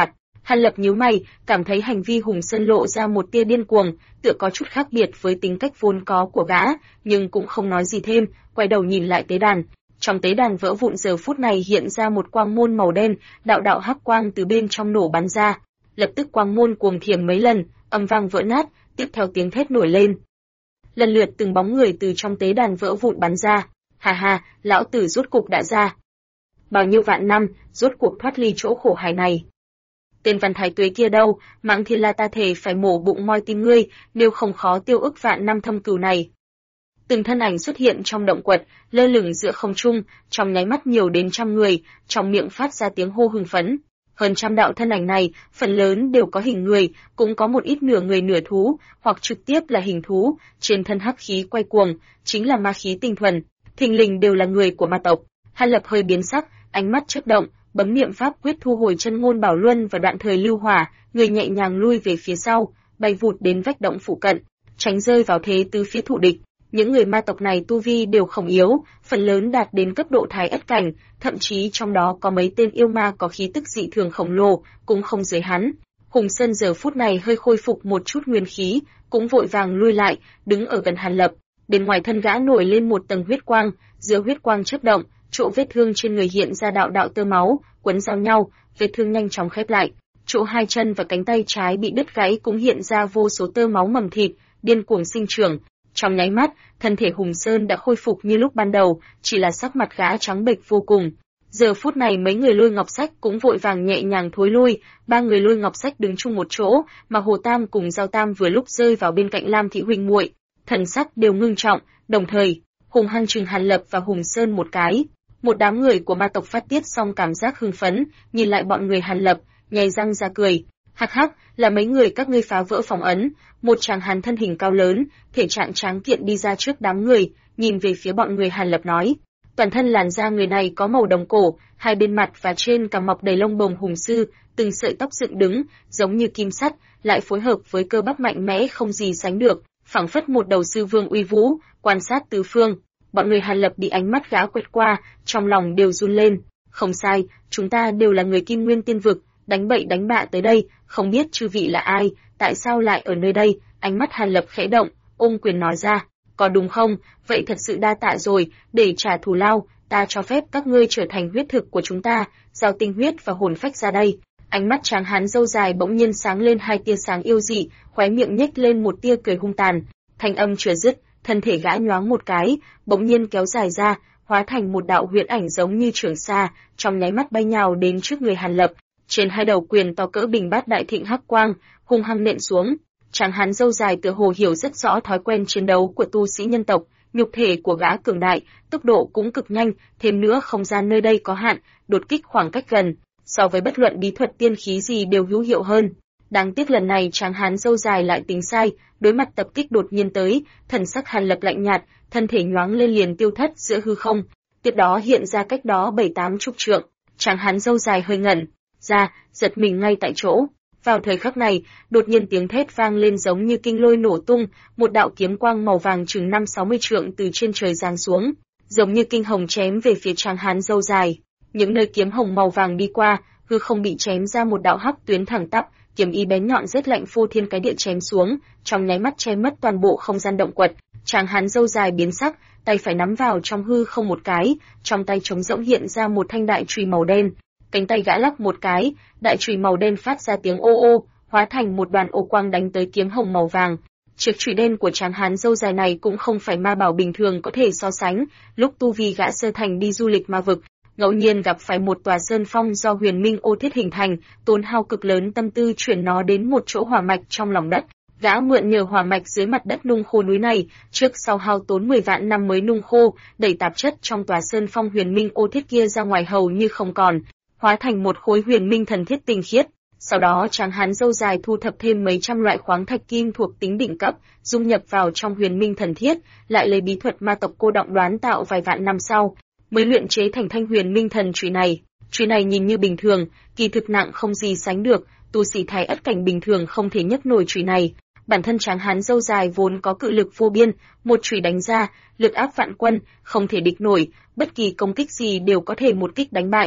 Hàn Lập nhíu mày, cảm thấy hành vi Hùng Sơn lộ ra một tia điên cuồng, tựa có chút khác biệt với tính cách vốn có của gã, nhưng cũng không nói gì thêm, quay đầu nhìn lại tế đàn. Trong tế đàn vỡ vụn giờ phút này hiện ra một quang môn màu đen, đạo đạo hắc quang từ bên trong nổ bắn ra. Lập tức quang môn cuồng thiểm mấy lần, âm vang vỡ nát, tiếp theo tiếng thét nổi lên. Lần lượt từng bóng người từ trong tế đàn vỡ vụn bắn ra. Hà hà, lão tử rốt cục đã ra. Bao nhiêu vạn năm, rốt cuộc thoát ly chỗ khổ hải này. Tên Văn Thái Tuế kia đâu, Mãng Thiên La ta thề phải mổ bụng moi tim ngươi, nếu không khó tiêu ức vạn năm thâm cừu này. Từng thân ảnh xuất hiện trong động quật, lơ lửng giữa không trung, trong nháy mắt nhiều đến trăm người, trong miệng phát ra tiếng hô hưng phấn. Hơn trăm đạo thân ảnh này, phần lớn đều có hình người, cũng có một ít nửa người nửa thú, hoặc trực tiếp là hình thú, trên thân hắc khí quay cuồng, chính là ma khí tinh thuần, thình lình đều là người của ma tộc. Hàn Lập hơi biến sắc, ánh mắt chớp động, bấm niệm pháp quyết thu hồi chân ngôn bảo luân và đoạn thời lưu hỏa, người nhẹ nhàng lui về phía sau, bay vụt đến vách động phụ cận, tránh rơi vào thế tứ phía thủ địch. Những người ma tộc này tu vi đều không yếu, phần lớn đạt đến cấp độ thái ất cảnh, thậm chí trong đó có mấy tên yêu ma có khí tức dị thường khổng lồ, cũng không dưới hắn. Hùng Sơn giờ phút này hơi khôi phục một chút nguyên khí, cũng vội vàng lui lại, đứng ở gần Hàn Lập. Bên ngoài thân gã nổi lên một tầng huyết quang, giữa huyết quang chớp động, chỗ vết thương trên người hiện ra đạo đạo tơ máu, quấn giao nhau, vết thương nhanh chóng khép lại. Chỗ hai chân và cánh tay trái bị đứt gãy cũng hiện ra vô số tơ máu mầm thịt, điên cuồng sinh trưởng. Trong nháy mắt, thân thể Hùng Sơn đã khôi phục như lúc ban đầu, chỉ là sắc mặt gã trắng bệch vô cùng. Giờ phút này mấy người Lôi Ngọc Sách cũng vội vàng nhẹ nhàng thối lui, ba người Lôi Ngọc Sách đứng chung một chỗ, mà Hồ Tam cùng Giao Tam vừa lúc rơi vào bên cạnh Lam Thị huynh muội, thần sắc đều ngưng trọng, đồng thời hùng hăng trừng Hàn Lập và Hùng Sơn một cái. Một đám người của ma tộc phát tiết xong cảm giác hưng phấn, nhìn lại bọn người Hàn Lập, nhếch răng ra cười. Hắc hắc, là mấy người các ngươi phá vỡ phòng ấn. Một chàng hán thân hình cao lớn, thể trạng tráng kiện đi ra trước đám người, nhìn về phía bọn người Hàn Lập nói. Toàn thân làn da người này có màu đồng cổ, hai bên mặt và trên cằm mọc đầy lông bồng hùng sư, từng sợi tóc dựng đứng, giống như kim sắt, lại phối hợp với cơ bắp mạnh mẽ không gì sánh được, phảng phất một đầu sư vương uy vũ, quan sát tứ phương. Bọn người Hàn Lập bị ánh mắt gã quét qua, trong lòng đều run lên. Không sai, chúng ta đều là người Kim Nguyên Tiên Vực, đánh bậy đánh bạ tới đây, không biết chư vị là ai, tại sao lại ở nơi đây? Ánh mắt Hàn Lập khẽ động, ôm quyền nói ra. Có đúng không? Vậy thật sự đa tạ rồi, để trả thù lao, ta cho phép các ngươi trở thành huyết thực của chúng ta, giao tinh huyết và hồn phách ra đây. Ánh mắt tráng hán râu dài bỗng nhiên sáng lên hai tia sáng yêu dị, khóe miệng nhếch lên một tia cười hung tàn. Thanh âm chưa dứt, thân thể gã nhoáng một cái, bỗng nhiên kéo dài ra, hóa thành một đạo huyễn ảnh giống như trường sa, trong nháy mắt bay nhào đến trước người Hàn Lập. Trên hai đầu quyền to cỡ bình bát đại thịnh hắc quang, hung hăng nện xuống. Tráng hán râu dài tựa hồ hiểu rất rõ thói quen chiến đấu của tu sĩ nhân tộc, nhục thể của gã cường đại, tốc độ cũng cực nhanh, thêm nữa không gian nơi đây có hạn, đột kích khoảng cách gần, so với bất luận bí thuật tiên khí gì đều hữu hiệu hơn. Đáng tiếc lần này tráng hán râu dài lại tính sai, đối mặt tập kích đột nhiên tới, thần sắc Hàn Lập lạnh nhạt, thân thể nhoáng lên liền tiêu thất giữa hư không. Tiếp đó hiện ra cách đó 7-8 chục trượng, tráng hán râu dài hơi ngẩn ra, giật mình ngay tại chỗ. Vào thời khắc này, đột nhiên tiếng thét vang lên giống như kinh lôi nổ tung, một đạo kiếm quang màu vàng chừng 5-60 trượng từ trên trời giáng xuống, giống như kinh hồng chém về phía tráng hán râu dài. Những nơi kiếm hồng màu vàng đi qua, hư không bị chém ra một đạo hắc tuyến thẳng tắp, kiếm ý bén nhọn rất lạnh phô thiên cái địa chém xuống, trong nháy mắt che mất toàn bộ không gian động quật. Tráng hán râu dài biến sắc, tay phải nắm vào trong hư không một cái, trong tay trống rỗng hiện ra một thanh đại chùy màu đen. Cánh tay gã lắc một cái, đại chùy màu đen phát ra tiếng ô ô, hóa thành một đoàn ô quang đánh tới kiếm hồng màu vàng. Chiếc chùy đen của tráng hán râu dài này cũng không phải ma bảo bình thường có thể so sánh. Lúc tu vi gã sơ thành đi du lịch ma vực, ngẫu nhiên gặp phải một tòa sơn phong do huyền minh ô thiết hình thành, tốn hao cực lớn tâm tư chuyển nó đến một chỗ hỏa mạch trong lòng đất. Gã mượn nhờ hỏa mạch dưới mặt đất nung khô núi này, trước sau hao tốn 10 vạn năm mới nung khô, đẩy tạp chất trong tòa sơn phong huyền minh ô thiết kia ra ngoài hầu như không còn, hóa thành một khối huyền minh thần thiết tinh khiết. Sau đó tráng hán râu dài thu thập thêm mấy trăm loại khoáng thạch kim thuộc tính đỉnh cấp, dung nhập vào trong huyền minh thần thiết, lại lấy bí thuật ma tộc cô động đoán tạo vài vạn năm sau, mới luyện chế thành thanh huyền minh thần chùy này. Chùy này nhìn như bình thường, kỳ thực nặng không gì sánh được, tu sĩ thái ất cảnh bình thường không thể nhấc nổi chùy này. Bản thân tráng hán râu dài vốn có cự lực vô biên, một chùy đánh ra, lực áp vạn quân, không thể địch nổi, bất kỳ công kích gì đều có thể một kích đánh bại.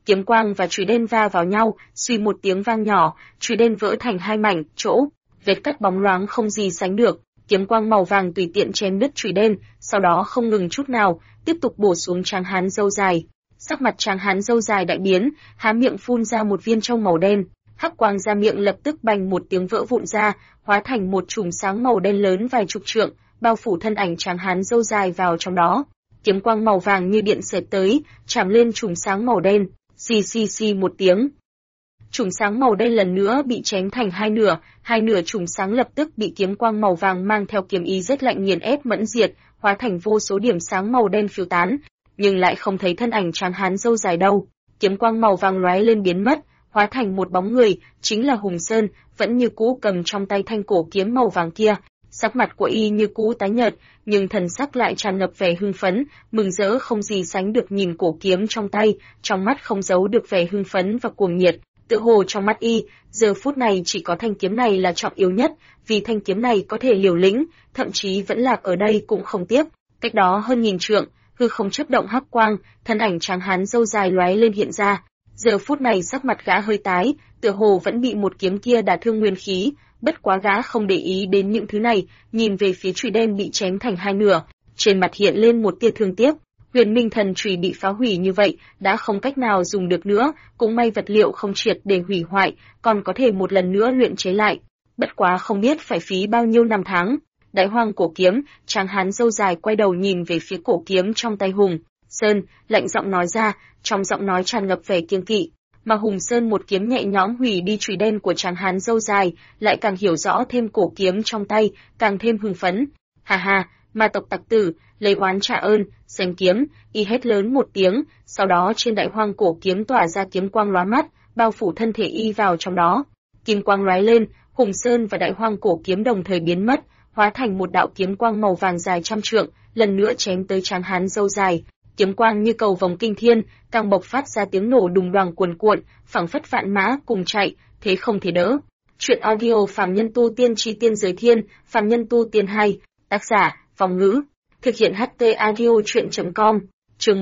kiếm quang và chùy đen va vào nhau, suy một tiếng vang nhỏ, chùy đen vỡ thành hai mảnh, chỗ vết cắt bóng loáng không gì sánh được. Kiếm quang màu vàng tùy tiện chém đứt chùy đen, sau đó không ngừng chút nào, tiếp tục bổ xuống tráng hán râu dài. Sắc mặt tráng hán râu dài đại biến, há miệng phun ra một viên châu màu đen, hắc quang ra miệng lập tức bành một tiếng vỡ vụn ra, hóa thành một chùm sáng màu đen lớn vài chục trượng, bao phủ thân ảnh tráng hán râu dài vào trong đó. Kiếm quang màu vàng như điện xẹt tới, chạm lên chùm sáng màu đen, xì xì xì một tiếng. Chùm sáng màu đen lần nữa bị chém thành hai nửa chùm sáng lập tức bị kiếm quang màu vàng mang theo kiếm ý rét lạnh nghiền ép mẫn diệt, hóa thành vô số điểm sáng màu đen phiêu tán, nhưng lại không thấy thân ảnh tráng hán râu dài đâu. Kiếm quang màu vàng lóe lên biến mất, hóa thành một bóng người, chính là Hùng Sơn, vẫn như cũ cầm trong tay thanh cổ kiếm màu vàng kia. Sắc mặt của y như cũ tái nhợt, nhưng thần sắc lại tràn ngập vẻ hưng phấn, mừng rỡ không gì sánh được nhìn cổ kiếm trong tay, trong mắt không giấu được vẻ hưng phấn và cuồng nhiệt. Tự hồ trong mắt y, giờ phút này chỉ có thanh kiếm này là trọng yếu nhất, vì thanh kiếm này có thể liều lĩnh, thậm chí vẫn lạc ở đây cũng không tiếc. Cách đó hơn nghìn trượng, hư không chớp động hắc quang, thân ảnh tráng hán râu dài lóe lên hiện ra. Giờ phút này sắc mặt gã hơi tái, tựa hồ vẫn bị một kiếm kia đả thương nguyên khí, bất quá gã không để ý đến những thứ này, nhìn về phía chùy đen bị chém thành hai nửa, trên mặt hiện lên một tia thương tiếc. Huyền Minh Thần Chùy bị phá hủy như vậy, đã không cách nào dùng được nữa, cũng may vật liệu không triệt để hủy hoại, còn có thể một lần nữa luyện chế lại. Bất quá không biết phải phí bao nhiêu năm tháng. Đại Hoang cổ kiếm, tráng hán râu dài quay đầu nhìn về phía cổ kiếm trong tay Hùng Sơn, lạnh giọng nói ra, trong giọng nói tràn ngập vẻ kiêng kỵ. Mà Hùng Sơn một kiếm nhẹ nhõm hủy đi chùy đen của tráng hán râu dài, lại càng hiểu rõ thêm cổ kiếm trong tay, càng thêm hưng phấn. Ha ha, ma tộc tặc tử, lấy oán trả ơn, xem kiếm, y hét lớn một tiếng, sau đó trên đại hoang cổ kiếm tỏa ra kiếm quang lóa mắt, bao phủ thân thể y vào trong đó. Kim quang lóe lên, Hùng Sơn và đại hoang cổ kiếm đồng thời biến mất, hóa thành một đạo kiếm quang màu vàng dài trăm trượng, lần nữa chém tới tráng hán râu dài. Kiếm quang như cầu vồng kinh thiên, càng bộc phát ra tiếng nổ đùng đoàng cuồn cuộn, phảng phất vạn mã cùng chạy, thế không thể đỡ. Truyện audio Phàm Nhân Tu Tiên Chi Tiên Giới Thiên, Phàm Nhân Tu Tiên 2, tác giả Phong Ngữ, thực hiện HT audio truyện.com. Chương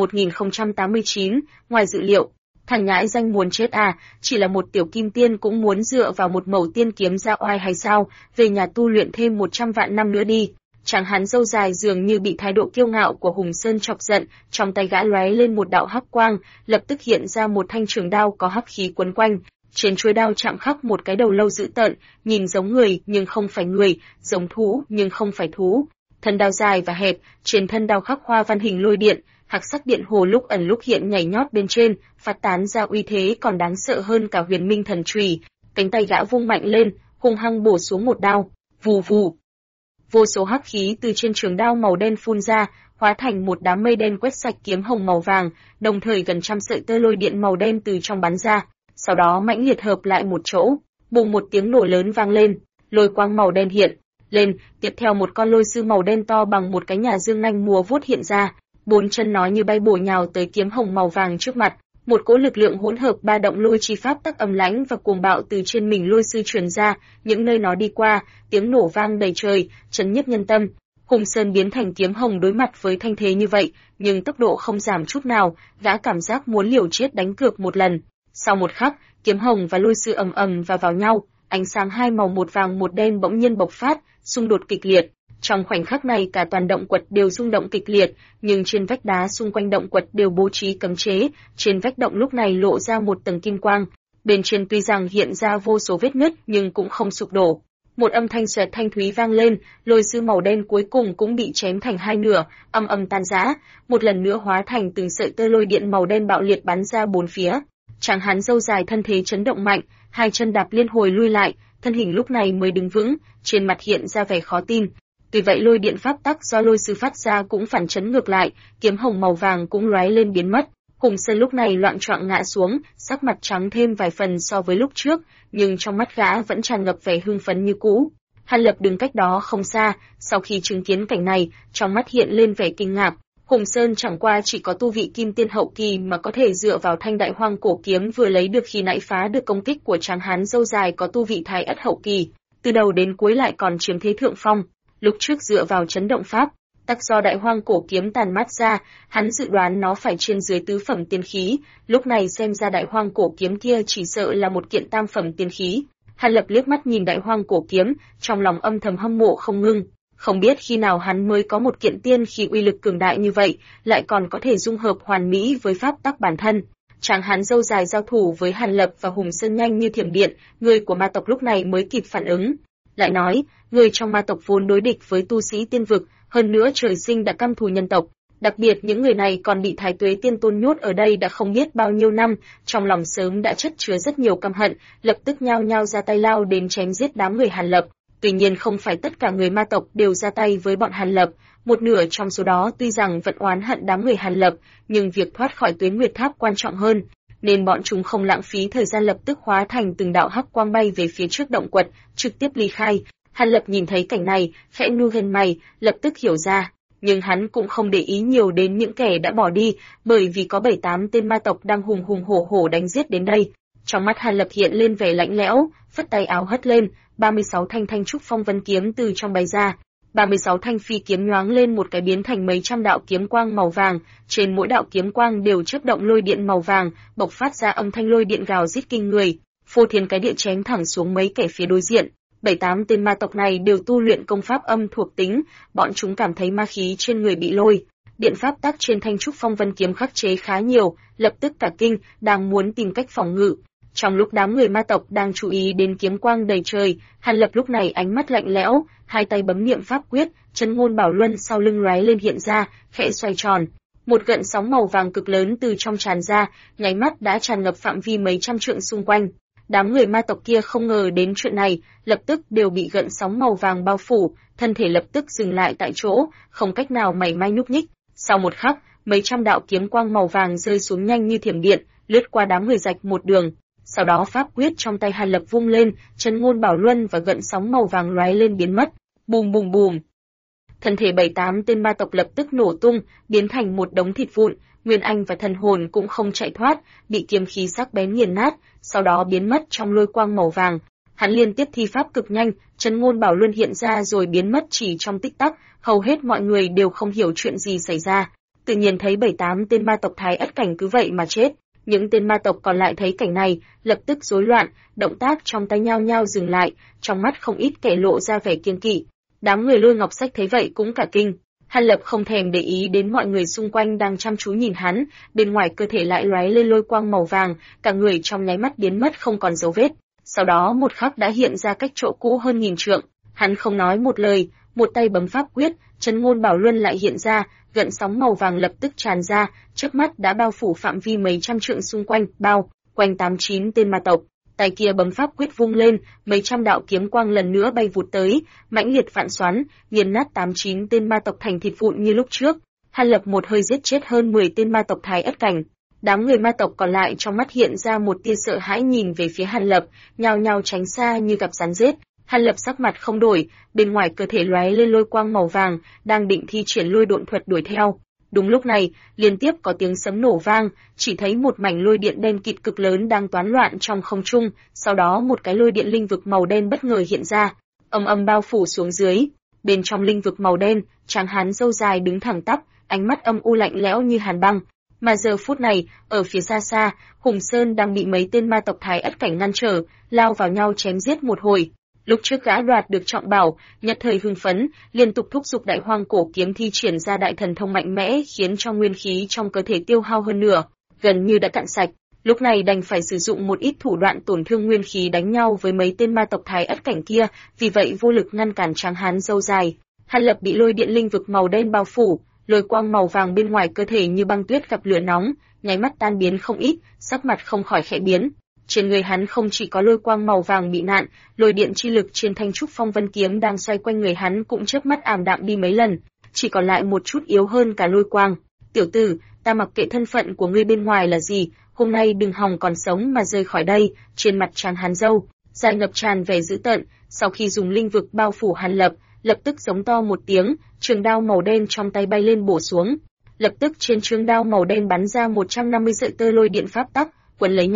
1089, ngoài dự liệu, thằng nhãi danh muốn chết à, chỉ là một tiểu kim tiên cũng muốn dựa vào một mẩu tiên kiếm ra oai hay sao, về nhà tu luyện thêm 100 vạn năm nữa đi. Tráng hán râu dài dường như bị thái độ kiêu ngạo của Hùng Sơn chọc giận, trong tay gã lóe lên một đạo hắc quang, lập tức hiện ra một thanh trường đao có hắc khí quấn quanh. Trên chuôi đao chạm khắc một cái đầu lâu dữ tợn, nhìn giống người nhưng không phải người, giống thú nhưng không phải thú. Thân đao dài và hẹp, trên thân đao khắc hoa văn hình lôi điện, hắc sắc điện hồ lúc ẩn lúc hiện nhảy nhót bên trên, phát tán ra uy thế còn đáng sợ hơn cả Huyền Minh Thần Chùy. Cánh tay gã vung mạnh lên, hung hăng bổ xuống một đao, vù vù. Vô số hắc khí từ trên trường đao màu đen phun ra, hóa thành một đám mây đen quét sạch kiếm hồng màu vàng, đồng thời gần trăm sợi tơ lôi điện màu đen từ trong bắn ra, sau đó mãnh liệt hợp lại một chỗ, bùng một tiếng nổ lớn vang lên, lôi quang màu đen hiện lên, tiếp theo một con lôi sư màu đen to bằng một cái nhà dương nhanh múa vuốt hiện ra, bốn chân nó như bay bổ nhào tới kiếm hồng màu vàng trước mặt. Một cỗ lực lượng hỗn hợp ba động lôi chi pháp tắc âm lãnh và cuồng bạo từ trên mình lôi sư truyền ra, những nơi nó đi qua, tiếng nổ vang đầy trời, chấn nhiếp nhân tâm. Hùng Sơn biến thành kiếm hồng đối mặt với thanh thế như vậy, nhưng tốc độ không giảm chút nào, gã cảm giác muốn liều chết đánh cược một lần. Sau một khắc, kiếm hồng và lôi sư ầm ầm và vào nhau, ánh sáng hai màu một vàng một đen bỗng nhiên bộc phát, xung đột kịch liệt. Trong khoảnh khắc này cả toàn động quật đều rung động kịch liệt, nhưng trên vách đá xung quanh động quật đều bố trí cấm chế, trên vách động lúc này lộ ra một tầng kim quang, bên trên tuy rằng hiện ra vô số vết nứt nhưng cũng không sụp đổ. Một âm thanh xoẹt thanh thúy vang lên, lôi sư màu đen cuối cùng cũng bị chém thành hai nửa, âm âm tan rã, một lần nữa hóa thành từng sợi tơ lôi điện màu đen bạo liệt bắn ra bốn phía. Tráng hán râu dài thân thế chấn động mạnh, hai chân đạp liên hồi lui lại, thân hình lúc này mới đứng vững, trên mặt hiện ra vẻ khó tin. Tuy vậy lôi điện pháp tắc do lôi sư phát ra cũng phản chấn ngược lại, kiếm hồng màu vàng cũng lóe lên biến mất. Hùng Sơn lúc này loạng choạng ngã xuống, sắc mặt trắng thêm vài phần so với lúc trước, nhưng trong mắt gã vẫn tràn ngập vẻ hưng phấn như cũ. Hàn Lập đứng cách đó không xa, sau khi chứng kiến cảnh này, trong mắt hiện lên vẻ kinh ngạc. Hùng Sơn chẳng qua chỉ có tu vị kim tiên hậu kỳ mà có thể dựa vào thanh đại hoang cổ kiếm vừa lấy được khi nãy phá được công kích của tráng hán râu dài có tu vị thái ất hậu kỳ, từ đầu đến cuối lại còn chiếm thế thượng phong. Lúc trước dựa vào chấn động pháp, tắc do Đại Hoang cổ kiếm tàn mát ra, hắn dự đoán nó phải trên dưới tứ phẩm tiên khí, lúc này xem ra Đại Hoang cổ kiếm kia chỉ sợ là một kiện tam phẩm tiên khí. Hàn Lập liếc mắt nhìn Đại Hoang cổ kiếm, trong lòng âm thầm hâm mộ không ngưng. Không biết khi nào hắn mới có một kiện tiên khí uy lực cường đại như vậy, lại còn có thể dung hợp hoàn mỹ với pháp tắc bản thân. Tráng hán râu dài giao thủ với Hàn Lập và Hùng Sơn nhanh như thiểm điện, người của ma tộc lúc này mới kịp phản ứng. Lại nói, người trong ma tộc vốn đối địch với tu sĩ tiên vực, hơn nữa trời sinh đã căm thù nhân tộc. Đặc biệt những người này còn bị Thái Tuế Tiên Tôn nhốt ở đây đã không biết bao nhiêu năm, trong lòng sớm đã chất chứa rất nhiều căm hận, lập tức nhao nhao ra tay lao đến chém giết đám người Hàn Lập. Tuy nhiên không phải tất cả người ma tộc đều ra tay với bọn Hàn Lập, một nửa trong số đó tuy rằng vẫn oán hận đám người Hàn Lập, nhưng việc thoát khỏi Tuế Nguyệt Tháp quan trọng hơn, nên bọn chúng không lãng phí thời gian lập tức hóa thành từng đạo hắc quang bay về phía trước động quật, trực tiếp ly khai. Hàn Lập nhìn thấy cảnh này, khẽ nhướng lên mày, lập tức hiểu ra, nhưng hắn cũng không để ý nhiều đến những kẻ đã bỏ đi, bởi vì có 7-8 tên ma tộc đang hùng hùng hổ hổ đánh giết đến đây. Trong mắt Hàn Lập hiện lên vẻ lạnh lẽo, phất tay áo hất lên, 36 thanh thanh trúc phong vân kiếm từ trong bay ra. 36 thanh phi kiếm nhoáng lên một cái biến thành mấy trăm đạo kiếm quang màu vàng, trên mỗi đạo kiếm quang đều chớp động lôi điện màu vàng, bộc phát ra âm thanh lôi điện gào rít kinh người, phô thiên cái địa chém thẳng xuống mấy kẻ phía đối diện. 7-8 tên ma tộc này đều tu luyện công pháp âm thuộc tính, bọn chúng cảm thấy ma khí trên người bị lôi. Điện pháp tắc trên thanh trúc phong vân kiếm khắc chế khá nhiều, lập tức cả kinh, đang muốn tìm cách phòng ngự. Trong lúc đám người ma tộc đang chú ý đến kiếm quang đầy trời, Hàn Lập lúc này ánh mắt lạnh lẽo, hai tay bấm niệm pháp quyết, chân ngôn bảo luân sau lưng lóe lên hiện ra, khẽ xoay tròn. Một gợn sóng màu vàng cực lớn từ trong tràn ra, nháy mắt đã tràn ngập phạm vi mấy trăm trượng xung quanh. Đám người ma tộc kia không ngờ đến chuyện này, lập tức đều bị gợn sóng màu vàng bao phủ, thân thể lập tức dừng lại tại chỗ, không cách nào mảy may nhúc nhích. Sau một khắc, mấy trăm đạo kiếm quang màu vàng rơi xuống nhanh như thiểm điện, lướt qua đám người rạch một đường. Sau đó pháp quyết trong tay Hàn Lập vung lên, chân ngôn bảo luân và gợn sóng màu vàng lóe lên biến mất. Bùm bùm bùm. Thân thể 7-8 tên ma tộc lập tức nổ tung, biến thành một đống thịt vụn, Nguyên Anh và thần hồn cũng không chạy thoát, bị kiếm khí sắc bén nghiền nát, sau đó biến mất trong lôi quang màu vàng. Hắn liên tiếp thi pháp cực nhanh, chân ngôn bảo luân hiện ra rồi biến mất chỉ trong tích tắc, hầu hết mọi người đều không hiểu chuyện gì xảy ra. Tự nhiên thấy 7-8 tên ma tộc Thái Ất cảnh cứ vậy mà chết. Những tên ma tộc còn lại thấy cảnh này, lập tức rối loạn, động tác trong tay nhao nhao dừng lại, trong mắt không ít kẻ lộ ra vẻ kiêng kỵ. Đám người Lôi Ngọc Sách thấy vậy cũng cả kinh. Hàn Lập không thèm để ý đến mọi người xung quanh đang chăm chú nhìn hắn, bên ngoài cơ thể lại lóe lên lôi quang màu vàng, cả người trong nháy mắt biến mất không còn dấu vết. Sau đó một khắc đã hiện ra cách chỗ cũ hơn nghìn trượng. Hắn không nói một lời, một tay bấm pháp quyết, chân ngôn bảo luân lại hiện ra, gợn sóng màu vàng lập tức tràn ra, chớp mắt đã bao phủ phạm vi mấy trăm trượng xung quanh, bao quanh 8-9 tên ma tộc. Tay kia bấm pháp quyết vung lên, mấy trăm đạo kiếm quang lần nữa bay vụt tới, mãnh liệt vạn xoắn, nghiền nát 8-9 tên ma tộc thành thịt vụn như lúc trước. Hàn Lập một hơi giết chết hơn 10 tên ma tộc Thái Ất cảnh. Đám người ma tộc còn lại trong mắt hiện ra một tia sợ hãi nhìn về phía Hàn Lập, nhao nhao tránh xa như gặp rắn rết. Hàn Lập sắc mặt không đổi, bên ngoài cơ thể lóe lên lôi quang màu vàng, đang định thi triển lôi độn thuật đuổi theo. Đúng lúc này, liên tiếp có tiếng sấm nổ vang, chỉ thấy một mảnh lôi điện đen kịt cực lớn đang toán loạn trong không trung, sau đó một cái lôi điện linh vực màu đen bất ngờ hiện ra, ầm ầm bao phủ xuống dưới. Bên trong linh vực màu đen, tráng hán râu dài đứng thẳng tắp, ánh mắt âm u lạnh lẽo như hàn băng. Mà giờ phút này, ở phía xa xa, Hùng Sơn đang bị mấy tên ma tộc Thái Ất cảnh ngăn trở, lao vào nhau chém giết một hồi. Lúc trước gã đoạt được trọng bảo, nhất thời hưng phấn, liên tục thúc giục Đại Hoang cổ kiếm thi triển ra đại thần thông mạnh mẽ, khiến cho nguyên khí trong cơ thể tiêu hao hơn nửa, gần như đã cạn sạch. Lúc này đành phải sử dụng một ít thủ đoạn tổn thương nguyên khí đánh nhau với mấy tên ma tộc Thái Ất cảnh kia, vì vậy vô lực ngăn cản tráng hán râu dài. Hàn Lập bị lôi điện linh vực màu đen bao phủ, lôi quang màu vàng bên ngoài cơ thể như băng tuyết gặp lửa nóng, nháy mắt tan biến không ít, sắc mặt không khỏi khẽ biến. Trên người hắn không chỉ có lôi quang màu vàng bị nạn, lôi điện chi lực trên thanh trúc phong vân kiếm đang xoay quanh người hắn cũng chớp mắt ảm đạm đi mấy lần, chỉ còn lại một chút yếu hơn cả lôi quang. Tiểu tử, ta mặc kệ thân phận của ngươi bên ngoài là gì, hôm nay đừng hòng còn sống mà rời khỏi đây. Trên mặt trán hắn râu dài ngập tràn vẻ dữ tợn, sau khi dùng linh vực bao phủ Hàn Lập, lập tức giống to một tiếng, trường đao màu đen trong tay bay lên bổ xuống. Lập tức trên trường đao màu đen bắn ra 150 sợi tơ lôi điện pháp tắc, quấn lấy nhau.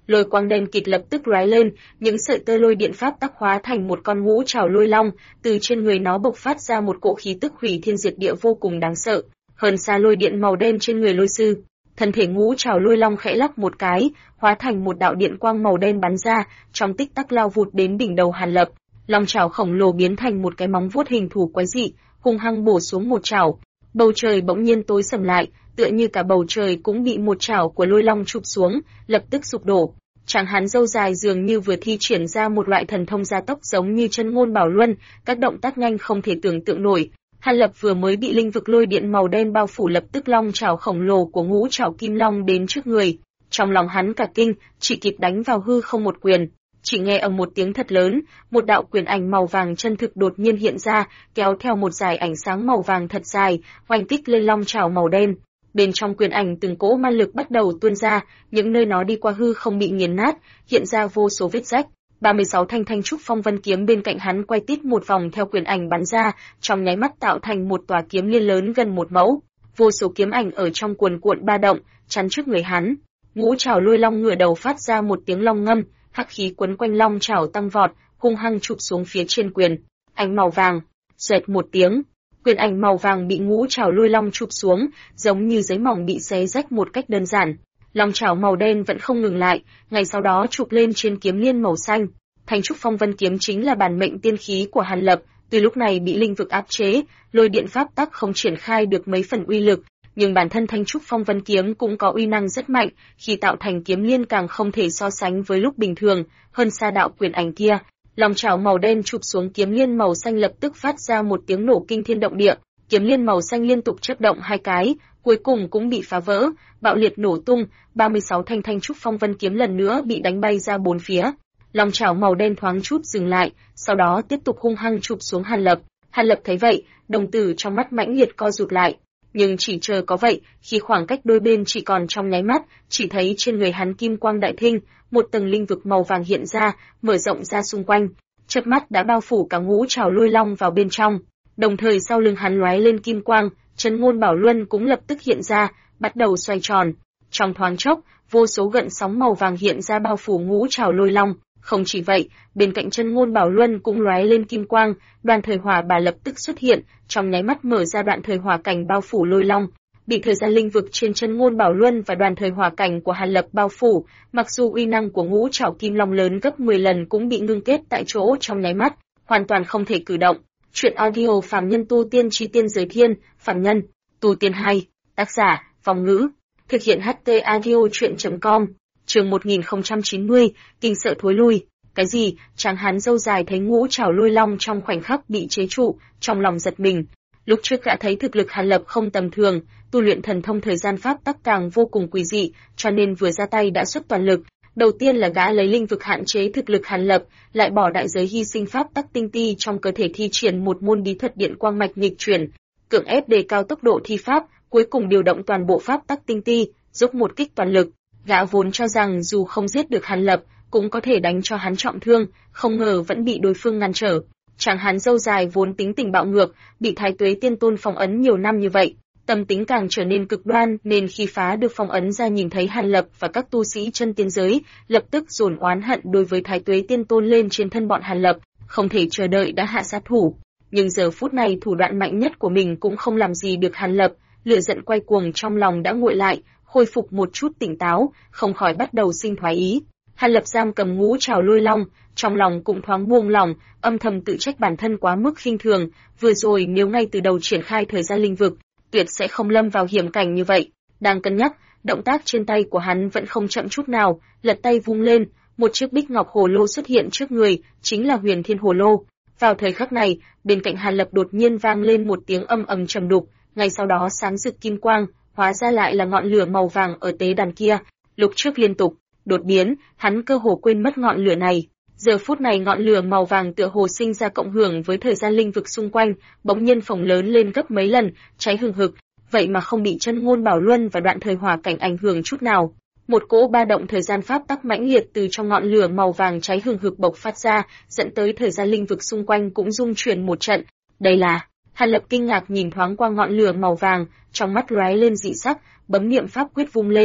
Lôi quang đen kịt lập tức lóe lên, những sợi tơ lôi điện pháp tắc hóa thành một con ngũ trảo lôi long, từ trên người nó bộc phát ra một cỗ khí tức hủy thiên diệt địa vô cùng đáng sợ, hơn xa lôi điện màu đen trên người lôi sư. Thân thể ngũ trảo lôi long khẽ lắc một cái, hóa thành một đạo điện quang màu đen bắn ra, trong tích tắc lao vụt đến đỉnh đầu Hàn Lập. Long trảo khổng lồ biến thành một cái móng vuốt hình thù quái dị, hung hăng bổ xuống một trảo. Bầu trời bỗng nhiên tối sầm lại, tựa như cả bầu trời cũng bị một trảo của lôi long chụp xuống, lập tức sụp đổ. Tráng hán râu dài dường như vừa thi triển ra một loại thần thông gia tốc giống như chân ngôn bảo luân, các động tác nhanh không thể tưởng tượng nổi. Hàn Lập vừa mới bị linh vực lôi điện màu đen bao phủ, lập tức long trảo khổng lồ của ngũ trảo kim long đến trước người. Trong lòng hắn cả kinh, chỉ kịp đánh vào hư không một quyền. Chỉ nghe ầm một tiếng thật lớn, một đạo quyền ảnh màu vàng chân thực đột nhiên hiện ra, kéo theo một dải ánh sáng màu vàng thật dài, oanh kích lên long trảo màu đen. Bên trong quyền ảnh từng cỗ ma lực bắt đầu tuôn ra, những nơi nó đi qua hư không bị nghiền nát, hiện ra vô số vết rách. 36 thanh thanh trúc phong vân kiếm bên cạnh hắn quay tít một vòng theo quyền ảnh bắn ra, trong nháy mắt tạo thành một tòa kiếm liên lớn gần một mẫu. Vô số kiếm ảnh ở trong cuồn cuộn ba động, chắn trước người hắn. Ngũ trảo lôi long ngửa đầu phát ra một tiếng long ngâm, hắc khí quấn quanh long trảo tăng vọt, hung hăng chụp xuống phía trên quyền ảnh màu vàng. Xoẹt một tiếng, quyền ảnh màu vàng bị ngũ trảo lôi long chụp xuống, giống như giấy mỏng bị xé rách một cách đơn giản. Long trảo màu đen vẫn không ngừng lại, ngay sau đó chụp lên trên kiếm liên màu xanh. Thanh trúc phong vân kiếm chính là bản mệnh tiên khí của Hàn Lập, từ lúc này bị linh vực áp chế, lôi điện pháp tắc không triển khai được mấy phần uy lực, nhưng bản thân thanh trúc phong vân kiếm cũng có uy năng rất mạnh, khi tạo thành kiếm liên càng không thể so sánh với lúc bình thường, hơn xa đạo quyền ảnh kia. Long trảo màu đen chụp xuống kiếm liên màu xanh lập tức phát ra một tiếng nổ kinh thiên động địa, kiếm liên màu xanh liên tục chớp động hai cái, cuối cùng cũng bị phá vỡ, bạo liệt nổ tung, 36 thanh thanh trúc phong vân kiếm lần nữa bị đánh bay ra bốn phía. Long trảo màu đen thoáng chút dừng lại, sau đó tiếp tục hung hăng chụp xuống Hàn Lập. Hàn Lập thấy vậy, đồng tử trong mắt mãnh liệt co rụt lại, nhưng chỉ chờ có vậy, khi khoảng cách đôi bên chỉ còn trong nháy mắt, chỉ thấy trên người hắn kim quang đại thinh, một tầng linh vực màu vàng hiện ra, mở rộng ra xung quanh, chớp mắt đã bao phủ cả ngũ trảo lôi long vào bên trong. Đồng thời sau lưng hắn lóe lên kim quang, chân ngôn bảo luân cũng lập tức hiện ra, bắt đầu xoay tròn. Trong thoáng chốc, vô số gợn sóng màu vàng hiện ra bao phủ ngũ trảo lôi long. Không chỉ vậy, bên cạnh chân ngôn bảo luân cũng lóe lên kim quang, đoàn thời hỏa bà lập tức xuất hiện, trong nháy mắt mở ra đoạn thời hỏa cảnh bao phủ lôi long. Bị thời gian linh vực trên chân ngôn bảo luân và đoàn thời hỏa cảnh của Hàn Lập bao phủ, mặc dù uy năng của ngũ trảo kim long lớn gấp 10 lần cũng bị ngưng kết tại chỗ trong nháy mắt, hoàn toàn không thể cử động. Chuyện audio Phàm Nhân Tu Tiên Chí Tiên Giới Thiên, Phàm Nhân Tu Tiên 2, tác giả Vong Ngữ, thực hiện HT audio chuyện.com. Chương 1090, kinh sợ thối lui. Cái gì? Tráng hán râu dài thấy ngũ trảo lôi long trong khoảnh khắc bị chế trụ, trong lòng giật mình. Lúc trước gã thấy thực lực Hàn Lập không tầm thường, tu luyện thần thông thời gian pháp tắc càng vô cùng quỷ dị, cho nên vừa ra tay đã xuất toàn lực. Đầu tiên là gã lấy linh vực hạn chế thực lực Hàn Lập, lại bỏ đại giới hy sinh pháp tắc tinh ti trong cơ thể thi triển một môn bí thuật điện quang mạch nghịch chuyển, cưỡng ép đề cao tốc độ thi pháp, cuối cùng điều động toàn bộ pháp tắc tinh ti, giúp một kích toàn lực. Gã vốn cho rằng dù không giết được Hàn Lập, cũng có thể đánh cho hắn trọng thương, không ngờ vẫn bị đối phương ngăn trở. Tráng hán râu dài vốn tính tình bạo ngược, bị Thái Tuế Tiên Tôn phong ấn nhiều năm như vậy, tâm tính càng trở nên cực đoan, nên khi phá được phong ấn ra nhìn thấy Hàn Lập và các tu sĩ chân tiên giới, lập tức dồn oán hận đối với Thái Tuế Tiên Tôn lên trên thân bọn Hàn Lập, không thể chờ đợi đã hạ sát thủ. Nhưng giờ phút này thủ đoạn mạnh nhất của mình cũng không làm gì được Hàn Lập, lửa giận quay cuồng trong lòng đã nguội lại, khôi phục một chút tỉnh táo, không khỏi bắt đầu sinh thoái ý. Hàn Lập giam cầm ngũ trảo lôi long, trong lòng cũng thoáng buông lòng, âm thầm tự trách bản thân quá mức khinh thường, vừa rồi nếu ngay từ đầu triển khai thời gian linh vực, tuyệt sẽ không lâm vào hiểm cảnh như vậy. Đang cân nhắc, động tác trên tay của hắn vẫn không chậm chút nào, lật tay vung lên, một chiếc bích ngọc hồ lô xuất hiện trước người, chính là Huyền Thiên Hồ Lô. Vào thời khắc này, bên cạnh Hàn Lập đột nhiên vang lên một tiếng âm ầm trầm đục, ngay sau đó sáng rực kim quang, hóa ra lại là ngọn lửa màu vàng ở tế đàn kia. Lúc trước liên tục đột biến, hắn cơ hồ quên mất ngọn lửa này. Giờ phút này ngọn lửa màu vàng tựa hồ sinh ra cộng hưởng với thời gian linh vực xung quanh, bỗng nhiên phồng lớn lên gấp mấy lần, cháy hừng hực, vậy mà không bị chân ngôn bảo luân và đoạn thời hỏa cảnh ảnh hưởng chút nào. Một cỗ ba động thời gian pháp tắc mãnh liệt từ trong ngọn lửa màu vàng cháy hừng hực bộc phát ra, dẫn tới thời gian linh vực xung quanh cũng rung chuyển một trận. Đây là... Hàn Lập kinh ngạc nhìn thoáng qua ngọn lửa màu vàng, trong mắt lóe lên dị sắc, bấm niệm pháp quyết vung lên.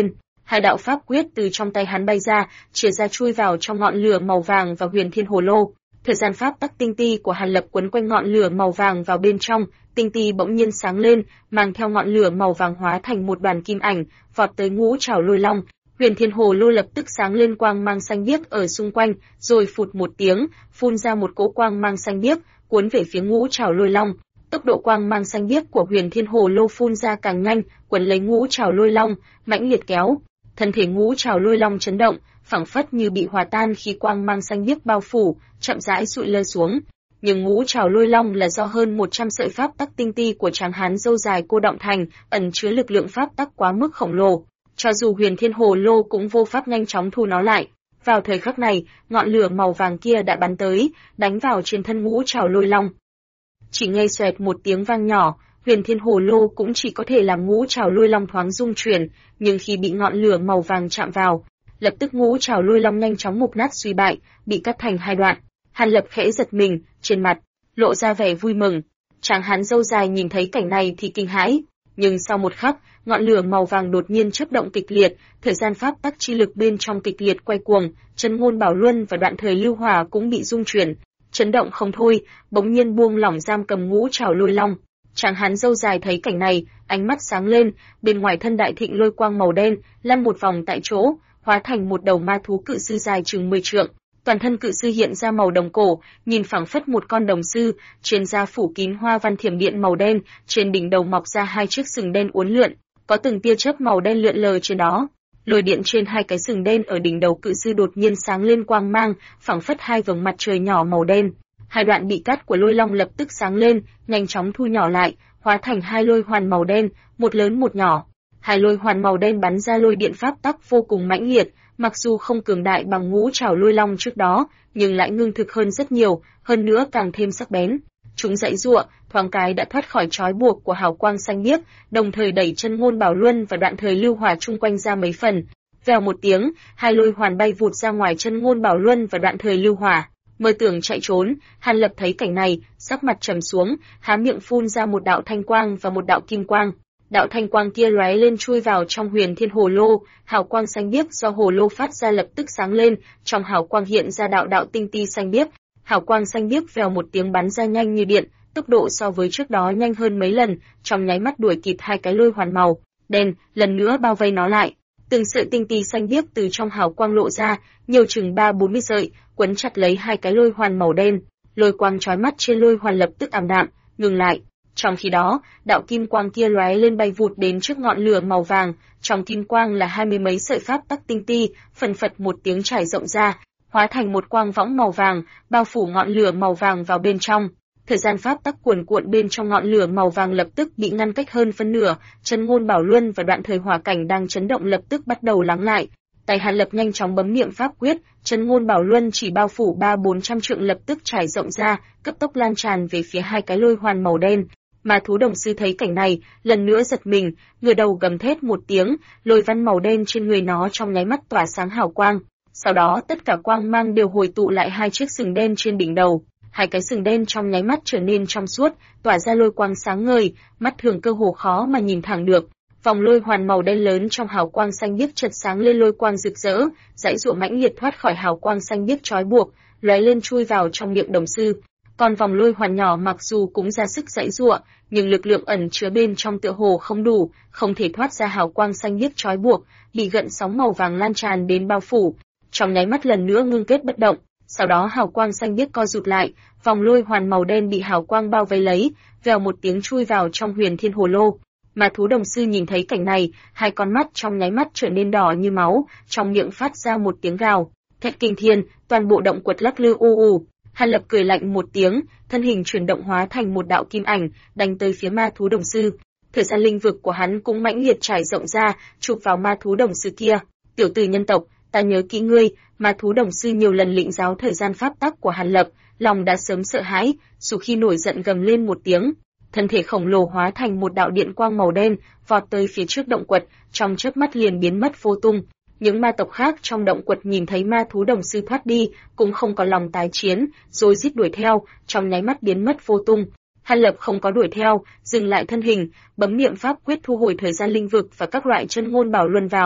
Hai đạo pháp quyết từ trong tay hắn bay ra, chìa ra chui vào trong ngọn lửa màu vàng và huyền thiên hồ lô. Thời gian pháp tắc tinh ti của Hàn Lập quấn quanh ngọn lửa màu vàng vào bên trong, tinh ti bỗng nhiên sáng lên, mang theo ngọn lửa màu vàng hóa thành một đoàn kim ảnh, vọt tới ngũ trảo lôi long. Huyền thiên hồ lô lập tức sáng lên quang mang xanh biếc ở xung quanh, rồi phụt một tiếng, phun ra một cỗ quang mang xanh biếc, cuốn về phía ngũ trảo lôi long. Tốc độ quang mang xanh biếc của huyền thiên hồ lô phun ra càng nhanh, quấn lấy ngũ trảo lôi long, mãnh liệt kéo. Thân thể ngũ trảo lôi long chấn động, phảng phất như bị hòa tan khi quang mang xanh biếc bao phủ, chậm rãi sụi lơ xuống. Nhưng ngũ trảo lôi long là do hơn 100 sợi pháp tắc tinh ti của tráng hán râu dài cô động thành, ẩn chứa lực lượng pháp tắc quá mức khổng lồ. Cho dù huyền thiên hồ lô cũng vô pháp nhanh chóng thu nó lại. Vào thời khắc này, ngọn lửa màu vàng kia đã bắn tới, đánh vào trên thân ngũ trảo lôi long. Chỉ nghe xoẹt một tiếng vang nhỏ, huyền thiên hồ lô cũng chỉ có thể làm ngũ trảo lôi long thoáng rung chuyển, nhưng khi bị ngọn lửa màu vàng chạm vào, lập tức ngũ trảo lôi long nhanh chóng mục nát suy bại, bị cắt thành hai đoạn. Hàn Lập khẽ giật mình, trên mặt lộ ra vẻ vui mừng. Tráng hán râu dài nhìn thấy cảnh này thì kinh hãi, nhưng sau một khắc, ngọn lửa màu vàng đột nhiên chớp động kịch liệt, thời gian pháp tắc chi lực bên trong kịch liệt quay cuồng, chân ngôn bảo luân và đoạn thời lưu hỏa cũng bị rung chuyển, chấn động không thôi, bỗng nhiên buông lỏng giam cầm ngũ trảo lôi long. Tráng hán râu dài thấy cảnh này, ánh mắt sáng lên, bên ngoài thân đại thịnh lôi quang màu đen, lăn một vòng tại chỗ, hóa thành một đầu ma thú cự sư dài chừng 10 trượng. Toàn thân cự sư hiện ra màu đồng cổ, nhìn phảng phất một con đồng sư, trên da phủ kín hoa văn thiểm điện màu đen, trên đỉnh đầu mọc ra hai chiếc sừng đen uốn lượn, có từng tia chớp màu đen lượn lờ trên đó. Lôi điện trên hai cái sừng đen ở đỉnh đầu cự sư đột nhiên sáng lên quang mang, phảng phất hai vầng mặt trời nhỏ màu đen. Hai đoạn bị cắt của lôi long lập tức sáng lên, nhanh chóng thu nhỏ lại, hóa thành hai lôi hoàn màu đen, một lớn một nhỏ. Hai lôi hoàn màu đen bắn ra lôi điện pháp tắc vô cùng mãnh liệt, mặc dù không cường đại bằng ngũ trảo lôi long trước đó, nhưng lại ngưng thực hơn rất nhiều, hơn nữa càng thêm sắc bén. Chúng giãy giụa, thoáng cái đã thoát khỏi trói buộc của hào quang xanh biếc, đồng thời đẩy chân ngôn bảo luân và đoạn thời lưu hỏa chung quanh ra mấy phần. Vèo một tiếng, hai lôi hoàn bay vụt ra ngoài chân ngôn bảo luân và đoạn thời lưu hỏa. Mơ tưởng chạy trốn, Hàn Lập thấy cảnh này, sắc mặt trầm xuống, há miệng phun ra một đạo thanh quang và một đạo kim quang. Đạo thanh quang kia lóe lên chui vào trong huyền thiên hồ lô, hào quang xanh biếc do hồ lô phát ra lập tức sáng lên, trong hào quang hiện ra đạo đạo tinh ti xanh biếc. Hào quang xanh biếc vèo một tiếng bắn ra nhanh như điện, tốc độ so với trước đó nhanh hơn mấy lần, trong nháy mắt đuổi kịp hai cái lôi hoàn màu đen, lần nữa bao vây nó lại. Từng sợi tinh ti xanh biếc từ trong hào quang lộ ra, nhiều chừng 30-40 sợi, quấn chặt lấy hai cái lôi hoàn màu đen. Lôi quang chói mắt trên lôi hoàn lập tức ảm đạm, ngừng lại. Trong khi đó, đạo kim quang kia lóe lên bay vụt đến trước ngọn lửa màu vàng, trong kim quang là 20 mấy sợi pháp tắc tinh ti, phần phật một tiếng trải rộng ra, hóa thành một quang võng màu vàng, bao phủ ngọn lửa màu vàng vào bên trong. Thời gian pháp tắc cuồn cuộn bên trong ngọn lửa màu vàng lập tức bị ngăn cách hơn phân nửa, chân ngôn bảo luân và đoạn thời hỏa cảnh đang chấn động lập tức bắt đầu lắng lại. Tay Hàn Lập nhanh chóng bấm niệm pháp quyết, chân ngôn bảo luân chỉ bao phủ 300-400 trượng lập tức trải rộng ra, cấp tốc lan tràn về phía hai cái lôi hoàn màu đen. Ma thú đồng sư thấy cảnh này, lần nữa giật mình, ngửa đầu gầm thét một tiếng, lôi văn màu đen trên người nó trong nháy mắt tỏa sáng hào quang. Sau đó tất cả quang mang đều hồi tụ lại hai chiếc sừng đen trên đỉnh đầu. Hai cái sừng đen trong nháy mắt trở nên trong suốt, tỏa ra lôi quang sáng ngời, mắt thường cơ hồ khó mà nhìn thẳng được. Vòng lôi hoàn màu đen lớn trong hào quang xanh biếc chợt sáng lên lôi quang rực rỡ, giãy giụa mãnh liệt thoát khỏi hào quang xanh biếc trói buộc, lóe lên chui vào trong miệng đồng sư. Còn vòng lôi hoàn nhỏ mặc dù cũng ra sức giãy giụa, nhưng lực lượng ẩn chứa bên trong tựa hồ không đủ, không thể thoát ra hào quang xanh biếc trói buộc, bị gợn sóng màu vàng lan tràn đến bao phủ. Trong nháy mắt lần nữa ngưng kết bất động. Sau đó hào quang xanh biếc co rụt lại, vòng lôi hoàn màu đen bị hào quang bao vây lấy, vèo một tiếng chui vào trong huyền thiên hồ lô. Ma thú đồng sư nhìn thấy cảnh này, hai con mắt trong nháy mắt trở nên đỏ như máu, trong miệng phát ra một tiếng gào thét kinh thiên, toàn bộ động quật lắc lư u u. Hàn Lập cười lạnh một tiếng, thân hình chuyển động hóa thành một đạo kim ảnh, đánh tới phía ma thú đồng sư. Thời gian linh vực của hắn cũng mãnh liệt trải rộng ra, chụp vào ma thú đồng sư kia. Tiểu tử nhân tộc, ta nhớ kỹ ngươi. Ma thú đồng sư nhiều lần lĩnh giáo thời gian pháp tắc của Hàn Lập, lòng đã sớm sợ hãi, dù khi nổi giận gầm lên một tiếng, thân thể khổng lồ hóa thành một đạo điện quang màu đen, vọt tới phía trước động quật, trong chớp mắt liền biến mất vô tung. Những ma tộc khác trong động quật nhìn thấy ma thú đồng sư thoát đi, cũng không có lòng tái chiến, rồi rít đuổi theo, trong nháy mắt biến mất vô tung. Hàn Lập không có đuổi theo, dừng lại thân hình, bấm niệm pháp quyết thu hồi thời gian linh vực và các loại chân ngôn bảo luân vào.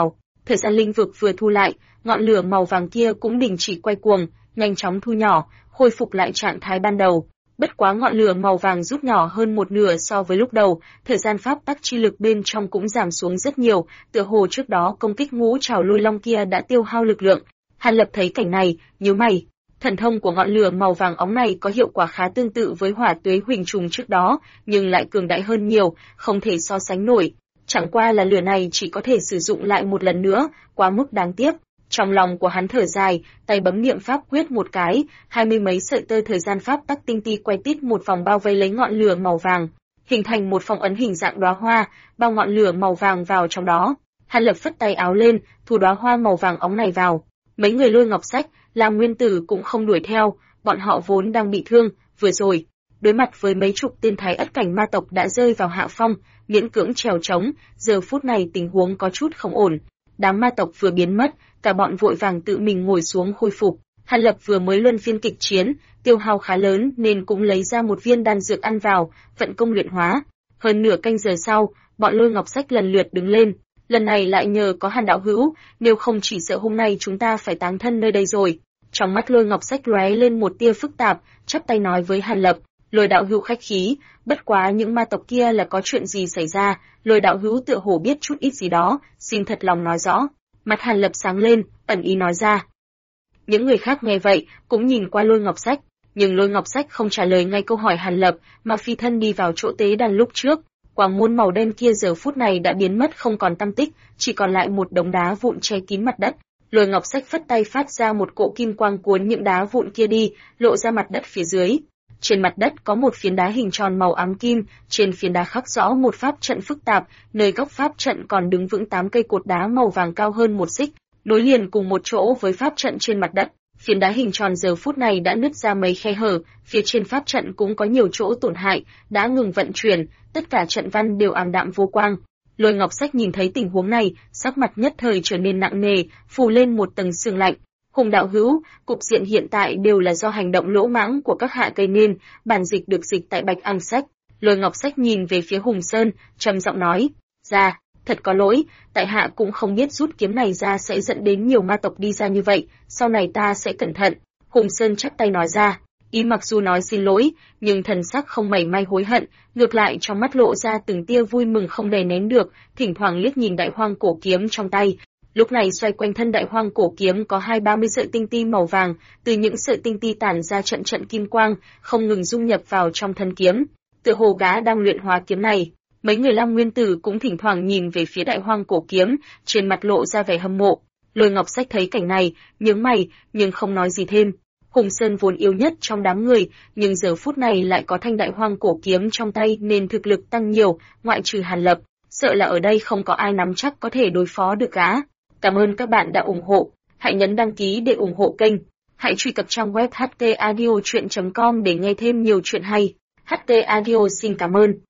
Thời gian linh vực vừa thu lại, ngọn lửa màu vàng kia cũng đình chỉ quay cuồng, nhanh chóng thu nhỏ, khôi phục lại trạng thái ban đầu. Bất quá ngọn lửa màu vàng rút nhỏ hơn một nửa so với lúc đầu, thời gian pháp tắc chi lực bên trong cũng giảm xuống rất nhiều, tựa hồ trước đó công kích ngũ trảo lôi long kia đã tiêu hao lực lượng. Hàn Lập thấy cảnh này, nhíu mày. Thần thông của ngọn lửa màu vàng óng này có hiệu quả khá tương tự với hỏa tuế huỳnh trùng trước đó, nhưng lại cường đại hơn nhiều, không thể so sánh nổi. Chẳng qua là lửa này chỉ có thể sử dụng lại một lần nữa, quá mức đáng tiếc. Trong lòng của hắn thở dài, tay bấm niệm pháp quyết một cái, 20 mấy sợi tơ thời gian pháp tắc tinh ti quay tít một vòng bao vây lấy ngọn lửa màu vàng, hình thành một phong ấn hình dạng đóa hoa, bao ngọn lửa màu vàng vào trong đó. Hàn Lập phất tay áo lên, thu đóa hoa màu vàng óng này vào. Mấy người Lôi Ngọc Sách, Lam Nguyên Tử cũng không đuổi theo, bọn họ vốn đang bị thương, vừa rồi đối mặt với mấy chục tên thái ất cảnh ma tộc đã rơi vào hạ phong, miễn cưỡng trèo trống, giờ phút này tình huống có chút không ổn. Đám ma tộc vừa biến mất, cả bọn vội vàng tự mình ngồi xuống khôi phục. Hàn Lập vừa mới luân phiên kịch chiến, tiêu hao khá lớn nên cũng lấy ra một viên đan dược ăn vào, vận công luyện hóa. Hơn nửa canh giờ sau, bọn Lôi Ngọc Sách lần lượt đứng lên. Lần này lại nhờ có Hàn đạo hữu, nếu không chỉ sợ hôm nay chúng ta phải táng thân nơi đây rồi. Trong mắt Lôi Ngọc Sách lóe lên một tia phức tạp, chắp tay nói với Hàn Lập, Lôi đạo hữu khách khí, bất quá những ma tộc kia là có chuyện gì xảy ra, Lôi đạo hữu tựa hồ biết chút ít gì đó, xin thật lòng nói rõ. Mặt Hàn Lập sáng lên, ẩn ý nói ra. Những người khác nghe vậy, cũng nhìn qua Lôi Ngọc Sách, nhưng Lôi Ngọc Sách không trả lời ngay câu hỏi Hàn Lập, mà phi thân đi vào chỗ tế đàn lúc trước. Quang môn màu đen kia giờ phút này đã biến mất không còn tăm tích, chỉ còn lại một đống đá vụn che kín mặt đất. Lôi Ngọc Sách phất tay phát ra một cỗ kim quang cuốn những đá vụn kia đi, lộ ra mặt đất phía dưới. Trên mặt đất có một phiến đá hình tròn màu ám kim, trên phiến đá khắc rõ một pháp trận phức tạp, nơi góc pháp trận còn đứng vững 8 cây cột đá màu vàng cao hơn một xích, nối liền cùng một chỗ với pháp trận trên mặt đất. Phiến đá hình tròn giờ phút này đã nứt ra mấy khe hở, phía trên pháp trận cũng có nhiều chỗ tổn hại, đã ngừng vận chuyển, tất cả trận văn đều ảm đạm vô quang. Lôi Ngọc Sách nhìn thấy tình huống này, sắc mặt nhất thời trở nên nặng nề, phủ lên một tầng sương lạnh. Hùng đạo hữu, cục diện hiện tại đều là do hành động lỗ mãng của các hạ gây nên, bản dịch được dịch tại Bạch Ang Sách. Lôi Ngọc Sách nhìn về phía Hùng Sơn, trầm giọng nói, "Ra, thật có lỗi, tại hạ cũng không biết rút kiếm này ra sẽ dẫn đến nhiều ma tộc đi ra như vậy, sau này ta sẽ cẩn thận." Hùng Sơn chắp tay nói ra, ý mặc dù nói xin lỗi, nhưng thần sắc không mảy may hối hận, ngược lại trong mắt lộ ra từng tia vui mừng không đè nén được, thỉnh thoảng liếc nhìn đại hoang cổ kiếm trong tay. Lúc này xoay quanh thân đại hoang cổ kiếm có 20-30 sợi tinh ti màu vàng, từ những sợi tinh ti tản ra trận trận kim quang, không ngừng dung nhập vào trong thân kiếm. Tựa hồ gã đang luyện hóa kiếm này. Mấy người Lam Nguyên Tử cũng thỉnh thoảng nhìn về phía đại hoang cổ kiếm, trên mặt lộ ra vẻ hâm mộ. Lôi Ngọc Sách thấy cảnh này, nhướng mày, nhưng không nói gì thêm. Hùng Sơn vốn yếu nhất trong đám người, nhưng giờ phút này lại có thanh đại hoang cổ kiếm trong tay nên thực lực tăng nhiều, ngoại trừ Hàn Lập, sợ là ở đây không có ai nắm chắc có thể đối phó được gã. Cảm ơn các bạn đã ủng hộ, hãy nhấn đăng ký để ủng hộ kênh, hãy truy cập trang web htaudio.com để nghe thêm nhiều chuyện hay. HT Audio xin cảm ơn.